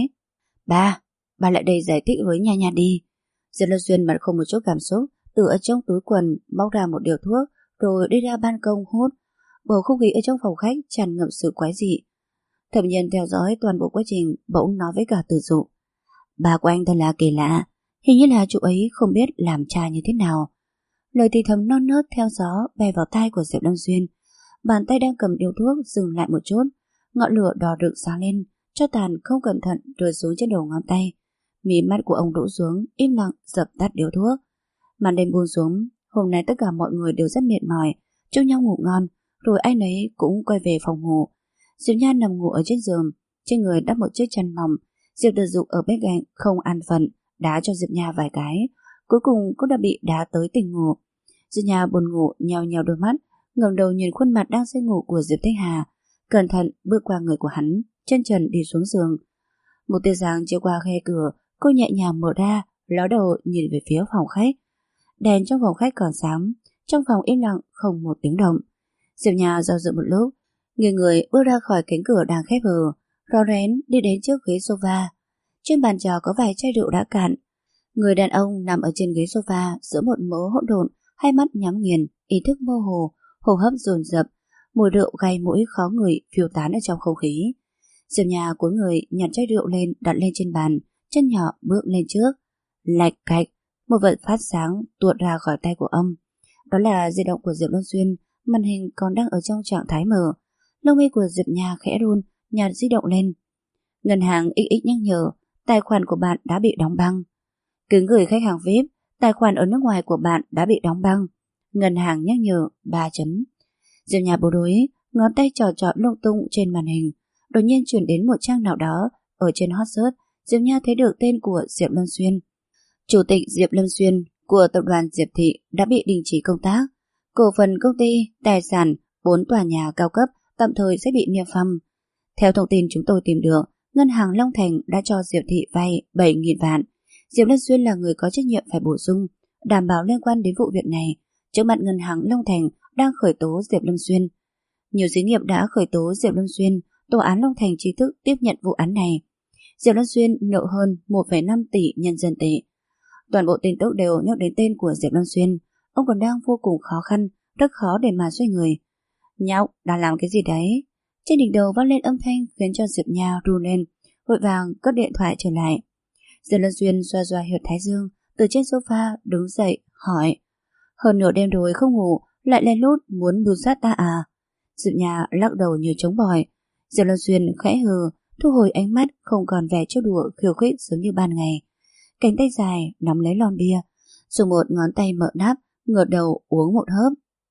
Bà lại đây giải thích với Nha Nha đi. Diệp Lâm Xuyên mặt không một chút cảm xúc, từ ở trong túi quần móc ra một điều thuốc, rồi đi ra ban công hút. Bầu không khí ở trong phòng khách tràn ngập sự quái dị. Thẩm Nhiên theo dõi toàn bộ quá trình, bỗng nói với cả Từ Dụ: bà của anh thật là kỳ lạ, hình như là chú ấy không biết làm trai như thế nào. Lời thì thầm non nớt theo gió bay vào tai của Diệp Lâm Xuyên. Bàn tay đang cầm điếu thuốc dừng lại một chút, ngọn lửa đỏ rực sáng lên, cho tàn không cẩn thận rơi xuống trên đầu ngón tay. Mí mắt của ông đổ xuống, im lặng dập tắt điếu thuốc. Màn đêm buông xuống, hôm nay tất cả mọi người đều rất mệt mỏi, chúc nhau ngủ ngon, rồi ai nấy cũng quay về phòng ngủ. Diệp Nha nằm ngủ ở trên giường, trên người đắp một chiếc chăn mỏng. Diệp Từ Dụ ở bên cạnh không an phận, đá cho Diệp Nha vài cái, cuối cùng cô đã bị đá tới tỉnh ngủ. Diệp Nha buồn ngủ nheo nheo đôi mắt, ngẩng đầu nhìn khuôn mặt đang say ngủ của Diệp Thanh Hà, cẩn thận bước qua người của hắn, chân trần đi xuống giường. Một tia sáng chiếu qua khe cửa, cô nhẹ nhàng mở ra, ló đầu nhìn về phía phòng khách. Đèn trong phòng khách còn sáng, trong phòng im lặng không một tiếng động. Diệp Nha do dự một lúc, người bước ra khỏi cánh cửa đang khép hờ, rón rén đi đến trước ghế sofa. Trên bàn trà có vài chai rượu đã cạn. Người đàn ông nằm ở trên ghế sofa giữa một mớ hỗn độn, hai mắt nhắm nghiền, ý thức mơ hồ, hô hấp dồn dập, mùi rượu gây mũi khó ngửi phiêu tán ở trong không khí. Diệp Nha cúi người nhặt chai rượu lên đặt lên trên bàn, chân nhỏ bước lên trước. Lạch cạch, một vật phát sáng tuột ra khỏi tay của ông. Đó là di động của Diệp Luân Xuyên, màn hình còn đang ở trong trạng thái mở. Lông mi của Diệp Nha khẽ run, nhặt di động lên. Ngân hàng XX nhắc nhở, tài khoản của bạn đã bị đóng băng. Kính gửi khách hàng VIP, tài khoản ở nước ngoài của bạn đã bị đóng băng. Ngân hàng nhắc nhở 3 chấm. Diệp Nha bối rối, ngón tay trò trọt lung tung trên màn hình. Đột nhiên chuyển đến một trang nào đó. Ở trên hot search, Diệp Nha thấy được tên của Diệp Luân Xuyên. Chủ tịch Diệp Lâm Xuyên của tập đoàn Diệp Thị đã bị đình chỉ công tác. Cổ phần công ty, tài sản, 4 tòa nhà cao cấp tạm thời sẽ bị niêm phong. Theo thông tin chúng tôi tìm được, ngân hàng Long Thành đã cho Diệp Thị vay 7.000 vạn. Diệp Lâm Xuyên là người có trách nhiệm phải bổ sung, đảm bảo liên quan đến vụ việc này. Trước mặt ngân hàng Long Thành đang khởi tố Diệp Lâm Xuyên. Nhiều xí nghiệp đã khởi tố Diệp Lâm Xuyên, tòa án Long Thành chính thức tiếp nhận vụ án này. Diệp Lâm Xuyên nợ hơn 1,5 tỷ nhân dân tệ. Toàn bộ tin tức đều nhắc đến tên của Diệp Lâm Xuyên. Ông còn đang vô cùng khó khăn, rất khó để mà xoay người. Nhóc, đang làm cái gì đấy? Trên đỉnh đầu vang lên âm thanh khiến cho Diệp Nha run lên, vội vàng cất điện thoại trở lại. Diệp Lâm Xuyên xoa xoa huyệt thái dương, từ trên sofa đứng dậy, hỏi: hơn nửa đêm rồi không ngủ, lại lén lút muốn mưu sát ta à? Diệp Nha lắc đầu như trống bỏi. Diệp Lâm Xuyên khẽ hừ, thu hồi ánh mắt không còn vẻ trêu đùa khiêu khích giống như ban ngày. Cánh tay dài nắm lấy lon bia, dùng một ngón tay mở nắp, ngửa đầu uống một hớp.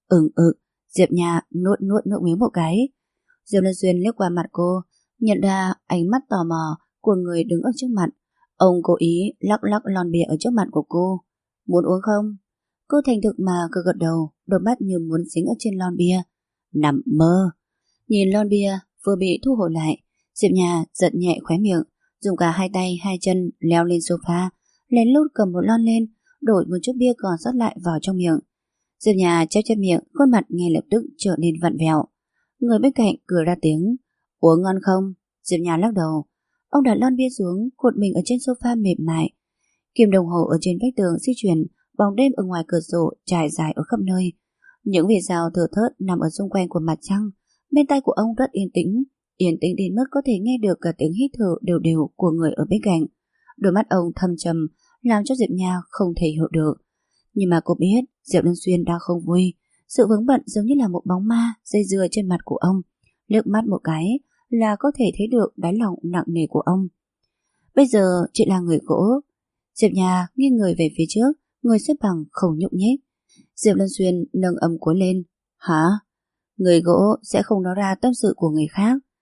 Diệp Nha nuốt nước miếng một cái. Diệp Lâm Xuyên liếc qua mặt cô, nhận ra ánh mắt tò mò của người đứng ở trước mặt. Ông cố ý lắc lon bia ở trước mặt của cô. Muốn uống không? Cô thành thực mà cứ gật đầu, đôi mắt như muốn dính ở trên lon bia. Nằm mơ. Nhìn lon bia vừa bị thu hồi lại, Diệp Nha giật nhẹ khóe miệng, dùng cả hai tay hai chân leo lên sofa, lén lút cầm một lon lên, đổ một chút bia còn sót lại vào trong miệng. Diệp Nha chép chép miệng, khuôn mặt ngay lập tức trở nên vặn vẹo. Người bên cạnh cười ra tiếng: uống ngon không? Diệp Nha lắc đầu. Ông đặt lon bia xuống, cuộn mình ở trên sofa mềm mại. Kim đồng hồ ở trên vách tường di chuyển, bóng đêm ở ngoài cửa sổ trải dài ở khắp nơi. Những vì sao thưa thớt nằm ở xung quanh của mặt trăng. Bên tai của ông rất yên tĩnh đến mức có thể nghe được cả tiếng hít thở đều đều của người ở bên cạnh. Đôi mắt ông thâm trầm, làm cho Diệp Nha không thể hiểu được. Nhưng mà cô biết Diệp Lâm Xuyên đang không vui. Sự vướng bận giống như là một bóng ma dây dưa trên mặt của ông. Liếc mắt một cái là có thể thấy được đáy lòng nặng nề của ông. Bây giờ chị là người gỗ. Diệp Nha nghiêng người về phía trước, người xếp bằng không nhúc nhích. Diệp Lâm Xuyên nâng âm cuối lên. Hả? Người gỗ sẽ không nói ra tâm sự của người khác.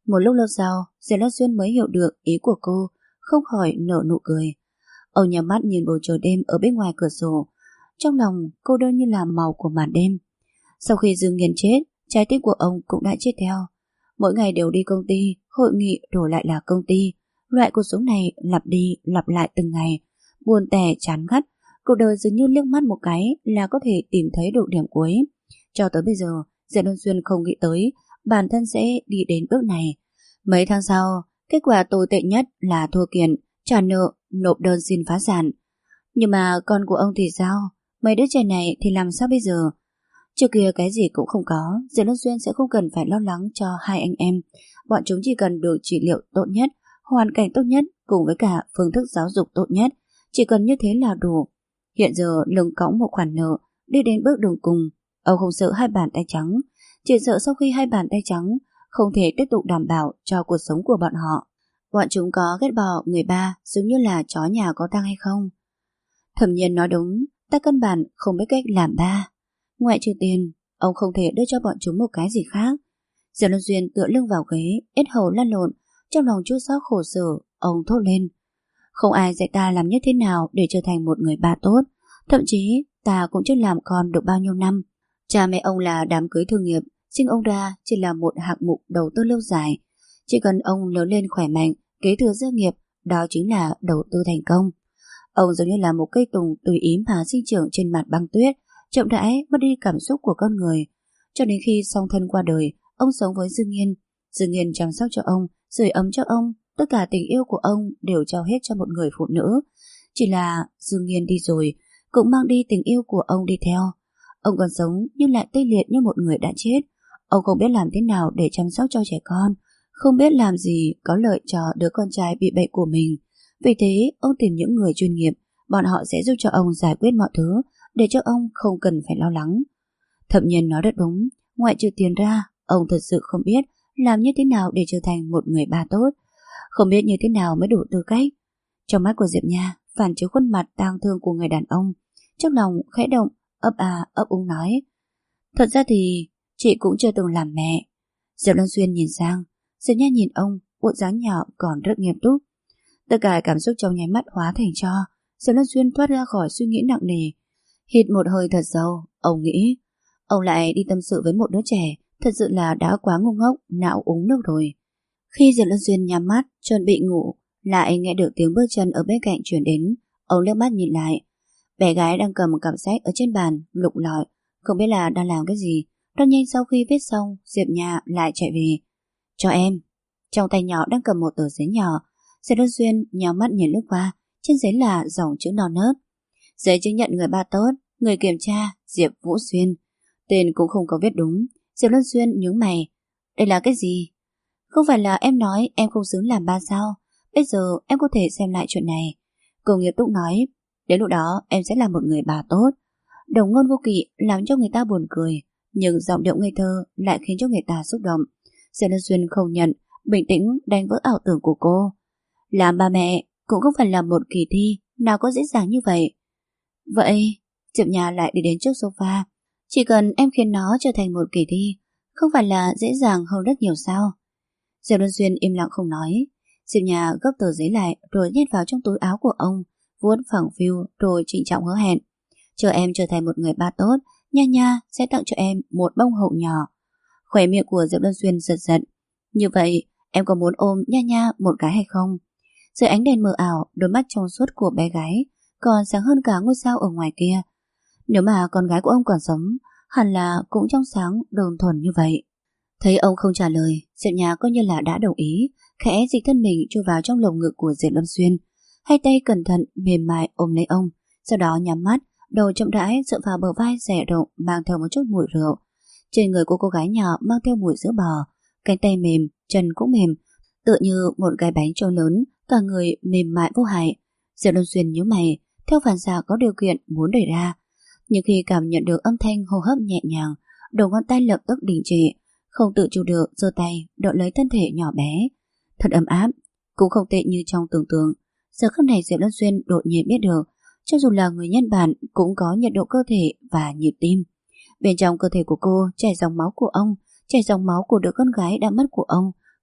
Một lúc lâu sau, Diệp Lan Xuyên mới hiểu được ý của cô, không khỏi nở nụ cười. Ông nhắm mắt nhìn bầu trời đêm ở bên ngoài cửa sổ. Trong lòng cô đơn như là màu của màn đêm. Sau khi Dương Nghiên chết, trái tim của ông cũng đã chết theo. Mỗi ngày đều đi công ty, hội nghị rồi lại là công ty. Loại cuộc sống này lặp đi lặp lại từng ngày, buồn tẻ chán ngắt. Cuộc đời dường như liếc mắt một cái là có thể tìm thấy được điểm cuối. Cho tới bây giờ, Diệp Luân Xuyên không nghĩ tới bản thân sẽ đi đến bước này. Mấy tháng sau, kết quả tồi tệ nhất là thua kiện, trả nợ, nộp đơn xin phá sản. Nhưng mà con của ông thì sao? Mấy đứa trẻ này thì làm sao bây giờ? Trước kia cái gì cũng không có, Diệp Luân Xuyên sẽ không cần phải lo lắng cho hai anh em. Bọn chúng chỉ cần được trị liệu tốt nhất, hoàn cảnh tốt nhất cùng với cả phương thức giáo dục tốt nhất. Chỉ cần như thế là đủ. Hiện giờ lưng cõng một khoản nợ, đi đến bước đường cùng. Ông không sợ hai bàn tay trắng, chỉ sợ sau khi hai bàn tay trắng không thể tiếp tục đảm bảo cho cuộc sống của bọn họ. Bọn chúng có ghét bỏ người ba giống như là chó nhà có tang hay không? Thẩm Nhiên nói đúng, ta căn bản không biết cách làm ba. Ngoại trừ tiền, ông không thể đưa cho bọn chúng một cái gì khác. Diệp Luân Xuyên tựa lưng vào ghế, yết hầu lăn lộn, trong lòng chua xót khổ sở, ông thốt lên. Không ai dạy ta làm như thế nào để trở thành một người ba tốt. Thậm chí ta cũng chưa làm con được bao nhiêu năm. Cha mẹ ông là đám cưới thương nghiệp, sinh ông ra chỉ là một hạng mục đầu tư lâu dài. Chỉ cần ông lớn lên khỏe mạnh, kế thừa gia nghiệp, đó chính là đầu tư thành công. Ông giống như là một cây tùng tùy ý mà sinh trưởng trên mặt băng tuyết, chậm rãi mất đi cảm xúc của con người. Cho đến khi song thân qua đời, ông sống với Dương Nghiên. Dương Nghiên chăm sóc cho ông, sưởi ấm cho ông, tất cả tình yêu của ông đều trao hết cho một người phụ nữ. Chỉ là Dương Nghiên đi rồi, cũng mang đi tình yêu của ông đi theo. Ông còn sống nhưng lại tê liệt như một người đã chết. Ông không biết làm thế nào để chăm sóc cho trẻ con, không biết làm gì có lợi cho đứa con trai bị bệnh của mình. Vì thế, ông tìm những người chuyên nghiệp, bọn họ sẽ giúp cho ông giải quyết mọi thứ, để cho ông không cần phải lo lắng. Thẩm Nhiên nói rất đúng, ngoại trừ tiền ra, ông thật sự không biết làm như thế nào để trở thành một người ba tốt, không biết như thế nào mới đủ tư cách. Trong mắt của Diệp Nha phản chiếu khuôn mặt tang thương của người đàn ông, trong lòng khẽ động, ấp ấp úng nói: thật ra thì chị cũng chưa từng làm mẹ. Diệp Luân Xuyên nhìn sang, Diệp Nha nhìn ông, bộ dáng nhỏ còn rất nghiêm túc. Tất cả cảm xúc trong nháy mắt hóa thành tro. Diệp Luân Xuyên thoát ra khỏi suy nghĩ nặng nề, hít một hơi thật sâu. Ông nghĩ, ông lại đi tâm sự với một đứa trẻ, thật sự là đã quá ngu ngốc, não uống nước rồi. Khi Diệp Luân Xuyên nhắm mắt chuẩn bị ngủ, lại nghe được tiếng bước chân ở bên cạnh truyền đến. Ông liếc mắt nhìn lại, bé gái đang cầm một cặp sách ở trên bàn, lục lọi, không biết là đang làm cái gì. Rất nhanh sau khi viết xong, Diệp Nha lại chạy về. Cho em. Trong tay nhỏ đang cầm một tờ giấy nhỏ. Diệp Luân Xuyên nhắm mắt nhìn lướt qua, trên giấy là dòng chữ non nớt: giấy chứng nhận người ba tốt, người kiểm tra Diệp Vũ Xuyên. Tên cũng không có viết đúng. Diệp Luân Xuyên nhướng mày. Đây là cái gì? Không phải là em nói em không xứng làm ba sao? Bây giờ em có thể xem lại chuyện này. Cô nghiêm túc nói, đến lúc đó em sẽ là một người bà tốt. Đồng ngôn vô kỵ làm cho người ta buồn cười, nhưng giọng điệu ngây thơ lại khiến cho người ta xúc động. Diệp Luân Xuyên không nhận, bình tĩnh đánh vỡ ảo tưởng của cô. Làm ba mẹ cũng không phải là một kỳ thi, nào có dễ dàng như vậy. Vậy, Diệp Nhà lại đi đến trước sofa. Chỉ cần em khiến nó trở thành một kỳ thi, không phải là dễ dàng hơn rất nhiều sao? Diệp Luân Xuyên im lặng không nói. Diệp Nhà gấp tờ giấy lại rồi nhét vào trong túi áo của ông, vuốt phẳng phiu rồi trịnh trọng hứa hẹn. Chờ em trở thành một người ba tốt, Nha Nha sẽ tặng cho em một bông hậu nhỏ. Khóe miệng của Diệp Luân Xuyên giật giật. Như vậy, em có muốn ôm Nha Nha một cái hay không? Dưới ánh đèn mờ ảo, đôi mắt trong suốt của bé gái còn sáng hơn cả ngôi sao ở ngoài kia. Nếu mà con gái của ông còn sống, hẳn là cũng trong sáng đơn thuần như vậy. Thấy ông không trả lời, Diệp Nhà coi như là đã đồng ý, khẽ dịch thân mình chui vào trong lồng ngực của Diệp Lâm Xuyên, hai tay cẩn thận mềm mại ôm lấy ông, sau đó nhắm mắt, đầu chậm rãi dựa vào bờ vai dẻ rộng mang theo một chút mùi rượu. Trên người của cô gái nhỏ mang theo mùi sữa bò, cánh tay mềm, chân cũng mềm, tựa như một cái bánh trâu lớn, cả người mềm mại vô hại. Diệp Lâm Xuyên nhíu mày, theo phản xạ có điều kiện muốn đẩy ra, nhưng khi cảm nhận được âm thanh hô hấp nhẹ nhàng, đầu ngón tay lập tức đình trệ, không tự chủ được giơ tay đỡ lấy thân thể nhỏ bé. Thật ấm áp, cũng không tệ như trong tưởng tượng. Giờ khắc này Diệp Lâm Xuyên đột nhiên biết được, cho dù là người nhân bản cũng có nhiệt độ cơ thể và nhịp tim. Bên trong cơ thể của cô chảy dòng máu của ông, chảy dòng máu của đứa con gái đã mất của ông,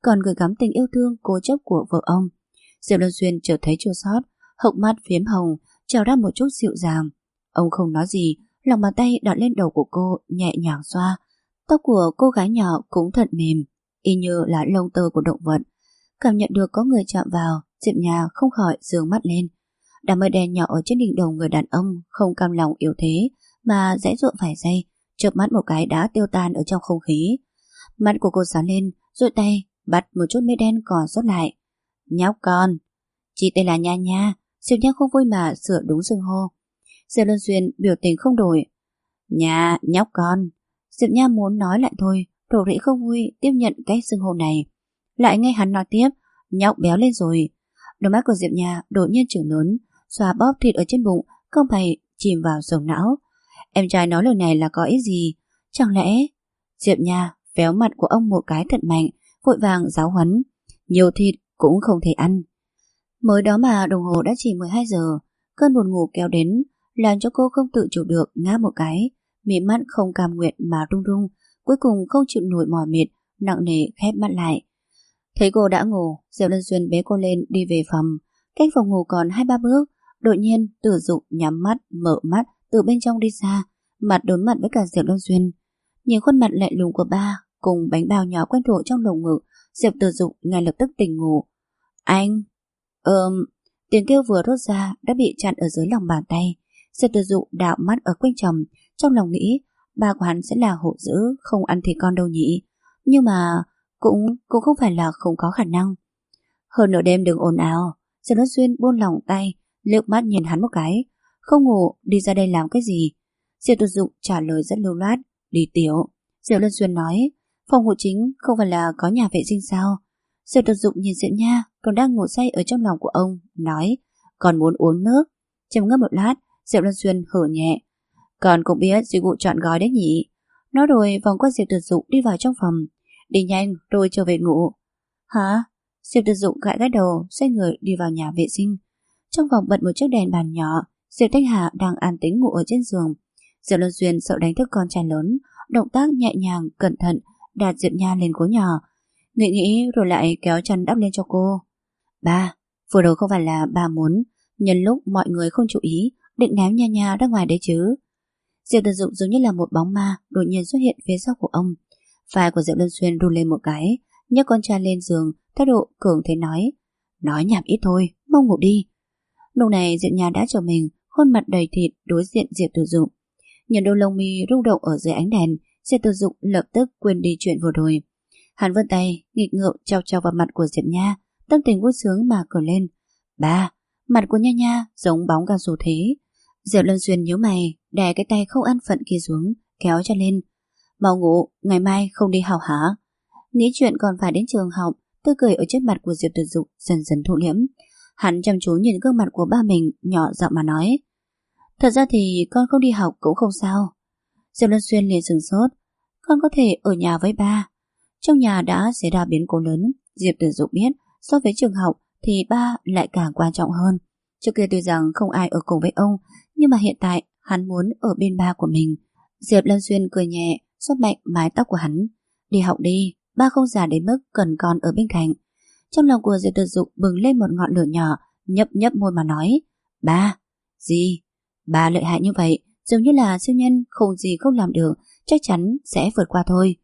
còn gửi gắm tình yêu thương cố chấp của vợ ông. Diệp Luân Xuyên chợt thấy chua xót, hốc mắt phiếm hồng, trào ra một chút dịu dàng. Ông không nói gì, lòng bàn tay đặt lên đầu của cô nhẹ nhàng xoa. Tóc của cô gái nhỏ cũng thật mềm, y như là lông tơ của động vật. Cảm nhận được có người chạm vào, Diệp Nha không khỏi giương mắt lên. Đám mây đen nhỏ ở trên đỉnh đầu người đàn ông không cam lòng yếu thế mà giãy giụa vài giây, chớp mắt một cái đã tiêu tan ở trong không khí. Mắt của cô sáng lên, duỗi tay bắt một chút mây đen còn sót lại. Nhóc con, chị tên là Nha Nha. Diệp Nha không vui mà sửa đúng xưng hô. Diệp Luân Xuyên biểu tình không đổi. Nha, nhóc con. Diệp Nha muốn nói lại thôi, Đồ Rĩ không vui tiếp nhận cách xưng hô này. Lại nghe hắn nói tiếp, nhóc béo lên rồi. Đôi mắt của Diệp Nha đột nhiên trừng lớn, xoa bóp thịt ở trên bụng, không phải chìm vào sầu não. Em trai nói lời này là có ý gì? Chẳng lẽ... Diệp Nha véo mặt của ông một cái thật mạnh, vội vàng giáo huấn. Nhiều thịt cũng không thể ăn. Mới đó mà đồng hồ đã chỉ 12 giờ, cơn buồn ngủ kéo đến, làm cho cô không tự chủ được ngáp một cái, mí mắt không cam nguyện mà rung rung, cuối cùng không chịu nổi mỏi mệt, nặng nề khép mắt lại. Thấy cô đã ngủ, Diệp Luân Xuyên bế cô lên đi về phòng. Cách phòng ngủ còn 2-3 bước, đột nhiên Tử Dục nhắm mắt, mở mắt từ bên trong đi ra, mặt đối mặt với cả Diệp Luân Xuyên. Nhìn khuôn mặt lạnh lùng của ba cùng bánh bao nhỏ quen thuộc trong lồng ngực, Diệp Tử Dục ngay lập tức tỉnh ngủ. Anh... Tiếng kêu vừa thốt ra đã bị chặn ở dưới lòng bàn tay. Diệp Tử Dục đảo mắt ở quanh chồng, trong lòng nghĩ ba của hắn sẽ là hộ dữ, không ăn thịt con đâu nhỉ. Nhưng mà cũng không phải là không có khả năng. Hơn nửa đêm đừng ồn ào. Diệp Luân Xuyên buông lỏng tay, liếc mắt nhìn hắn một cái. Không ngủ, đi ra đây làm cái gì? Diệp Tử Dục trả lời rất lưu loát. Đi tiểu. Diệp Luân Xuyên nói, phòng ngủ chính không phải là có nhà vệ sinh sao? Diệp Tử Dục nhìn Diệp Nha còn đang ngủ say ở trong lòng của ông, nói, còn muốn uống nước. Trầm ngâm một lát, Diệp Luân Xuyên hử nhẹ, còn cũng biết dịch vụ trọn gói đấy nhỉ. Nói rồi vòng qua Diệp Tử Dục đi vào trong phòng. Đi nhanh rồi trở về ngủ. Hả? Diệp Tử Dục gãi gãi đầu, xoay người đi vào nhà vệ sinh. Trong phòng bật một chiếc đèn bàn nhỏ. Diệp Thanh Hà đang an tĩnh ngủ ở trên giường. Diệp Luân Xuyên sợ đánh thức con trai lớn, động tác nhẹ nhàng cẩn thận đặt Diệp Nha lên gối nhỏ, nghĩ rồi lại kéo chăn đắp lên cho cô. Ba, vừa rồi không phải là ba muốn nhân lúc mọi người không chú ý định ném Nha Nha ra ngoài đấy chứ? Diệp Tử Dục giống như là một bóng ma đột nhiên xuất hiện phía sau của ông. Vai của Diệp Luân Xuyên run lên một cái, nhấc con trai lên giường, thái độ cường thế nói nhảm ít thôi, mau ngủ đi. Lúc này Diệp Nha đã trở mình, khuôn mặt đầy thịt đối diện Diệp Tử Dục. Nhìn đôi lông mi rung động ở dưới ánh đèn, Diệp Tử Dục lập tức quên đi chuyện vừa rồi. Hắn vươn tay nghịch ngợm chọc chọc vào mặt của Diệp Nha, tâm tình vui sướng mà cười lên. Ba, mặt của Nha Nha giống bóng cao su thế. Diệp Luân Xuyên nhíu mày, đè cái tay không an phận kia xuống, kéo cho lên. Mau ngủ, ngày mai không đi học hả? Nghĩ chuyện còn phải đến trường học, tươi cười ở trước mặt của Diệp Tử Dục dần dần thu liễm. Hắn chăm chú nhìn gương mặt của ba mình, nhỏ giọng mà nói, thật ra thì con không đi học cũng không sao. Diệp Luân Xuyên liền sửng sốt, con có thể ở nhà với ba. Trong nhà đã xảy ra biến cố lớn, Diệp Tử Dục biết so với trường học thì ba lại càng quan trọng hơn. Trước kia tuy rằng không ai ở cùng với ông, nhưng mà hiện tại hắn muốn ở bên ba của mình. Diệp Luân Xuyên cười nhẹ, xoa mạnh mái tóc của hắn. Đi học đi, ba không già đến mức cần con ở bên cạnh. Trong lòng của Diệp Tử Dục bừng lên một ngọn lửa nhỏ, nhấp môi mà nói, ba, gì? Ba lợi hại như vậy, giống như là siêu nhân không gì không làm được, chắc chắn sẽ vượt qua thôi.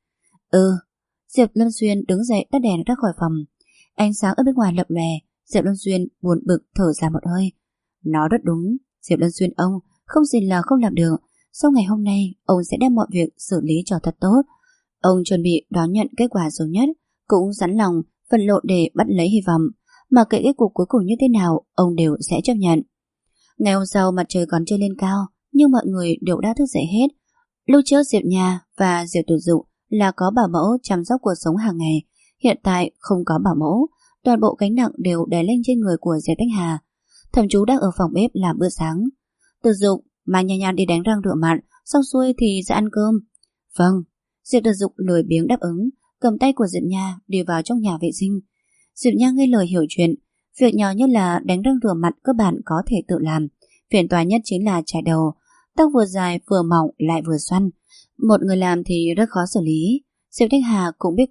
Diệp Luân Xuyên đứng dậy tắt đèn ra khỏi phòng. Ánh sáng ở bên ngoài lập lòe, Diệp Luân Xuyên buồn bực thở ra một hơi. Nó rất đúng, Diệp Luân Xuyên ông không gì là không làm được. Sau ngày hôm nay, ông sẽ đem mọi việc xử lý cho thật tốt. Ông chuẩn bị đón nhận kết quả xấu nhất, cũng sẵn lòng vật lộn để bắt lấy hy vọng. Mà kệ kết cục cuối cùng như thế nào, ông đều sẽ chấp nhận. Ngày hôm sau mặt trời còn chưa lên cao, nhưng mọi người đều đã thức dậy hết. Lúc trước Diệp Nha và Diệp Tử Dục là có bảo mẫu chăm sóc cuộc sống hàng ngày, hiện tại không có bảo mẫu, toàn bộ gánh nặng đều đè lên trên người của Diệp Thanh Hà. Thẩm Chú đang ở phòng bếp làm bữa sáng. Tử Dục mang Nha Nha đi đánh răng rửa mặt, xong xuôi thì sẽ ăn cơm. Vâng. Diệp Tử Dục lười biếng đáp ứng, cầm tay của Diệp Nha đi vào trong nhà vệ sinh. Diệp Nha nghe lời hiểu chuyện, việc nhỏ như là đánh răng rửa mặt cơ bản có thể tự làm, phiền toái nhất chính là chải đầu. Tóc vừa dài vừa mỏng lại vừa xoăn, một người làm thì rất khó xử lý. Diệp Thanh Hà cũng biết cột,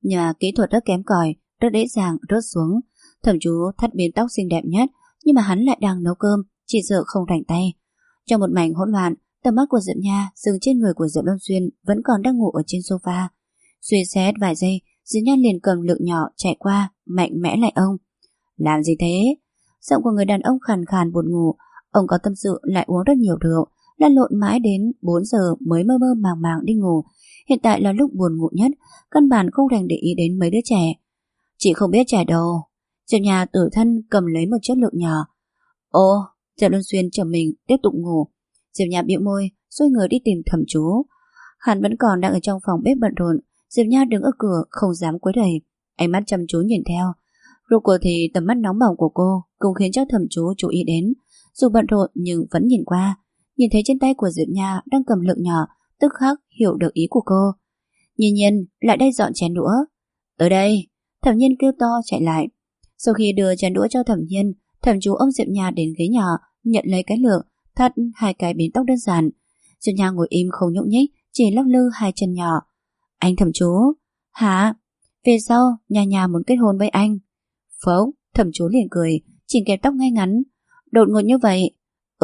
Nhà kỹ thuật rất kém cỏi, rất dễ dàng rớt xuống. Thẩm Chú thắt biên tóc xinh đẹp nhất, nhưng mà hắn lại đang nấu cơm, chỉ sợ không rảnh tay. Trong một mảnh hỗn loạn, tầm mắt của Diệp Nha dừng trên người của Diệp Luân Xuyên vẫn còn đang ngủ ở trên sofa. Suy xét vài giây, Diệp Nha liền cầm lượng nhỏ chạy qua, mạnh mẽ lại ông. Làm gì thế? Giọng của người đàn ông khàn khàn buồn ngủ. Ông có tâm sự lại uống rất nhiều rượu, lăn lộn mãi đến 4 giờ mới mơ mơ màng màng đi ngủ. Hiện tại là lúc buồn ngủ nhất, căn bản không dành để ý đến mấy đứa trẻ. Chị không biết trẻ đâu. Diệp Nha tự thân cầm lấy một chiếc lượng nhỏ. Ồ, Diệp Luân Xuyên trầm mình tiếp tục ngủ. Diệp Nha bĩu môi, xoay người đi tìm Thẩm Chú. Hắn vẫn còn đang ở trong phòng bếp bận rộn. Diệp Nha đứng ở cửa không dám quấy rầy, ánh mắt chăm chú nhìn theo. Rốt cuộc thì tầm mắt nóng bỏng của cô cũng khiến cho Thẩm Chú chú ý đến. Dù bận rộn nhưng vẫn nhìn qua, nhìn thấy trên tay của Diệp Nha đang cầm lượng nhỏ, tức khắc hiểu được ý của cô. Nhiên Nhiên, lại đây dọn chén đũa. Tới đây. Thẩm Nhiên kêu to chạy lại. Sau khi đưa chén đũa cho Thẩm Nhiên, Thẩm Chú ôm Diệp Nha đến ghế nhỏ, nhận lấy cái lượng, thắt 2 cái bím tóc đơn giản. Diệp Nha ngồi im không nhúc nhích, chỉ lắc lư 2 chân nhỏ. Anh Thẩm Chú. Hả? Về sau Nha Nha muốn kết hôn với anh. Phốc. Thẩm Chú liền cười, chỉnh kẹp tóc ngay ngắn. Đột ngột như vậy?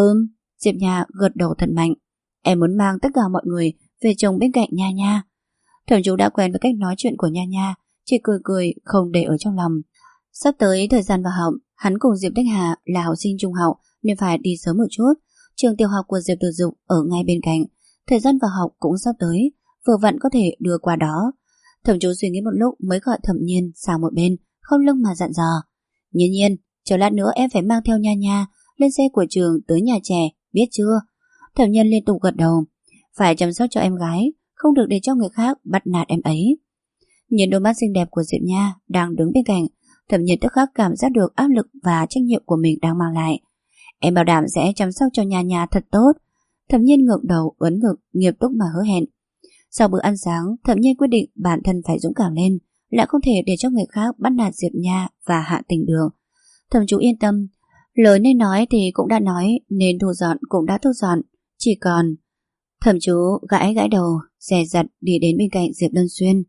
Diệp Nha gật đầu thật mạnh. Em muốn mang tất cả mọi người về chồng bên cạnh Nha Nha. Thẩm Chú đã quen với cách nói chuyện của Nha Nha, chỉ cười cười không để ở trong lòng. Sắp tới thời gian vào học, hắn cùng Diệp Thanh Hà là học sinh trung học nên phải đi sớm một chút. Trường tiểu học của Diệp Tử Dục ở ngay bên cạnh, thời gian vào học cũng sắp tới, vừa vặn có thể đưa qua đó. Thẩm Chú suy nghĩ một lúc mới gọi Thẩm Nhiên sang một bên, không lưng mà dặn dò. Nhiên Nhiên, chờ lát nữa em phải mang theo Nha Nha lên xe của trường tới nhà trẻ, biết chưa? Thẩm Nhiên liên tục gật đầu. Phải chăm sóc cho em gái, không được để cho người khác bắt nạt em ấy. Nhìn đôi mắt xinh đẹp của Diệp Nha đang đứng bên cạnh, Thẩm Nhiên tức khắc cảm giác được áp lực và trách nhiệm của mình đang mang lại. Em bảo đảm sẽ chăm sóc cho Nha Nha thật tốt. Thẩm Nhiên ngượng đầu ấn ngực, nghiêm túc mà hứa hẹn. Sau bữa ăn sáng, Thẩm Nhiên quyết định bản thân phải dũng cảm lên, lại không thể để cho người khác bắt nạt Diệp Nha và hạ tình đường. Thẩm Chú yên tâm, lời nên nói thì cũng đã nói, nên thu dọn cũng đã thu dọn, chỉ còn... Thẩm Chú gãi gãi đầu, dè dặt đi đến bên cạnh Diệp Luân Xuyên.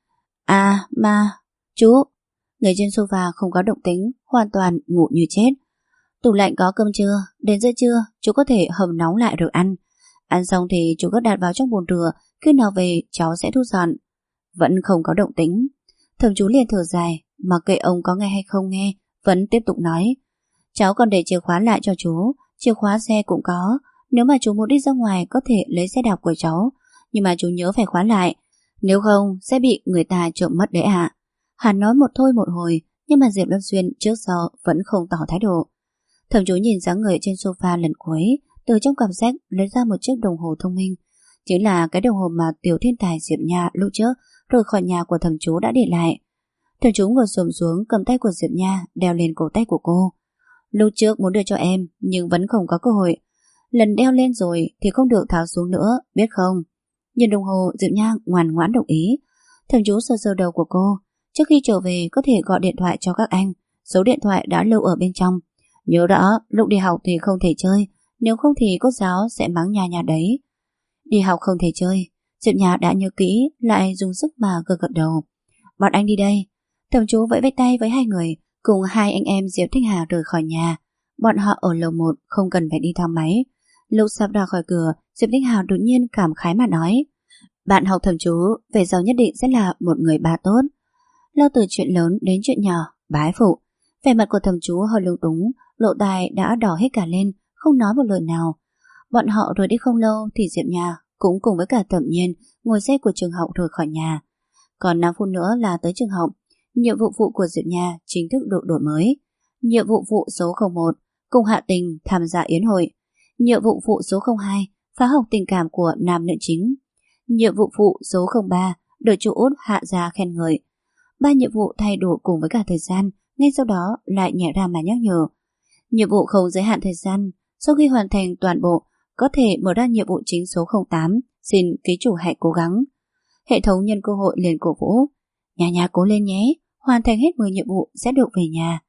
À mà, chú. Người trên sofa không có động tính, hoàn toàn ngủ như chết. Tủ lạnh có cơm chưa? Đến giữa trưa chú có thể hầm nóng lại rồi ăn. Ăn xong thì chú cứ đặt vào trong bồn rửa, khi nào về cháu sẽ thu dọn. Vẫn không có động tính. Thẩm Chú liền thở dài, mặc kệ ông có nghe hay không nghe, vẫn tiếp tục nói. Cháu còn để chìa khóa lại cho chú, chìa khóa xe cũng có. Nếu mà chú muốn đi ra ngoài có thể lấy xe đạp của cháu, nhưng mà chú nhớ phải khóa lại, nếu không sẽ bị người ta trộm mất đấy ạ. Hắn nói một thôi một hồi, nhưng mà Diệp Lâm Xuyên trước sau vẫn không tỏ thái độ. Thẩm Chú nhìn dáng người trên sofa lần cuối, từ trong cặp sách lấy ra một chiếc đồng hồ thông minh, chính là cái đồng hồ mà tiểu thiên tài Diệp Nha lúc trước rời khỏi nhà của Thẩm Chú đã để lại. Thẩm Chú ngồi xổm xuống cầm tay của Diệp Nha đeo lên cổ tay của cô. Lúc trước muốn đưa cho em nhưng vẫn không có cơ hội. Lần đeo lên rồi thì không được tháo xuống nữa, biết không? Nhìn đồng hồ, Diệp Nha ngoan ngoãn đồng ý. Thẩm Chú sờ sờ đầu của cô. Trước khi trở về có thể gọi điện thoại cho các anh, số điện thoại đã lưu ở bên trong. Nhớ rõ, lúc đi học thì không thể chơi, nếu không thì cô giáo sẽ mắng Nha Nha đấy. Đi học không thể chơi, Diệp Nha đã nhớ kỹ, lại dùng sức mà gật gật đầu. Bọn anh đi đây. Thẩm Chú vẫy vẫy tay với hai người, cùng hai anh em Diệp Thanh Hà rời khỏi nhà. Bọn họ ở lầu 1, không cần phải đi thang máy. Lúc sắp ra khỏi cửa, Diệp Thanh Hà đột nhiên cảm khái mà nói. Bạn học Thẩm Chú, về sau nhất định sẽ là một người ba tốt. Lâu từ chuyện lớn đến chuyện nhỏ, bái phụ. Vẻ mặt của Thẩm Chú hơi lung túng, lộ tai đã đỏ hết cả lên, không nói một lời nào. Bọn họ rồi đi không lâu thì Diệp Nha cũng cùng với cả Thẩm Nhiên ngồi xe của trường học rời khỏi nhà. Còn 5 phút nữa là tới trường học. Nhiệm vụ phụ của Diệp Nha chính thức được đổi mới. Nhiệm vụ phụ số 01, cùng Hạ Tình tham gia yến hội. Nhiệm vụ phụ số 02, phá hỏng tình cảm của nam nữ chính. Nhiệm vụ phụ số 03, đợi chú Út hạ ra khen ngợi. 3 nhiệm vụ thay đổi cùng với cả thời gian, ngay sau đó lại nhẹ ra mà nhắc nhở. Nhiệm vụ không giới hạn thời gian, sau khi hoàn thành toàn bộ, có thể mở ra nhiệm vụ chính số 08, xin ký chủ hãy cố gắng. Hệ thống nhân cơ hội liền cổ vũ. Nha Nha cố lên nhé, hoàn thành hết 10 nhiệm vụ sẽ được về nhà.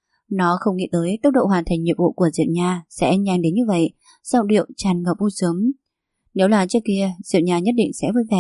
Nó không nghĩ tới tốc độ hoàn thành nhiệm vụ của Diệp Nha sẽ nhanh đến như vậy, giọng điệu tràn ngập vui sướng. Nếu là trước kia, Diệp Nha nhất định sẽ vui vẻ,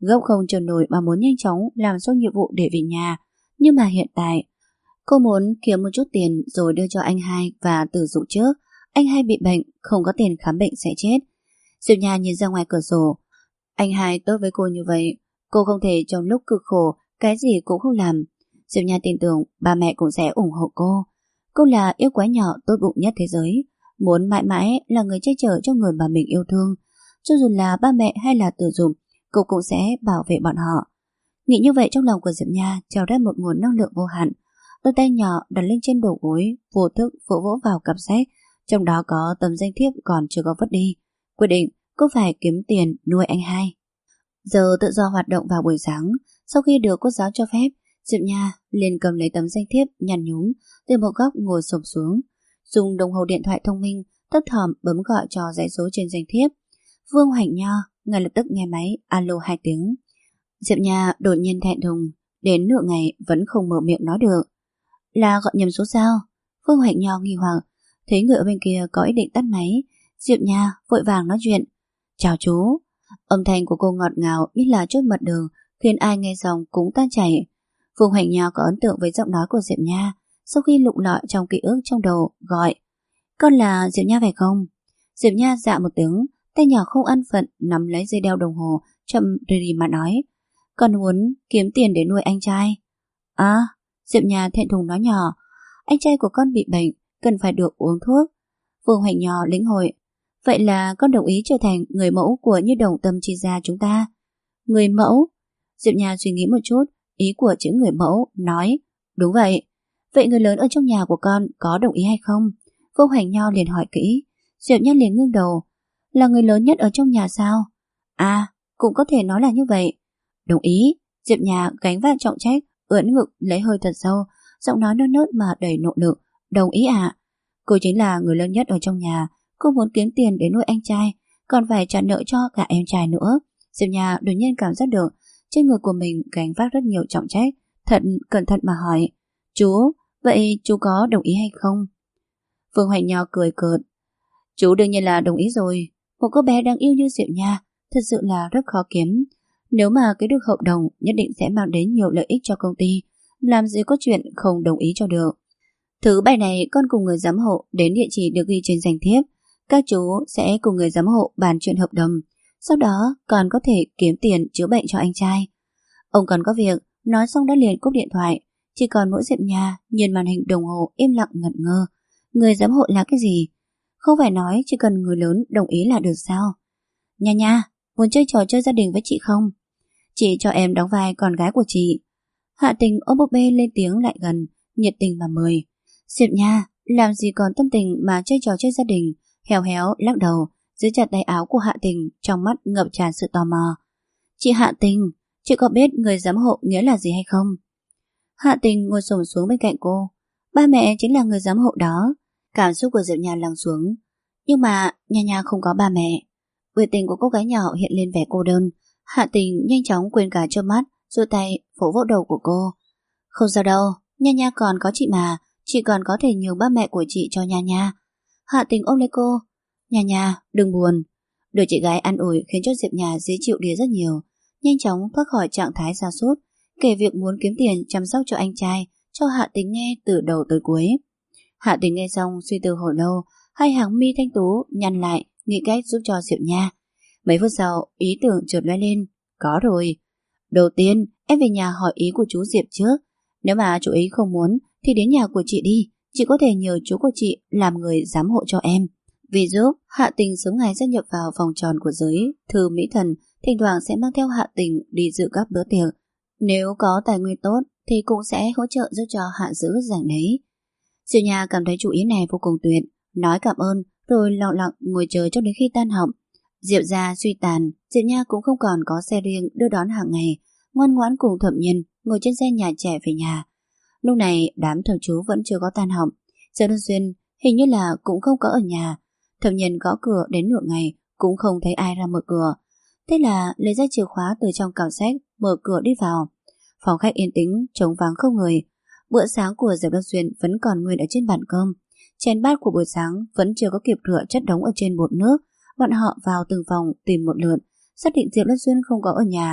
gấp không chờ nổi mà muốn nhanh chóng làm xong nhiệm vụ để về nhà. Nhưng mà hiện tại, cô muốn kiếm một chút tiền rồi đưa cho anh hai và sử dụng trước. Anh hai bị bệnh, không có tiền khám bệnh sẽ chết. Diệp Nha nhìn ra ngoài cửa sổ. Anh hai tốt với cô như vậy, cô không thể trong lúc cực khổ cái gì cũng không làm. Diệp Nha tin tưởng ba mẹ cũng sẽ ủng hộ cô. Cô là yêu quái nhỏ tốt bụng nhất thế giới, muốn mãi mãi là người che chở cho người mà mình yêu thương. Cho dù là ba mẹ hay là Tử Dục, cô cũng sẽ bảo vệ bọn họ. Nghĩ như vậy trong lòng của Diệp Nha trào ra một nguồn năng lượng vô hạn. Đôi tay nhỏ đặt lên trên đầu gối, vô thức vỗ vỗ vào cặp sách, trong đó có tấm danh thiếp còn chưa có vứt đi. Quyết định cô phải kiếm tiền nuôi anh hai. Giờ tự do hoạt động vào buổi sáng, sau khi được cô giáo cho phép, Diệp Nha liền cầm lấy tấm danh thiếp nhăn nhúm từ một góc ngồi xổm xuống, dùng đồng hồ điện thoại thông minh thấp thỏm bấm gọi cho dãy số trên danh thiếp. Vương Hoành Nho ngay lập tức nghe máy alo 2 tiếng. Diệp Nha đột nhiên thẹn thùng, đến nửa ngày vẫn không mở miệng nói được. Là gọi nhầm số sao? Vương Hoành Nho nghi hoặc, thấy người ở bên kia có ý định tắt máy. Diệp Nha vội vàng nói chuyện. Chào chú. Âm thanh của cô ngọt ngào như là chốt mật đường, khiến ai nghe xong cũng tan chảy. Vương Hoành Nho có ấn tượng với giọng nói của Diệp Nha. Sau khi lục lọi trong ký ức trong đầu, gọi: Con là Diệp Nha phải không? Diệp Nha dạ một tiếng, tay nhỏ không ăn phận nắm lấy dây đeo đồng hồ, chậm rì mà nói: Con muốn kiếm tiền để nuôi anh trai. À, Diệp Nha thẹn thùng nói nhỏ: Anh trai của con bị bệnh, cần phải được uống thuốc. Vương Hoành Nho lĩnh hội: Vậy là con đồng ý trở thành người mẫu của Như Đồng Tâm Chi gia chúng ta. Người mẫu? Diệp Nha suy nghĩ một chút, ý của chữ người mẫu, nói: Đúng vậy. Vậy người lớn ở trong nhà của con có đồng ý hay không? Vương Hoành Nho liền hỏi kỹ. Diệp Nha liền ngưng đầu: Là người lớn nhất ở trong nhà sao? À, cũng có thể nói là như vậy. Đồng ý. Diệp Nha gánh vác trọng trách, ưỡn ngực lấy hơi thật sâu, giọng nói non nớt mà đầy nỗ lực. Đồng ý ạ. Cô chính là người lớn nhất ở trong nhà, cô muốn kiếm tiền để nuôi anh trai, còn phải trả nợ cho cả em trai nữa. Diệp Nha đột nhiên cảm giác được trên người của mình gánh vác rất nhiều trọng trách, thật cẩn thận mà hỏi: Chú, vậy chú có đồng ý hay không? Phương Hoành Nho cười cợt: Chú đương nhiên là đồng ý rồi. Một cô bé đáng yêu như Diệp Nha thật sự là rất khó kiếm. Nếu mà ký được hợp đồng nhất định sẽ mang đến nhiều lợi ích cho công ty, làm gì có chuyện không đồng ý cho được. Thứ bảy này con cùng người giám hộ đến địa chỉ được ghi trên danh thiếp. Các chú sẽ cùng người giám hộ bàn chuyện hợp đồng. Sau đó còn có thể kiếm tiền chữa bệnh cho anh trai. Ông còn có việc. Nói xong đã liền cúp điện thoại. Chỉ còn mỗi Diệp Nha nhìn màn hình đồng hồ im lặng ngẩn ngơ. Người giám hộ là cái gì? Không phải nói chỉ cần người lớn đồng ý là được sao? Nha Nha, muốn chơi trò chơi gia đình với chị không? Chị cho em đóng vai con gái của chị. Hạ Tình ôm búp bê lên tiếng lại gần, nhiệt tình mà mời. Diệp Nha làm gì còn tâm tình mà chơi trò chơi gia đình. Héo héo lắc đầu, giữ chặt tay áo của Hạ Tình, trong mắt ngập tràn sự tò mò. Chị Hạ Tình, chị có biết người giám hộ nghĩa là gì hay không? Hạ Tình ngồi xổm xuống bên cạnh cô. Ba mẹ chính là người giám hộ đó. Cảm xúc của Diệp Nha lắng xuống. Nhưng mà Nha Nha không có ba mẹ. Biểu tình của cô gái nhỏ hiện lên vẻ cô đơn. Hạ Tình nhanh chóng quên cả trơ mắt, giơ tay vỗ vỗ đầu của cô. Không sao đâu, Nha Nha còn có chị mà. Chị còn có thể nhường ba mẹ của chị cho Nha Nha. Hạ Tình ôm lấy cô. Nha Nha, đừng buồn. Đôi chị gái an ủi khiến cho Diệp Nha dễ chịu đi rất nhiều. Nhanh chóng thoát khỏi trạng thái sa sút, kể việc muốn kiếm tiền chăm sóc cho anh trai cho Hạ Tình nghe từ đầu tới cuối. Hạ Tình nghe xong suy tư hồi lâu, hai hàng mi thanh tú nhăn lại, nghĩ cách giúp cho Diệp Nha. Mấy phút sau, ý tưởng chợt lóe lên. Có rồi. Đầu tiên, em về nhà hỏi ý của chú Diệp trước. Nếu mà chú ấy không muốn thì đến nhà của chị đi. Chị có thể nhờ chú của chị làm người giám hộ cho em. Vì giúp Hạ Tình sớm ngày gia nhập vào vòng tròn của giới Thư Mỹ Thần, thỉnh thoảng sẽ mang theo Hạ Tình đi dự các bữa tiệc. Nếu có tài nguyên tốt thì cũng sẽ hỗ trợ giúp cho Hạ giữ giảng đấy. Diệp Nha cảm thấy chủ ý này vô cùng tuyệt, nói cảm ơn rồi lặng lặng ngồi chờ cho đến khi tan học. Diệp gia suy tàn, Diệp Nha cũng không còn có xe riêng đưa đón hàng ngày, ngoan ngoãn cùng Thẩm Nhiên ngồi trên xe nhà trẻ về nhà. Lúc này đám thầy chú vẫn chưa có tan học. Giờ Đơn Xuyên hình như là cũng không có ở nhà. Thẩm Nhiên gõ cửa đến nửa ngày cũng không thấy ai ra mở cửa. Thế là lấy ra chìa khóa từ trong cặp sách, mở cửa đi vào. Phòng khách yên tĩnh, trống vắng không người. Bữa sáng của Diệp Đơn Xuyên vẫn còn nguyên ở trên bàn cơm. Chén bát của buổi sáng vẫn chưa có kịp rửa chất đống ở trên bột nước. Bọn họ vào từng phòng tìm một lượt, xác định Diệp Đơn Xuyên không có ở nhà,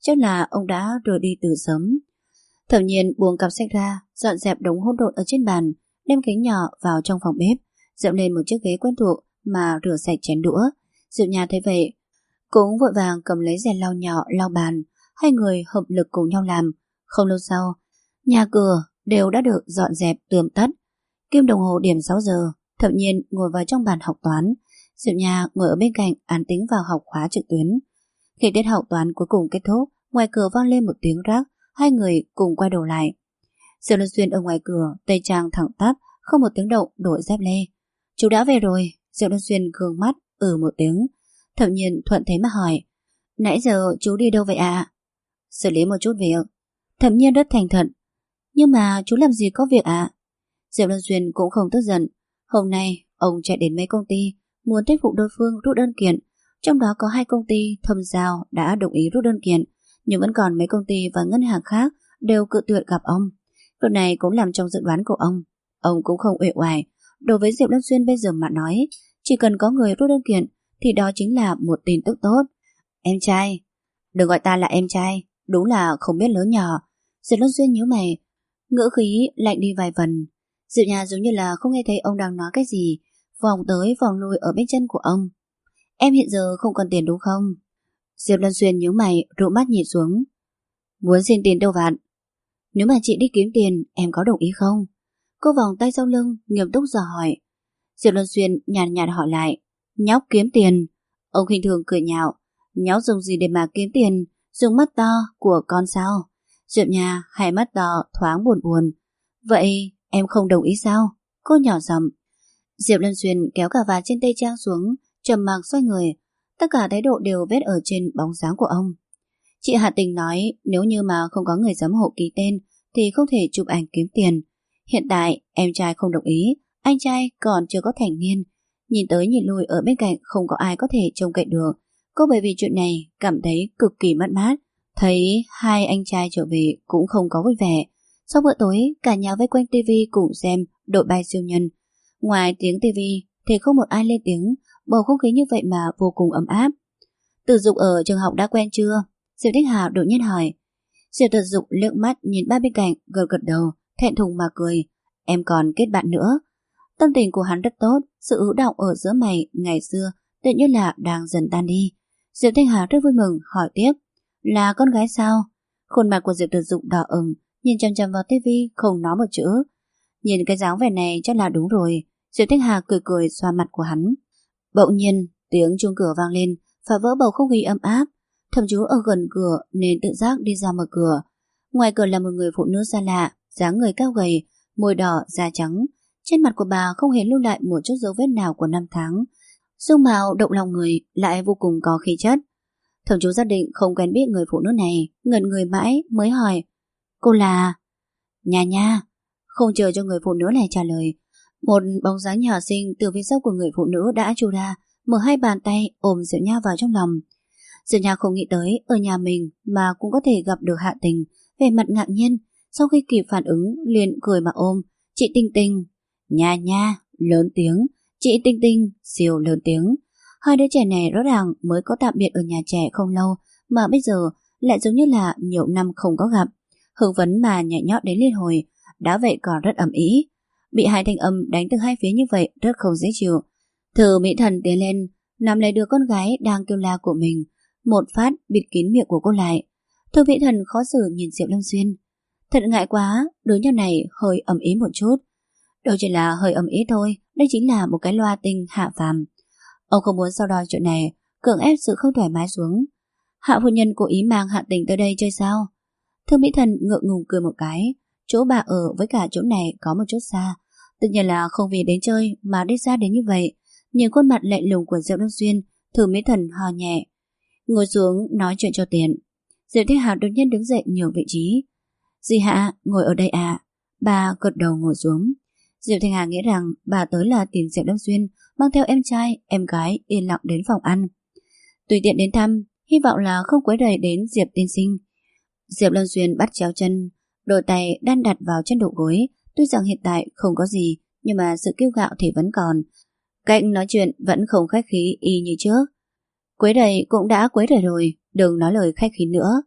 chắc là ông đã rời đi từ sớm. Thẩm Nhiên buông cặp sách ra, dọn dẹp đống hỗn độn ở trên bàn, đem kính nhỏ vào trong phòng bếp, dậm lên một chiếc ghế quen thuộc mà rửa sạch chén đũa. Diệu Nha thấy vậy cũng vội vàng cầm lấy rẻ lau nhỏ lau bàn, hai người hợp lực cùng nhau làm. Không lâu sau, nhà cửa đều đã được dọn dẹp tươm tất. Kim đồng hồ điểm 6 giờ, Thẩm Nhiên ngồi vào trong bàn học toán. Diệu Nha ngồi ở bên cạnh án tính vào học khóa trực tuyến. Khi tiết học toán cuối cùng kết thúc, ngoài cửa vang lên một tiếng rắc, hai người cùng quay đầu lại. Diệu Luân Xuyên ở ngoài cửa, tây trang thẳng tắp, không một tiếng động đổi dép lê. Chú đã về rồi. Diệu Luân Xuyên gương mắt một tiếng. Thẩm Nhiên thuận thế mà hỏi, nãy giờ chú đi đâu vậy ạ? Xử lý một chút việc. Thẩm Nhiên rất thành thật. Nhưng mà chú làm gì có việc ạ? Diệu Luân Xuyên cũng không tức giận. Hôm nay ông chạy đến mấy công ty muốn thuyết phục đối phương rút đơn kiện, trong đó có 2 công ty thâm giao đã đồng ý rút đơn kiện, nhưng vẫn còn mấy công ty và ngân hàng khác đều cự tuyệt gặp ông. Việc này cũng làm trong dự đoán của ông. Ông cũng không uể oải. Đối với Diệu Luân Xuyên bây giờ mà nói, chỉ cần có người rút đơn kiện thì đó chính là một tin tức tốt. Em trai. Đừng gọi ta là em trai, đúng là không biết lớn nhỏ. Diệu Luân Xuyên nhíu mày, ngữ khí lạnh đi vài phần. Diệu Nha giống như là không nghe thấy ông đang nói cái gì, vòng tới vòng lui ở bên chân của ông. Em hiện giờ không còn tiền đúng không? Diệp Luân Xuyên nhíu mày, rũ mắt nhìn xuống. Muốn xin tiền đâu vạn? Nếu mà chị đi kiếm tiền, em có đồng ý không? Cô vòng tay sau lưng, nghiêm túc dò hỏi. Diệp Luân Xuyên nhàn nhạt hỏi lại. Nhóc kiếm tiền? Ông khinh thường cười nhạo. Nhóc dùng gì để mà kiếm tiền? Dùng mắt to của con sao? Diệp Nha hai mắt to thoáng buồn buồn. Vậy em không đồng ý sao? Cô nhỏ giọng. Diệp Luân Xuyên kéo cà vạt trên tay trang xuống, trầm mặc xoay người. Tất cả thái độ đều vết ở trên bóng dáng của ông. Chị Hạ Tình nói nếu như mà không có người giám hộ ký tên thì không thể chụp ảnh kiếm tiền. Hiện tại em trai không đồng ý, anh trai còn chưa có thành niên. Nhìn tới nhìn lui ở bên cạnh không có ai có thể trông cậy được. Cô bởi vì chuyện này cảm thấy cực kỳ mất mát. Thấy hai anh trai trở về cũng không có vui vẻ. Sau bữa tối cả nhà vây quanh tivi cùng xem Đội bay siêu nhân. Ngoài tiếng tivi thì không một ai lên tiếng. Bầu không khí như vậy mà vô cùng ấm áp. Tử Dục ở trường học đã quen chưa? Diệp Thích Hà đột nhiên hỏi. Diệp Tử Dục liếc mắt nhìn ba bên cạnh, gật gật đầu, thẹn thùng mà cười. Em còn kết bạn nữa. Tâm tình của hắn rất tốt, sự ứ động ở giữa mày ngày xưa tự nhiên là đang dần tan đi. Diệp Thích Hà rất vui mừng hỏi tiếp. Là con gái sao? Khuôn mặt của Diệp Tử Dục đỏ ửng, nhìn chằm chằm vào tivi không nói một chữ. Nhìn cái dáng vẻ này chắc là đúng rồi. Diệp Thích Hà cười cười xoa mặt của hắn. Bỗng nhiên tiếng chuông cửa vang lên, phá vỡ bầu không khí ấm áp. Thẩm Chú ở gần cửa nên tự giác đi ra mở cửa. Ngoài cửa là một người phụ nữ xa lạ, dáng người cao gầy, môi đỏ, da trắng. Trên mặt của bà không hề lưu lại một chút dấu vết nào của năm tháng. Dung mạo động lòng người lại vô cùng có khí chất. Thẩm Chú xác định không quen biết người phụ nữ này, ngẩn người mãi mới hỏi. Cô là... Nha nha. Không chờ cho người phụ nữ này trả lời, một bóng dáng nhỏ xinh từ phía sau của người phụ nữ đã chui ra, mở hai bàn tay ôm Diệu Nha vào trong lòng. Diệu Nha không nghĩ tới ở nhà mình mà cũng có thể gặp được Hạ Tình, vẻ mặt ngạc nhiên. Sau khi kịp phản ứng liền cười mà ôm. Chị Tinh Tinh. Nha nha, lớn tiếng. Chị Tinh Tinh, siêu lớn tiếng. Hai đứa trẻ này rõ ràng mới có tạm biệt ở nhà trẻ không lâu mà bây giờ lại giống như là nhiều năm không có gặp. Hưng phấn mà nhảy nhót đến liên hồi, đã vậy còn rất ầm ĩ. Bị hai thanh âm đánh từ hai phía như vậy rất không dễ chịu. Thử Mỹ Thần tiến lên nắm lấy đứa con gái đang kêu la của mình, một phát bịt kín miệng của cô lại. Thư Mỹ Thần khó xử nhìn Diệp Lâm Xuyên. Thật ngại quá, đứa nhỏ này hơi ầm ĩ một chút. Đâu chỉ là hơi ầm ĩ thôi, đây chính là một cái loa tinh hạ phàm. Ông không muốn sau đó chuyện này cưỡng ép sự không thoải mái xuống. Hạ phu nhân cố ý mang Hạ Tình tới đây chơi sao? Thư Mỹ Thần ngượng ngùng cười một cái. Chỗ bà ở với cả chỗ này có một chút xa, tất nhiên là không vì đến chơi mà đi xa đến như vậy. Nhìn khuôn mặt lạnh lùng của Diệp Đông Xuyên, Thư Mỹ Thần ho nhẹ. Ngồi xuống nói chuyện cho tiện. Diệp Thích Hà đột nhiên đứng dậy nhường vị trí. Dì Hạ, ngồi ở đây ạ. Bà gật đầu ngồi xuống. Diệp Thanh Hà nghĩ rằng bà tới là tìm Diệp Đông Xuyên, mang theo em trai, em gái yên lặng đến phòng ăn. Tùy tiện đến thăm, hy vọng là không quấy rầy đến Diệp tiên sinh. Diệp Lâm Xuyên bắt chéo chân, đôi tay đan đặt vào chân đầu gối. Tuy rằng hiện tại không có gì, nhưng mà sự kiêu ngạo thì vẫn còn. Cách nói chuyện vẫn không khách khí y như trước. Quấy rầy cũng đã quấy rầy rồi, đừng nói lời khách khí nữa.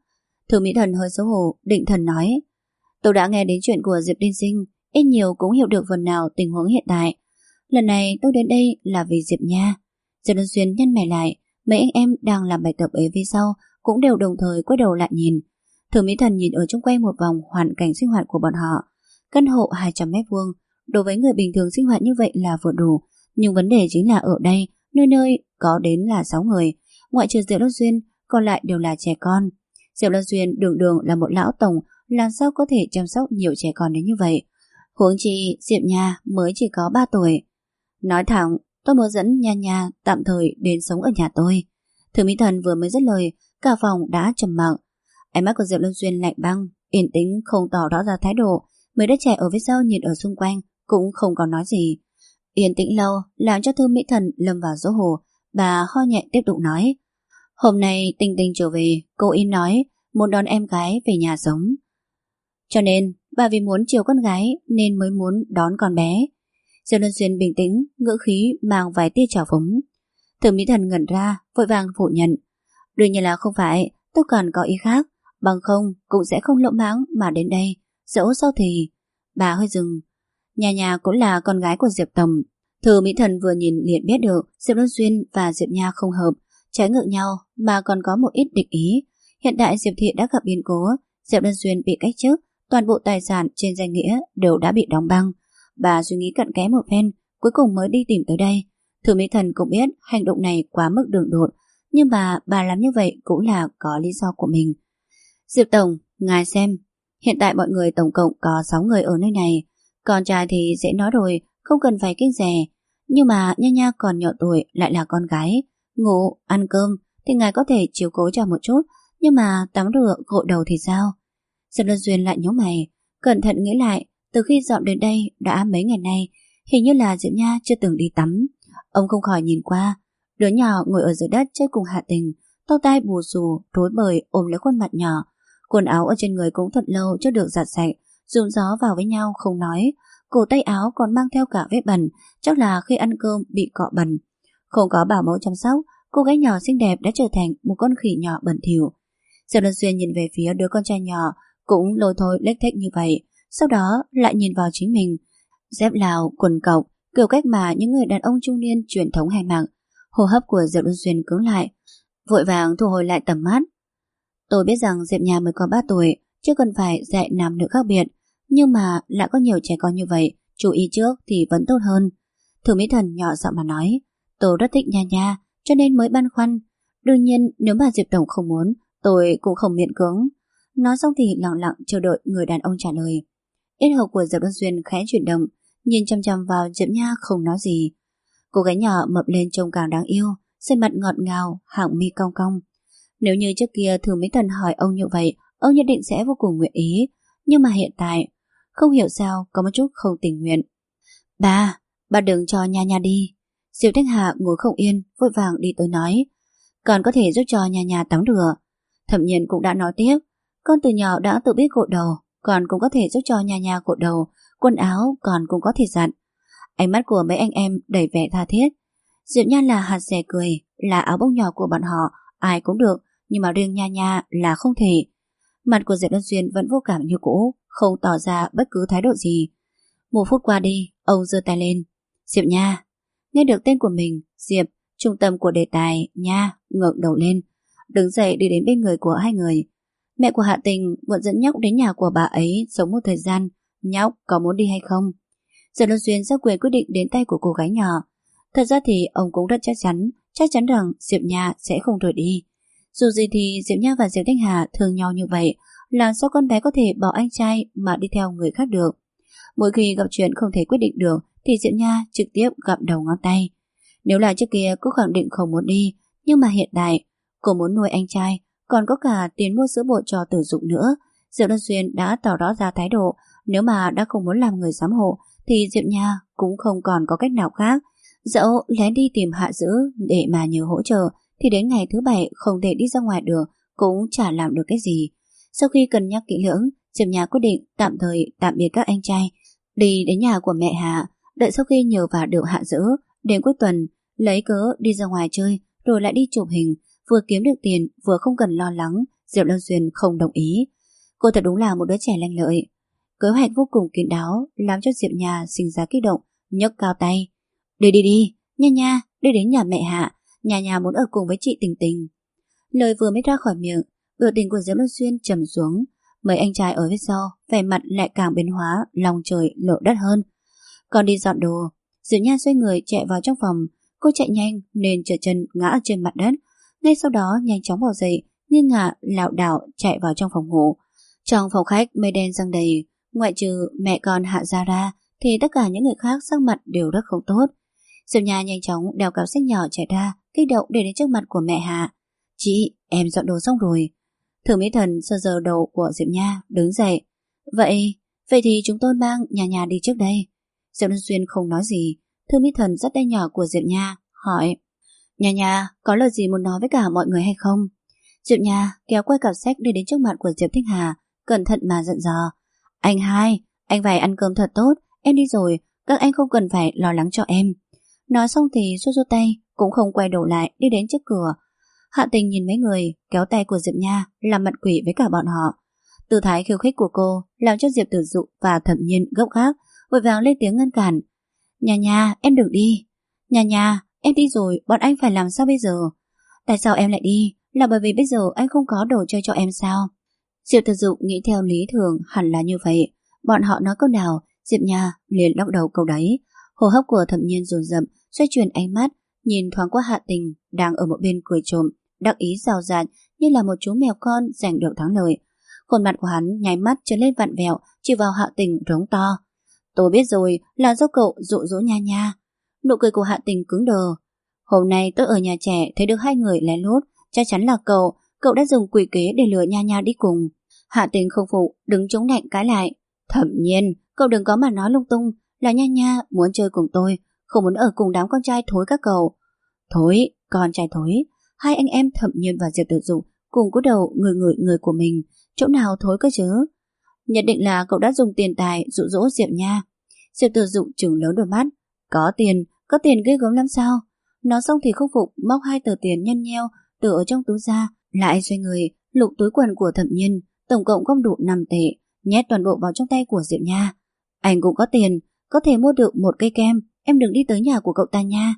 Thường Mỹ Thần hơi xấu hổ, định thần nói: Tôi đã nghe đến chuyện của Diệp tiên sinh, ít nhiều cũng hiểu được phần nào tình huống hiện tại. Lần này tôi đến đây là vì Diệp nha. Diệp Luân Xuyên nhăn mày lại, mấy anh em đang làm bài tập ở phía sau cũng đều đồng thời quay đầu lại nhìn. Thường Mỹ Thần nhìn ở chung quanh một vòng hoàn cảnh sinh hoạt của bọn họ. Căn hộ 200 mét vuông, đối với người bình thường sinh hoạt như vậy là vừa đủ, nhưng vấn đề chính là ở đây, nơi nơi có đến là 6 người, ngoại trừ Diệp Luân Xuyên, còn lại đều là trẻ con. Diệp Luân Xuyên đường đường là một lão tổng, làm sao có thể chăm sóc nhiều trẻ con đến như vậy? Huống chi Diệp Nha mới chỉ có 3 tuổi. Nói thẳng, tôi muốn dẫn Nha Nha tạm thời đến sống ở nhà tôi. Thường Mỹ Thần vừa mới dứt lời, cả phòng đã trầm mặc. Ánh mắt của Diệp Luân Xuyên lạnh băng, yên tĩnh không tỏ rõ ra thái độ. Mấy đứa trẻ ở phía sau nhìn ở xung quanh cũng không còn nói gì. Yên tĩnh lâu làm cho Thương Mỹ Thần lâm vào dỗ hồ. Bà ho nhẹ tiếp tục nói: Hôm nay Tinh Tinh trở về, cô ý nói muốn đón em gái về nhà sống. Cho nên bà vì muốn chiều con gái nên mới muốn đón con bé. Diệp Luân Xuyên bình tĩnh, ngữ khí mang vài tia trào phúng. Thường Mỹ Thần ngẩn ra, vội vàng phủ nhận: Đương nhiên là không phải, tôi còn có ý khác, bằng không cũng sẽ không lỗ mãng mà đến đây. Dẫu sao thì... Bà hơi dừng. Nhà nhà cũng là con gái của Diệp Tầm. Thường Mỹ Thần vừa nhìn liền biết được Diệp Luân Xuyên và Diệp Nha không hợp, trái ngược nhau mà còn có một ít địch ý. Hiện tại Diệp Thị đã gặp biến cố, Diệp Luân Xuyên bị cách chức, toàn bộ tài sản trên danh nghĩa đều đã bị đóng băng. Bà suy nghĩ cặn kẽ một phen, cuối cùng mới đi tìm tới đây. Thường Mỹ Thần cũng biết hành động này quá mức đường đột, nhưng bà làm như vậy cũng là có lý do của mình. Diệp Tổng, ngài xem, hiện tại mọi người tổng cộng có 6 người ở nơi này. Con trai thì dễ nói rồi, không cần phải kiêng dè. Nhưng mà Nha Nha còn nhỏ tuổi, lại là con gái. Ngủ, ăn cơm thì ngài có thể chiếu cố cho một chút, nhưng mà tắm rửa, gội đầu thì sao? Diệp Luân Xuyên lại nhíu mày, cẩn thận nghĩ lại, từ khi dọn đến đây đã mấy ngày nay, hình như là Diệp Nha chưa từng đi tắm. Ông không khỏi nhìn qua, đứa nhỏ ngồi ở dưới đất chơi cùng Hạ Tình, tóc tai bù xù, rối bời ôm lấy khuôn mặt nhỏ. Quần áo ở trên người cũng thật lâu chưa được giặt sạch, dùng gió vào với nhau không nói. Cổ tay áo còn mang theo cả vết bẩn, chắc là khi ăn cơm bị cọ bẩn. Không có bảo mẫu chăm sóc, cô gái nhỏ xinh đẹp đã trở thành một con khỉ nhỏ bẩn thỉu. Diệp Luân Xuyên nhìn về phía đứa con trai nhỏ, cũng lôi thôi lếch thếch như vậy, sau đó lại nhìn vào chính mình. Dép Lào, quần cộc, kiểu cách mà những người đàn ông trung niên truyền thống hay mặc. Hô hấp của Diệp Luân Xuyên cứng lại, vội vàng thu hồi lại tầm mắt. Tôi biết rằng Diệp Nha mới có 3 tuổi, chưa cần phải dạy nam nữ khác biệt, nhưng mà lại có nhiều trẻ con như vậy, chú ý trước thì vẫn tốt hơn. Thường Mỹ Thần nhỏ giọng mà nói: Tôi rất thích Nha Nha, cho nên mới băn khoăn. Đương nhiên nếu mà Diệp Tổng không muốn, tôi cũng không miễn cưỡng. Nói xong thì lặng lặng chờ đợi người đàn ông trả lời. Yết hầu của Diệp Luân Xuyên khẽ chuyển động, nhìn chăm chăm vào Diệp Nha không nói gì. Cô gái nhỏ mập lên trông càng đáng yêu, sơn mặt ngọt ngào, hàng mi cong cong. Nếu như trước kia Thường Mỹ Thần hỏi ông như vậy, ông nhất định sẽ vô cùng nguyện ý. Nhưng mà hiện tại, không hiểu sao có một chút không tình nguyện. Bà đừng cho Nha Nha đi. Diệp Thanh Hà ngồi không yên, vội vàng đi tới nói: Còn có thể giúp cho Nha Nha tắm rửa. Thẩm Nhiên cũng đã nói tiếp: Con từ nhỏ đã tự biết gội đầu, còn cũng có thể giúp cho Nha Nha gội đầu, quần áo còn cũng có thể giặt. Ánh mắt của mấy anh em đầy vẻ tha thiết. Diệp Nha là hạt rẻ cười, là áo bông nhỏ của bọn họ, ai cũng được, nhưng mà riêng Nha Nha là không thể. Mặt của Diệp Luân Xuyên vẫn vô cảm như cũ, không tỏ ra bất cứ thái độ gì. 1 phút qua đi, ông giơ tay lên. Diệp Nha. Nghe được tên của mình, Diệp, trung tâm của đề tài, Nha, ngẩng đầu lên, đứng dậy đi đến bên người của hai người. Mẹ của Hạ Tình vẫn dẫn nhóc đến nhà của bà ấy sống một thời gian. Nhóc có muốn đi hay không? Diệp Luân Xuyên giao quyền quyết định đến tay của cô gái nhỏ. Thật ra thì ông cũng rất chắc chắn rằng Diệp Nha sẽ không rời đi. Dù gì thì Diệp Nha và Diệp Thanh Hà thương nhau như vậy, làm sao con bé có thể bỏ anh trai mà đi theo người khác được? Mỗi khi gặp chuyện không thể quyết định được thì Diệp Nha trực tiếp gặm đầu ngón tay. Nếu là trước kia cô khẳng định không muốn đi, nhưng mà hiện tại cô muốn nuôi anh trai, còn có cả tiền mua sữa bột cho Tử Dụng nữa. Diệp Luân Xuyên đã tỏ rõ ra thái độ, nếu mà đã không muốn làm người giám hộ thì Diệp Nha cũng không còn có cách nào khác. Dẫu lén đi tìm Hạ Dữ để mà nhờ hỗ trợ thì đến ngày thứ 7 không thể đi ra ngoài được, cũng chả làm được cái gì. Sau khi cân nhắc kỹ lưỡng, Diệp Nha quyết định tạm thời tạm biệt các anh trai, đi đến nhà của mẹ Hạ. Đợi sau khi nhờ vả được Hạ Dữ, đến cuối tuần lấy cớ đi ra ngoài chơi rồi lại đi chụp hình, vừa kiếm được tiền vừa không cần lo lắng Diệp Lâm Xuyên không đồng ý. Cô thật đúng là một đứa trẻ lanh lợi. Kế hoạch vô cùng kín đáo làm cho Diệp Nha sinh ra kích động, nhấc cao tay. Đi đi đi, Nha Nha, đi đến nhà mẹ Hạ. Nhà nhà muốn ở cùng với chị Tình Tình. Lời vừa mới ra khỏi miệng, biểu tình của Diệp Lâm Xuyên trầm xuống. Mấy anh trai ở phía sau vẻ mặt lại càng biến hóa, lòng trời lở đất hơn. Còn đi dọn đồ, Diệp Nha xoay người chạy vào trong phòng. Cô chạy nhanh nên trượt chân ngã ở trên mặt đất. Ngay sau đó nhanh chóng bỏ dậy, nghiêng ngả lảo đảo chạy vào trong phòng ngủ. Trong phòng khách mây đen giăng đầy, ngoại trừ mẹ con Hạ Gia ra thì tất cả những người khác sắc mặt đều rất không tốt. Diệp Nha nhanh chóng đeo cặp sách nhỏ chạy ra, kích động để đến trước mặt của mẹ Hạ. Chị, em dọn đồ xong rồi. Thường Mỹ Thần sờ sờ đầu của Diệp Nha, đứng dậy. Vậy thì chúng tôi mang nhà nhà đi trước đây. Diệp Lâm Xuyên không nói gì. Thường Mỹ Thần dắt tay nhỏ của Diệp Nha, hỏi. Nhà nhà, có lời gì muốn nói với cả mọi người hay không? Diệp Nha kéo quay cặp sách đi đến trước mặt của Diệp Thích Hà, cẩn thận mà giận dò. Anh hai, anh phải ăn cơm thật tốt, em đi rồi, các anh không cần phải lo lắng cho em. Nói xong thì xua xua tay, cũng không quay đầu lại đi đến trước cửa. Hạ Tình nhìn mấy người, kéo tay của Diệp Nha làm mặt quỷ với cả bọn họ. Tư thái khiêu khích của cô làm cho Diệp Tử Dụ và Thẩm Nhiên gấp gáp, vội vàng lên tiếng ngăn cản. Nhà nhà, em đừng đi. Nhà nhà, em đi rồi, bọn anh phải làm sao bây giờ? Tại sao em lại đi? Là bởi vì bây giờ anh không có đồ chơi cho em sao? Diệp Tử Dụ nghĩ theo lý thường hẳn là như vậy. Bọn họ nói câu nào, Diệp Nha liền đọc đầu câu đấy. Hô hấp của Thẩm Nhiên dồn dập, xoay chuyển ánh mắt, nhìn thoáng qua Hạ Tình đang ở một bên cười trộm, đắc ý rào rạt như là một chú mèo con giành được thắng lợi. Khuôn mặt của hắn nháy mắt trở lên vặn vẹo, chỉ vào Hạ Tình rống to. Tôi biết rồi, là do cậu dụ dỗ Nha Nha. Nụ cười của Hạ Tình cứng đờ. Hôm nay tôi ở nhà trẻ thấy được hai người lén lút, chắc chắn là cậu đã dùng quỷ kế để lừa Nha Nha đi cùng. Hạ Tình không phụ, đứng chống nạnh cãi lại. Thẩm Nhiên, cậu đừng có mà nói lung tung, là Nha Nha muốn chơi cùng tôi, không muốn ở cùng đám con trai thối các cậu. Thối, con trai thối. Hai anh em Thẩm Nhiên và Diệp Tử Dụ cùng cúi đầu người của mình, chỗ nào thối cơ chứ? Nhất định là cậu đã dùng tiền tài dụ dỗ Diệp Nha. Diệp Tử Dụ trừng lớn đôi mắt. Có tiền ghê gớm lắm sao? Nói xong thì không phục móc hai tờ tiền nhăn nheo từ ở trong túi ra, lại xoay người lục túi quần của Thẩm Nhiên, tổng cộng không đủ 5 tệ, nhét toàn bộ vào trong tay của Diệp Nha. Anh cũng có tiền, có thể mua được một cây kem, em đừng đi tới nhà của cậu ta nha.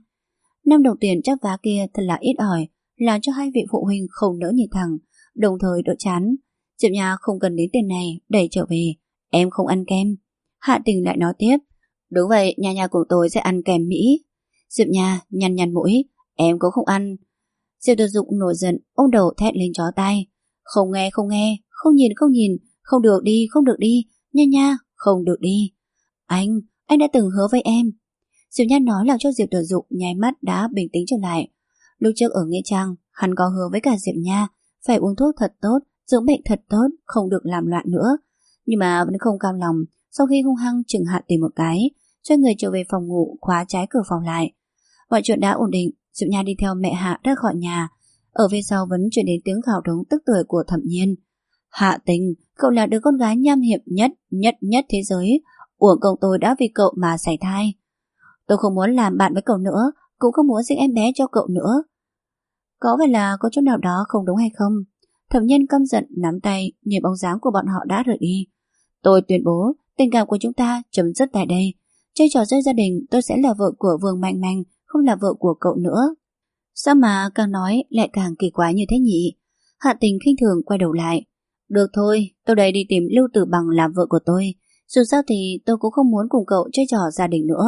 5 đồng tiền chắc vá kia thật là ít ỏi, làm cho hai vị phụ huynh không nỡ nhìn thẳng, đồng thời đỡ chán. Diệp Nha không cần đến tiền này, đẩy trở về. Em không ăn kem. Hạ Tình lại nói tiếp. Đúng vậy, nhà của tôi sẽ ăn kem Mỹ. Diệp Nha nhăn mũi. Em cũng không ăn. Diệp Tử Dụ nổi giận, ôm đầu thét lên chó tai. Không nghe, không nhìn, không được đi, Nha, không được đi. Anh đã từng hứa với em. Diệp Nha nói làm cho Diệp Tử Dụ nháy mắt đã bình tĩnh trở lại. Lúc trước ở Nghĩa Trang, hắn có hứa với cả Diệp Nha phải uống thuốc thật tốt, dưỡng bệnh thật tốt, không được làm loạn nữa. Nhưng mà vẫn không cam lòng, sau khi hung hăng chừng Hạ Tình một cái, xoay người trở về phòng ngủ, khóa trái cửa phòng lại. Mọi chuyện đã ổn định, Diệp Nha đi theo mẹ Hạ ra khỏi nhà. Ở phía sau vẫn truyền đến tiếng gào trống tức tưởi của Thẩm Nhiên. Hạ Tình, cậu là đứa con gái nham hiểm nhất thế giới. Uổng công tôi đã vì cậu mà sảy thai. Tôi không muốn làm bạn với cậu nữa, cũng không muốn sinh em bé cho cậu nữa. Có phải là có chỗ nào đó không đúng hay không? Thẩm Nhiên căm giận nắm tay, nhìn bóng dáng của bọn họ đã rời đi. Tôi tuyên bố tình cảm của chúng ta chấm dứt tại đây. Chơi trò chơi gia đình, tôi sẽ là vợ của Vương Mạnh Mạnh, không là vợ của cậu nữa. Sao mà càng nói lại càng kỳ quái như thế nhỉ? Hạ Tình khinh thường quay đầu lại. Được thôi, tôi đây đi tìm Lưu Tử Bằng làm vợ của tôi. Dù sao thì tôi cũng không muốn cùng cậu chơi trò gia đình nữa.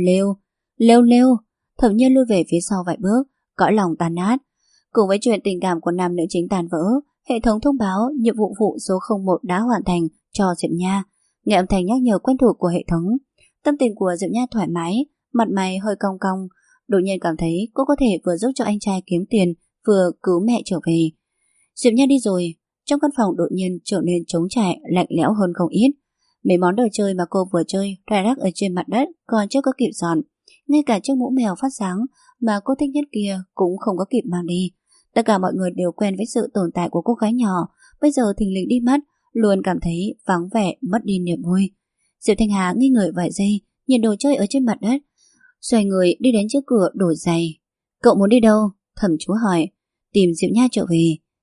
Lêu. Thẩm Nhiên lui về phía sau vài bước, cõi lòng tan nát. Cùng với chuyện tình cảm của nam nữ chính tàn vỡ, hệ thống thông báo nhiệm vụ phụ số 01 đã hoàn thành cho Diệp Nha. Nghe âm thanh nhắc nhở quen thuộc của hệ thống, tâm tình của Diệp Nha thoải mái, mặt mày hơi cong cong, đột nhiên cảm thấy cô có thể vừa giúp cho anh trai kiếm tiền, vừa cứu mẹ trở về. Diệp Nha đi rồi, trong căn phòng đột nhiên trở nên trống trải, lạnh lẽo hơn không ít. Mấy món đồ chơi mà cô vừa chơi rải rác ở trên mặt đất còn chưa có kịp dọn, ngay cả chiếc mũ mèo phát sáng mà cô thích nhất kia cũng không có kịp mang đi. Tất cả mọi người đều quen với sự tồn tại của cô gái nhỏ, bây giờ thình lình đi mất, luôn cảm thấy vắng vẻ, mất đi niềm vui. Diệp Thanh Hà nghi ngờ vài giây, nhìn đồ chơi ở trên mặt đất, xoay người đi đến trước cửa đổi giày. Cậu muốn đi đâu? Thẩm Chúa hỏi. Tìm Diệp Nha trở về.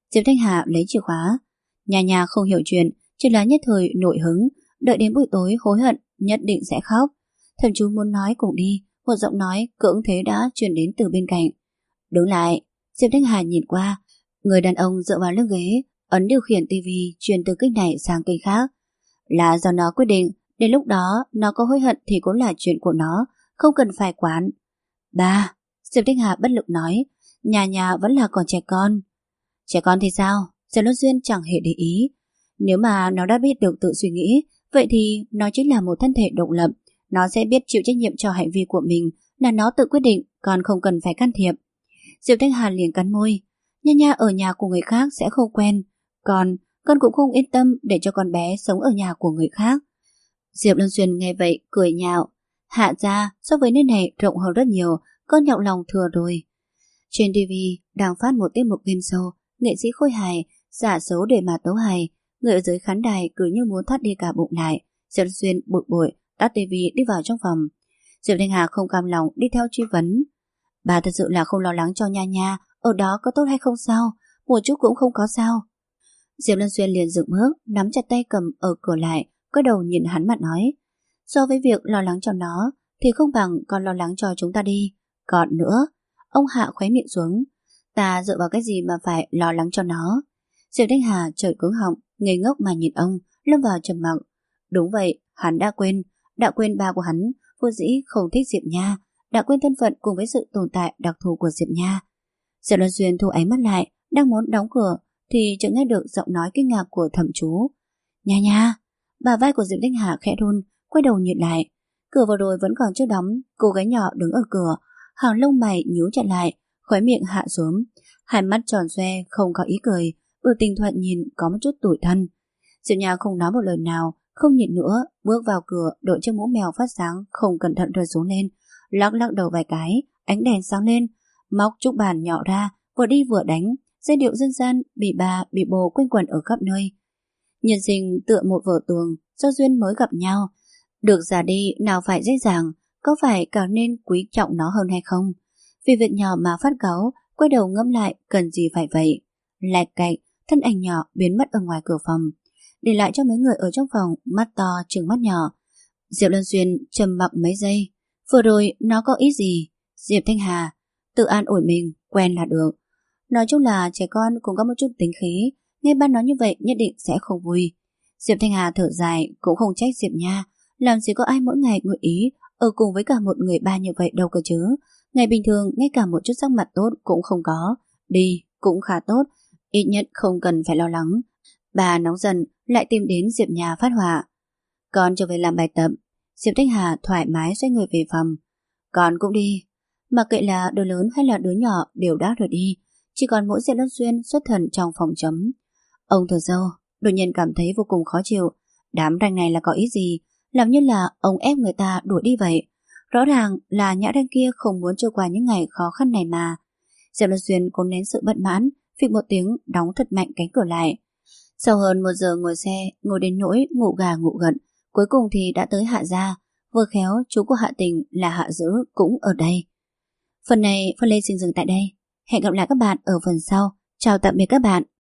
Diệp Thanh Hà lấy chìa khóa. Nhà nhà không hiểu chuyện, chỉ là nhất thời nổi hứng, đợi đến buổi tối hối hận nhất định sẽ khóc. Thẩm Chú muốn nói cùng đi, một giọng nói cưỡng thế đã truyền đến từ bên cạnh. Đứng lại. Diệp Thanh Hà nhìn qua, người đàn ông dựa vào lưng ghế, ấn điều khiển tivi truyền từ kênh này sang kênh khác. Là do nó quyết định, đến lúc đó nó có hối hận thì cũng là chuyện của nó, không cần phải quản. Ba. Diệp Thanh Hà bất lực nói, nhà nhà vẫn là còn trẻ con. Trẻ con thì sao? Diệp Luân Xuyên chẳng hề để ý. Nếu mà nó đã biết được tự suy nghĩ, vậy thì nó chính là một thân thể độc lập. Nó sẽ biết chịu trách nhiệm cho hành vi của mình, là nó tự quyết định, còn không cần phải can thiệp. Diệp Thanh Hà liền cắn môi. Nha nha ở nhà của người khác sẽ không quen, con cũng không yên tâm để cho con bé sống ở nhà của người khác. Diệp Luân Xuyên nghe vậy cười nhạo. Hạ ra so với nơi này rộng hơn rất nhiều, con nhọc lòng thừa rồi. Trên TV đang phát một tiết mục game show, nghệ sĩ khôi hài giả xấu để mà tấu hài. Người ở dưới khán đài cứ như muốn thắt đi cả bụng lại. Diệp Luân Xuyên bực bội tắt TV đi vào trong phòng. Diệp Thanh Hà không cam lòng đi theo truy vấn. Bà thật sự là không lo lắng cho nha nha, ở đó có tốt hay không sao? Một chút cũng không có sao. Diệp Luân Xuyên liền dựng bước, nắm chặt tay cầm ở cửa lại, quay đầu nhìn hắn mặt nói. So với việc lo lắng cho nó, thì không bằng con lo lắng cho chúng ta đi. Còn nữa, ông hạ khóe miệng xuống. Ta dựa vào cái gì mà phải lo lắng cho nó? Diệp Thanh Hà trời cứng họng, ngây ngốc mà nhìn ông, lâm vào trầm mặc. Đúng vậy, hắn đã quên ba của hắn, vô dĩ không thích Diệp Nha, đã quên thân phận cùng với sự tồn tại đặc thù của Diệp Nha. Diệp Luân Xuyên thu ánh mắt lại, đang muốn đóng cửa, thì chợt nghe được giọng nói kinh ngạc của Thẩm Chú. Nha nha. Bà vai của Diệp Thanh Hà khẽ run, quay đầu nhìn lại. Cửa vừa rồi vẫn còn chưa đóng, cô gái nhỏ đứng ở cửa, hàng lông mày nhíu chặt lại, khóe miệng hạ xuống, hai mắt tròn xoe không có ý cười, biểu tình thoạt nhìn có một chút tủi thân. Diệp Nha không nói một lời nào, không nhịn nữa, bước vào cửa, đội chiếc mũ mèo phát sáng không cẩn thận rơi xuống lên, lắc lắc đầu vài cái, ánh đèn sáng lên, móc trúc bàn nhỏ ra, vừa đi vừa đánh, giai điệu dân gian bị bà bị bồ quanh quẩn ở khắp nơi. Nhân sinh tựa một vở tuồng, do duyên mới gặp nhau, được giả đi nào phải dễ dàng, có phải càng nên quý trọng nó hơn hay không? Vì việc nhỏ mà phát cáu, quay đầu ngẫm lại cần gì phải vậy. Lạch cạch, thân ảnh nhỏ biến mất ở ngoài cửa phòng, để lại cho mấy người ở trong phòng mắt to trừng mắt nhỏ. Diệp Luân Xuyên trầm mặc mấy giây. Vừa rồi nó có ý gì? Diệp Thanh Hà tự an ủi mình, quen là được. Nói chung là trẻ con cũng có một chút tính khí, nghe ba nói như vậy nhất định sẽ không vui. Diệp Thanh Hà thở dài, cũng không trách Diệp Nha, làm gì có ai mỗi ngày nguyện ý ở cùng với cả một người ba như vậy đâu cơ chứ. Ngày bình thường ngay cả một chút sắc mặt tốt cũng không có, đi cũng khá tốt, ít nhất không cần phải lo lắng. Bà nóng giận lại tìm đến Diệp Nha phát hỏa. Con trở về làm bài tập. Diệp Thanh Hà thoải mái xoay người về phòng. Con cũng đi. Mặc kệ là đứa lớn hay là đứa nhỏ đều đã rời đi, chỉ còn mỗi Diệp Luân Xuyên xuất thần trong phòng chấm. Ông thở sâu, đột nhiên cảm thấy vô cùng khó chịu. Đám ranh này là có ý gì? Làm như là ông ép người ta đuổi đi vậy. Rõ ràng là nhã ranh kia không muốn trôi qua những ngày khó khăn này mà. Diệp Luân Xuyên cố nén sự bất mãn, phịch một tiếng đóng thật mạnh cánh cửa lại. Sau hơn 1 giờ ngồi xe, ngồi đến nỗi ngủ gà ngủ gật, cuối cùng thì đã tới Hạ gia. Vừa khéo chú của Hạ Tình là Hạ Dữ cũng ở đây. Phần này Phân Lê xin dừng tại đây. Hẹn gặp lại các bạn ở phần sau. Chào tạm biệt các bạn.